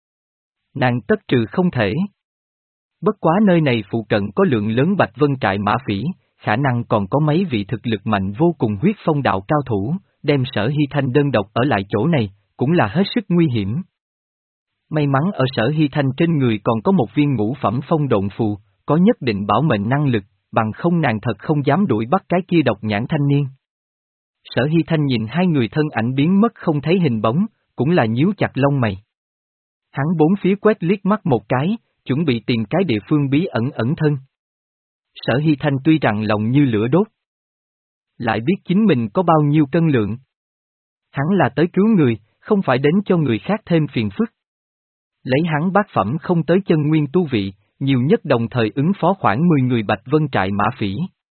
Nàng tất trừ không thể. Bất quá nơi này phụ cận có lượng lớn Bạch Vân trại mã phỉ, khả năng còn có mấy vị thực lực mạnh vô cùng huyết phong đạo cao thủ, đem Sở Hy Thanh đơn độc ở lại chỗ này, cũng là hết sức nguy hiểm. May mắn ở Sở Hy Thanh trên người còn có một viên ngũ phẩm phong độn phù, có nhất định bảo mệnh năng lực, bằng không nàng thật không dám đuổi bắt cái kia độc nhãn thanh niên. Sở Hy Thanh nhìn hai người thân ảnh biến mất không thấy hình bóng, cũng là nhíu chặt lông mày. Hắn bốn phía quét liếc mắt một cái, chuẩn bị tìm cái địa phương bí ẩn ẩn thân. Sở Hy Thanh tuy rằng lòng như lửa đốt, lại biết chính mình có bao nhiêu cân lượng. Hắn là tới cứu người, không phải đến cho người khác thêm phiền phức. Lấy hắn bát phẩm không tới chân nguyên tu vị, nhiều nhất đồng thời ứng phó khoảng mười người Bạch Vân trại mã phỉ.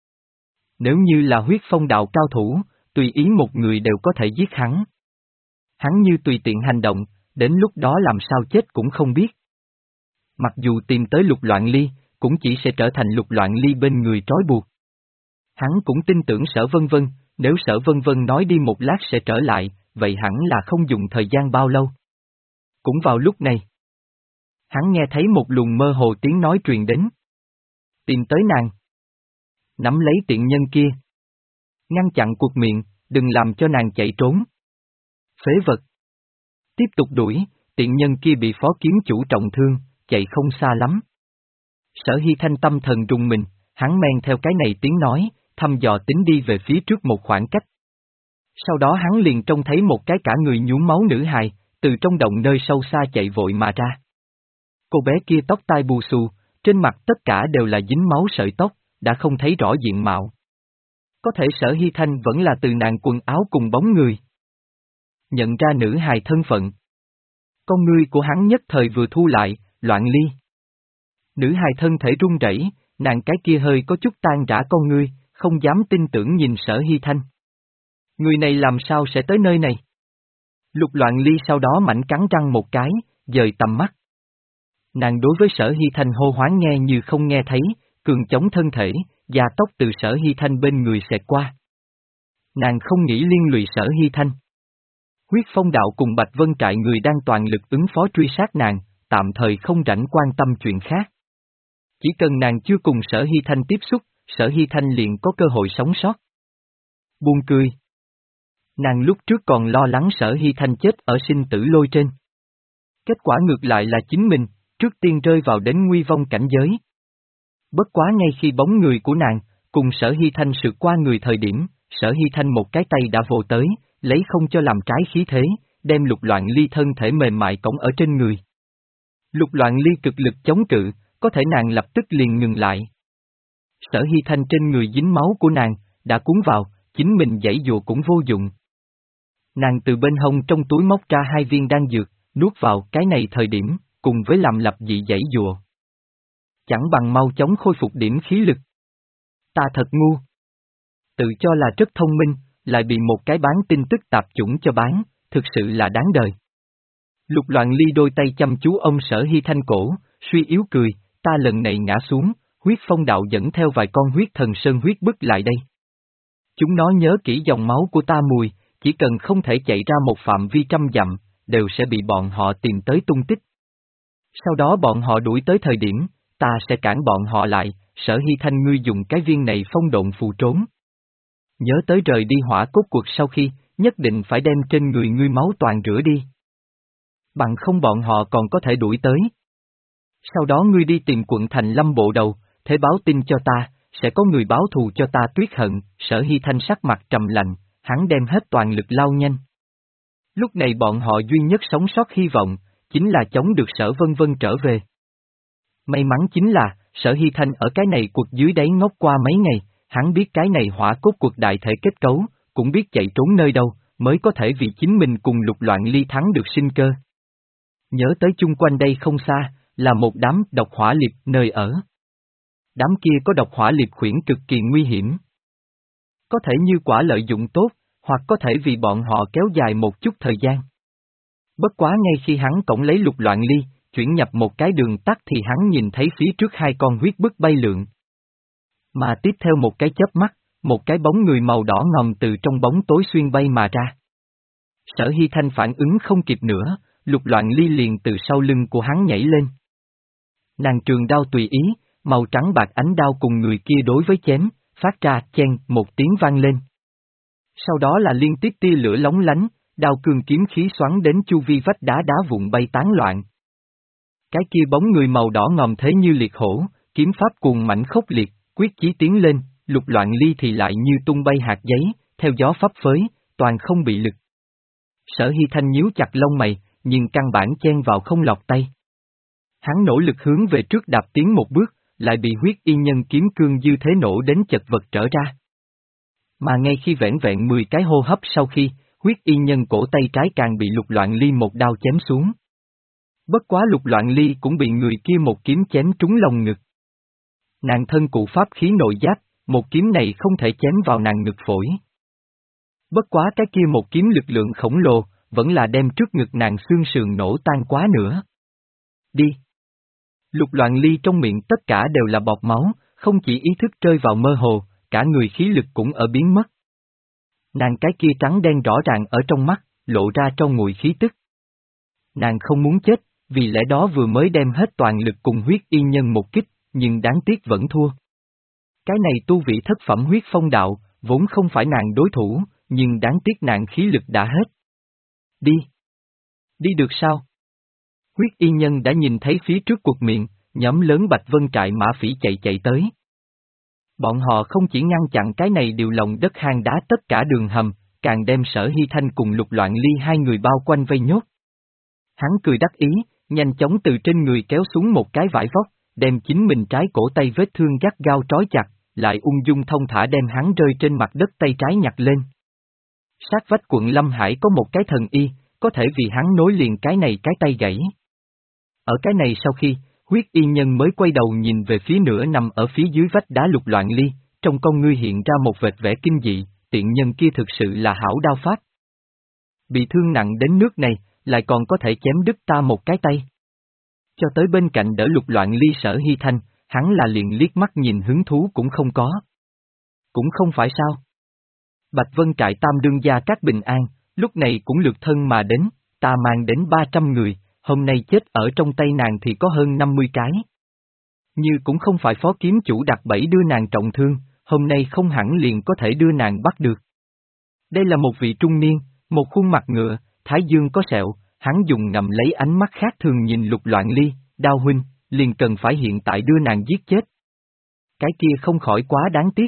Nếu như là huyết phong đạo cao thủ, tùy ý một người đều có thể giết hắn. Hắn như tùy tiện hành động, đến lúc đó làm sao chết cũng không biết. Mặc dù tìm tới Lục Loạn Ly, cũng chỉ sẽ trở thành Lục Loạn Ly bên người trói buộc. Hắn cũng tin tưởng Sở Vân Vân, nếu Sở Vân Vân nói đi một lát sẽ trở lại, vậy hẳn là không dùng thời gian bao lâu. Cũng vào lúc này, hắn nghe thấy một luồng mơ hồ tiếng nói truyền đến. Tìm tới nàng. Nắm lấy tiện nhân kia. Ngăn chặn cuộc miệng, đừng làm cho nàng chạy trốn. Phế vật. Tiếp tục đuổi, tiện nhân kia bị phó kiếm chủ trọng thương, chạy không xa lắm. Sở Hy Thanh tâm thần rùng mình, hắn men theo cái này tiếng nói, thăm dò tính đi về phía trước một khoảng cách. Sau đó hắn liền trông thấy một cái cả người nhuốm máu nữ hài, từ trong động nơi sâu xa chạy vội mà ra. Cô bé kia tóc tai bù xù, trên mặt tất cả đều là dính máu sợi tóc, đã không thấy rõ diện mạo. Có thể Sở Hy Thanh vẫn là từ nàng quần áo cùng bóng người. Nhận ra nữ hài thân phận. Con ngươi của hắn nhất thời vừa thu lại, loạn ly. Nữ hài thân thể run rẩy, nàng cái kia hơi có chút tan rã con ngươi, không dám tin tưởng nhìn Sở Hy Thanh. Người này làm sao sẽ tới nơi này? Lục Loạn Ly sau đó mảnh cắn răng một cái, dời tầm mắt. Nàng đối với Sở Hy Thanh hô hoán nghe như không nghe thấy, cường chống thân thể, da tóc từ Sở Hy Thanh bên người xẹt qua. Nàng không nghĩ liên lụy Sở Hy Thanh. Huyết Phong Đạo cùng Bạch Vân Trại người đang toàn lực ứng phó truy sát nàng, tạm thời không rảnh quan tâm chuyện khác. Chỉ cần nàng chưa cùng Sở Hy Thanh tiếp xúc, Sở Hy Thanh liền có cơ hội sống sót. Buông cười. Nàng lúc trước còn lo lắng Sở Hy Thanh chết ở sinh tử lôi trên. Kết quả ngược lại là chính mình, trước tiên rơi vào đến nguy vong cảnh giới. Bất quá ngay khi bóng người của nàng, cùng Sở Hy Thanh sượt qua người thời điểm, Sở Hy Thanh một cái tay đã vồ tới, lấy không cho làm trái khí thế, đem Lục Loạn Ly thân thể mềm mại cõng ở trên người. Lục Loạn Ly cực lực chống cự, có thể nàng lập tức liền ngừng lại. Sở Hy Thanh trên người dính máu của nàng, đã cuốn vào, chính mình giãy dụa cũng vô dụng. Nàng từ bên hông trong túi móc ra hai viên đan dược, nuốt vào cái này thời điểm, cùng với làm lập dị giãy dụa. Chẳng bằng mau chóng khôi phục điểm khí lực. Ta thật ngu. Tự cho là rất thông minh, lại bị một cái bán tin tức tạp chủng cho bán, thực sự là đáng đời. Lục Loạn Ly đôi tay chăm chú ôm Sở Hy Thanh cổ, suy yếu cười, ta lần này ngã xuống, Huyết Phong Đạo dẫn theo vài con huyết thần sơn huyết bức lại đây. Chúng nó nhớ kỹ dòng máu của ta mùi, chỉ cần không thể chạy ra một phạm vi trăm dặm, đều sẽ bị bọn họ tìm tới tung tích. Sau đó bọn họ đuổi tới thời điểm, ta sẽ cản bọn họ lại, Sở Hy Thanh ngươi dùng cái viên này phong độn phù trốn. Nhớ tới rời đi hỏa cốt cuộc sau khi, nhất định phải đem trên người ngươi máu toàn rửa đi. Bằng không bọn họ còn có thể đuổi tới. Sau đó ngươi đi tìm quận thành Lâm bộ đầu, thế báo tin cho ta, sẽ có người báo thù cho ta tuyết hận, Sở Hy Thanh sắc mặt trầm lạnh, hắn đem hết toàn lực lao nhanh. Lúc này bọn họ duy nhất sống sót hy vọng, chính là chống được Sở Vân Vân trở về. May mắn chính là, Sở Hy Thanh ở cái này cuộc dưới đáy ngốc qua mấy ngày, hắn biết cái này hỏa cốt cuộc đại thể kết cấu, cũng biết chạy trốn nơi đâu, mới có thể vì chính mình cùng Lục Loạn Ly thắng được sinh cơ. Nhớ tới chung quanh đây không xa, là một đám độc hỏa liệt nơi ở. Đám kia có độc hỏa liệt khuyển cực kỳ nguy hiểm. Có thể như quả lợi dụng tốt, hoặc có thể vì bọn họ kéo dài một chút thời gian. Bất quá ngay khi hắn cổng lấy Lục Loạn Ly, chuyển nhập một cái đường tắt thì hắn nhìn thấy phía trước hai con huyết bức bay lượn. Mà tiếp theo một cái chớp mắt, một cái bóng người màu đỏ ngòm từ trong bóng tối xuyên bay mà ra. Sở Hy Thanh phản ứng không kịp nữa, Lục Loạn Ly liền từ sau lưng của hắn nhảy lên. Nàng trường đao tùy ý, màu trắng bạc ánh đao cùng người kia đối với chém, phát ra chen một tiếng vang lên. Sau đó là liên tiếp tia lửa lóng lánh, đao cương kiếm khí xoắn đến chu vi vách đá đá vụn bay tán loạn. Cái kia bóng người màu đỏ ngòm thế như liệt hổ, kiếm pháp cuồng mãnh khốc liệt, quyết chí tiến lên, Lục Loạn Ly thì lại như tung bay hạt giấy, theo gió phấp phới, toàn không bị lực. Sở Hy Thanh nhíu chặt lông mày, nhưng căn bản chen vào không lọt tay. Hắn nỗ lực hướng về trước đạp tiến một bước, lại bị huyết y nhân kiếm cương dư thế nổ đến chật vật trở ra. Mà ngay khi vẻn vẹn mười cái hô hấp sau khi, huyết y nhân cổ tay trái càng bị Lục Loạn Ly một đao chém xuống. Bất quá Lục Loạn Ly cũng bị người kia một kiếm chém trúng lồng ngực. Nàng thân cụ pháp khí nội giáp, một kiếm này không thể chém vào nàng ngực phổi. Bất quá cái kia một kiếm lực lượng khổng lồ, vẫn là đem trước ngực nàng xương sườn nổ tan quá nữa. Đi! Lục Loạn Ly trong miệng tất cả đều là bọt máu, không chỉ ý thức rơi vào mơ hồ, cả người khí lực cũng ở biến mất. Nàng cái kia trắng đen rõ ràng ở trong mắt, lộ ra trong nguội khí tức. Nàng không muốn chết, vì lẽ đó vừa mới đem hết toàn lực cùng huyết y nhân một kích, nhưng đáng tiếc vẫn thua. Cái này tu vị thất phẩm huyết phong đạo, vốn không phải nàng đối thủ, nhưng đáng tiếc nàng khí lực đã hết. Đi! Đi được sao? Huyết y nhân đã nhìn thấy phía trước quật miệng, nhóm lớn Bạch Vân trại mã phỉ chạy chạy tới. Bọn họ không chỉ ngăn chặn cái này điều lòng đất hang đá tất cả đường hầm, càng đem Sở Hy Thanh cùng Lục Loạn Ly hai người bao quanh vây nhốt. Hắn cười đắc ý, nhanh chóng từ trên người kéo xuống một cái vải vóc, đem chính mình trái cổ tay vết thương gắt gao trói chặt, lại ung dung thông thả đem hắn rơi trên mặt đất tay trái nhặt lên. Sát vách quận Lâm Hải có một cái thần y, có thể vì hắn nối liền cái này cái tay gãy. Ở cái này sau khi, huyết y nhân mới quay đầu nhìn về phía nửa nằm ở phía dưới vách đá Lục Loạn Ly, trong con ngươi hiện ra một vệt vẻ kinh dị, tiện nhân kia thực sự là hảo đao pháp. Bị thương nặng đến nước này, lại còn có thể chém đứt ta một cái tay. Cho tới bên cạnh đỡ Lục Loạn Ly Sở Hy Thanh, hắn là liền liếc mắt nhìn hứng thú cũng không có. Cũng không phải sao. Bạch Vân trại tam đương gia các bình an, lúc này cũng lượt thân mà đến, ta mang đến ba trăm người, hôm nay chết ở trong tay nàng thì có hơn năm mươi cái. Như cũng không phải phó kiếm chủ đặt bẫy đưa nàng trọng thương, hôm nay không hẳn liền có thể đưa nàng bắt được. Đây là một vị trung niên, một khuôn mặt ngựa, thái dương có sẹo, hắn dùng ngầm lấy ánh mắt khác thường nhìn Lục Loạn Ly, Đao huynh, liền cần phải hiện tại đưa nàng giết chết. Cái kia không khỏi quá đáng tiếc.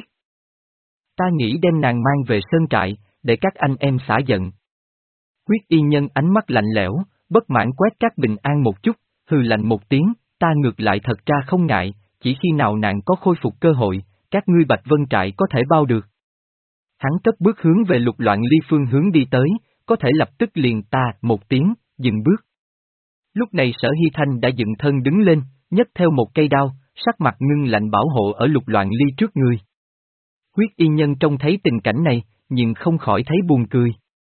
Ta nghĩ đem nàng mang về sơn trại, để các anh em xả giận. Huyết y nhân ánh mắt lạnh lẽo, bất mãn quét các bình an một chút, hừ lạnh một tiếng, ta ngược lại thật ra không ngại, chỉ khi nào nàng có khôi phục cơ hội, các ngươi Bạch Vân trại có thể bao được. Hắn cất bước hướng về Lục Loạn Ly phương hướng đi tới, có thể lập tức liền ta một tiếng, dừng bước. Lúc này Sở Hy Thanh đã dựng thân đứng lên, nhấc theo một cây đao, sắc mặt ngưng lạnh bảo hộ ở Lục Loạn Ly trước người. Huyết y nhân trông thấy tình cảnh này, nhưng không khỏi thấy buồn cười.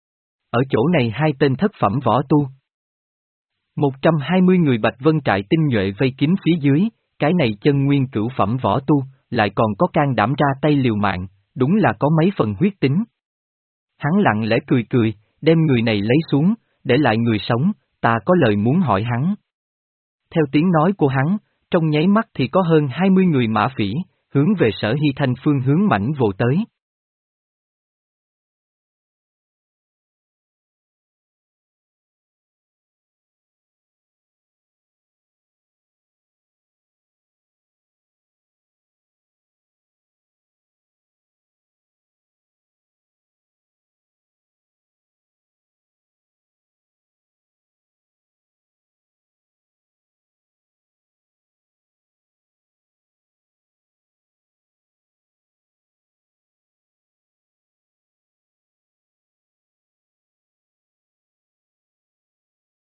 Ở chỗ này hai tên thất phẩm võ tu. một trăm hai mươi người Bạch Vân trại tinh nhuệ vây kín phía dưới, cái này chân nguyên cửu phẩm võ tu, lại còn có can đảm ra tay liều mạng, đúng là có mấy phần huyết tính. Hắn lặng lẽ cười cười, đem người này lấy xuống, để lại người sống, ta có lời muốn hỏi hắn. Theo tiếng nói của hắn, trong nháy mắt thì có hơn hai mươi người mã phỉ, hướng về Sở Hy Thanh phương hướng mảnh vồ tới.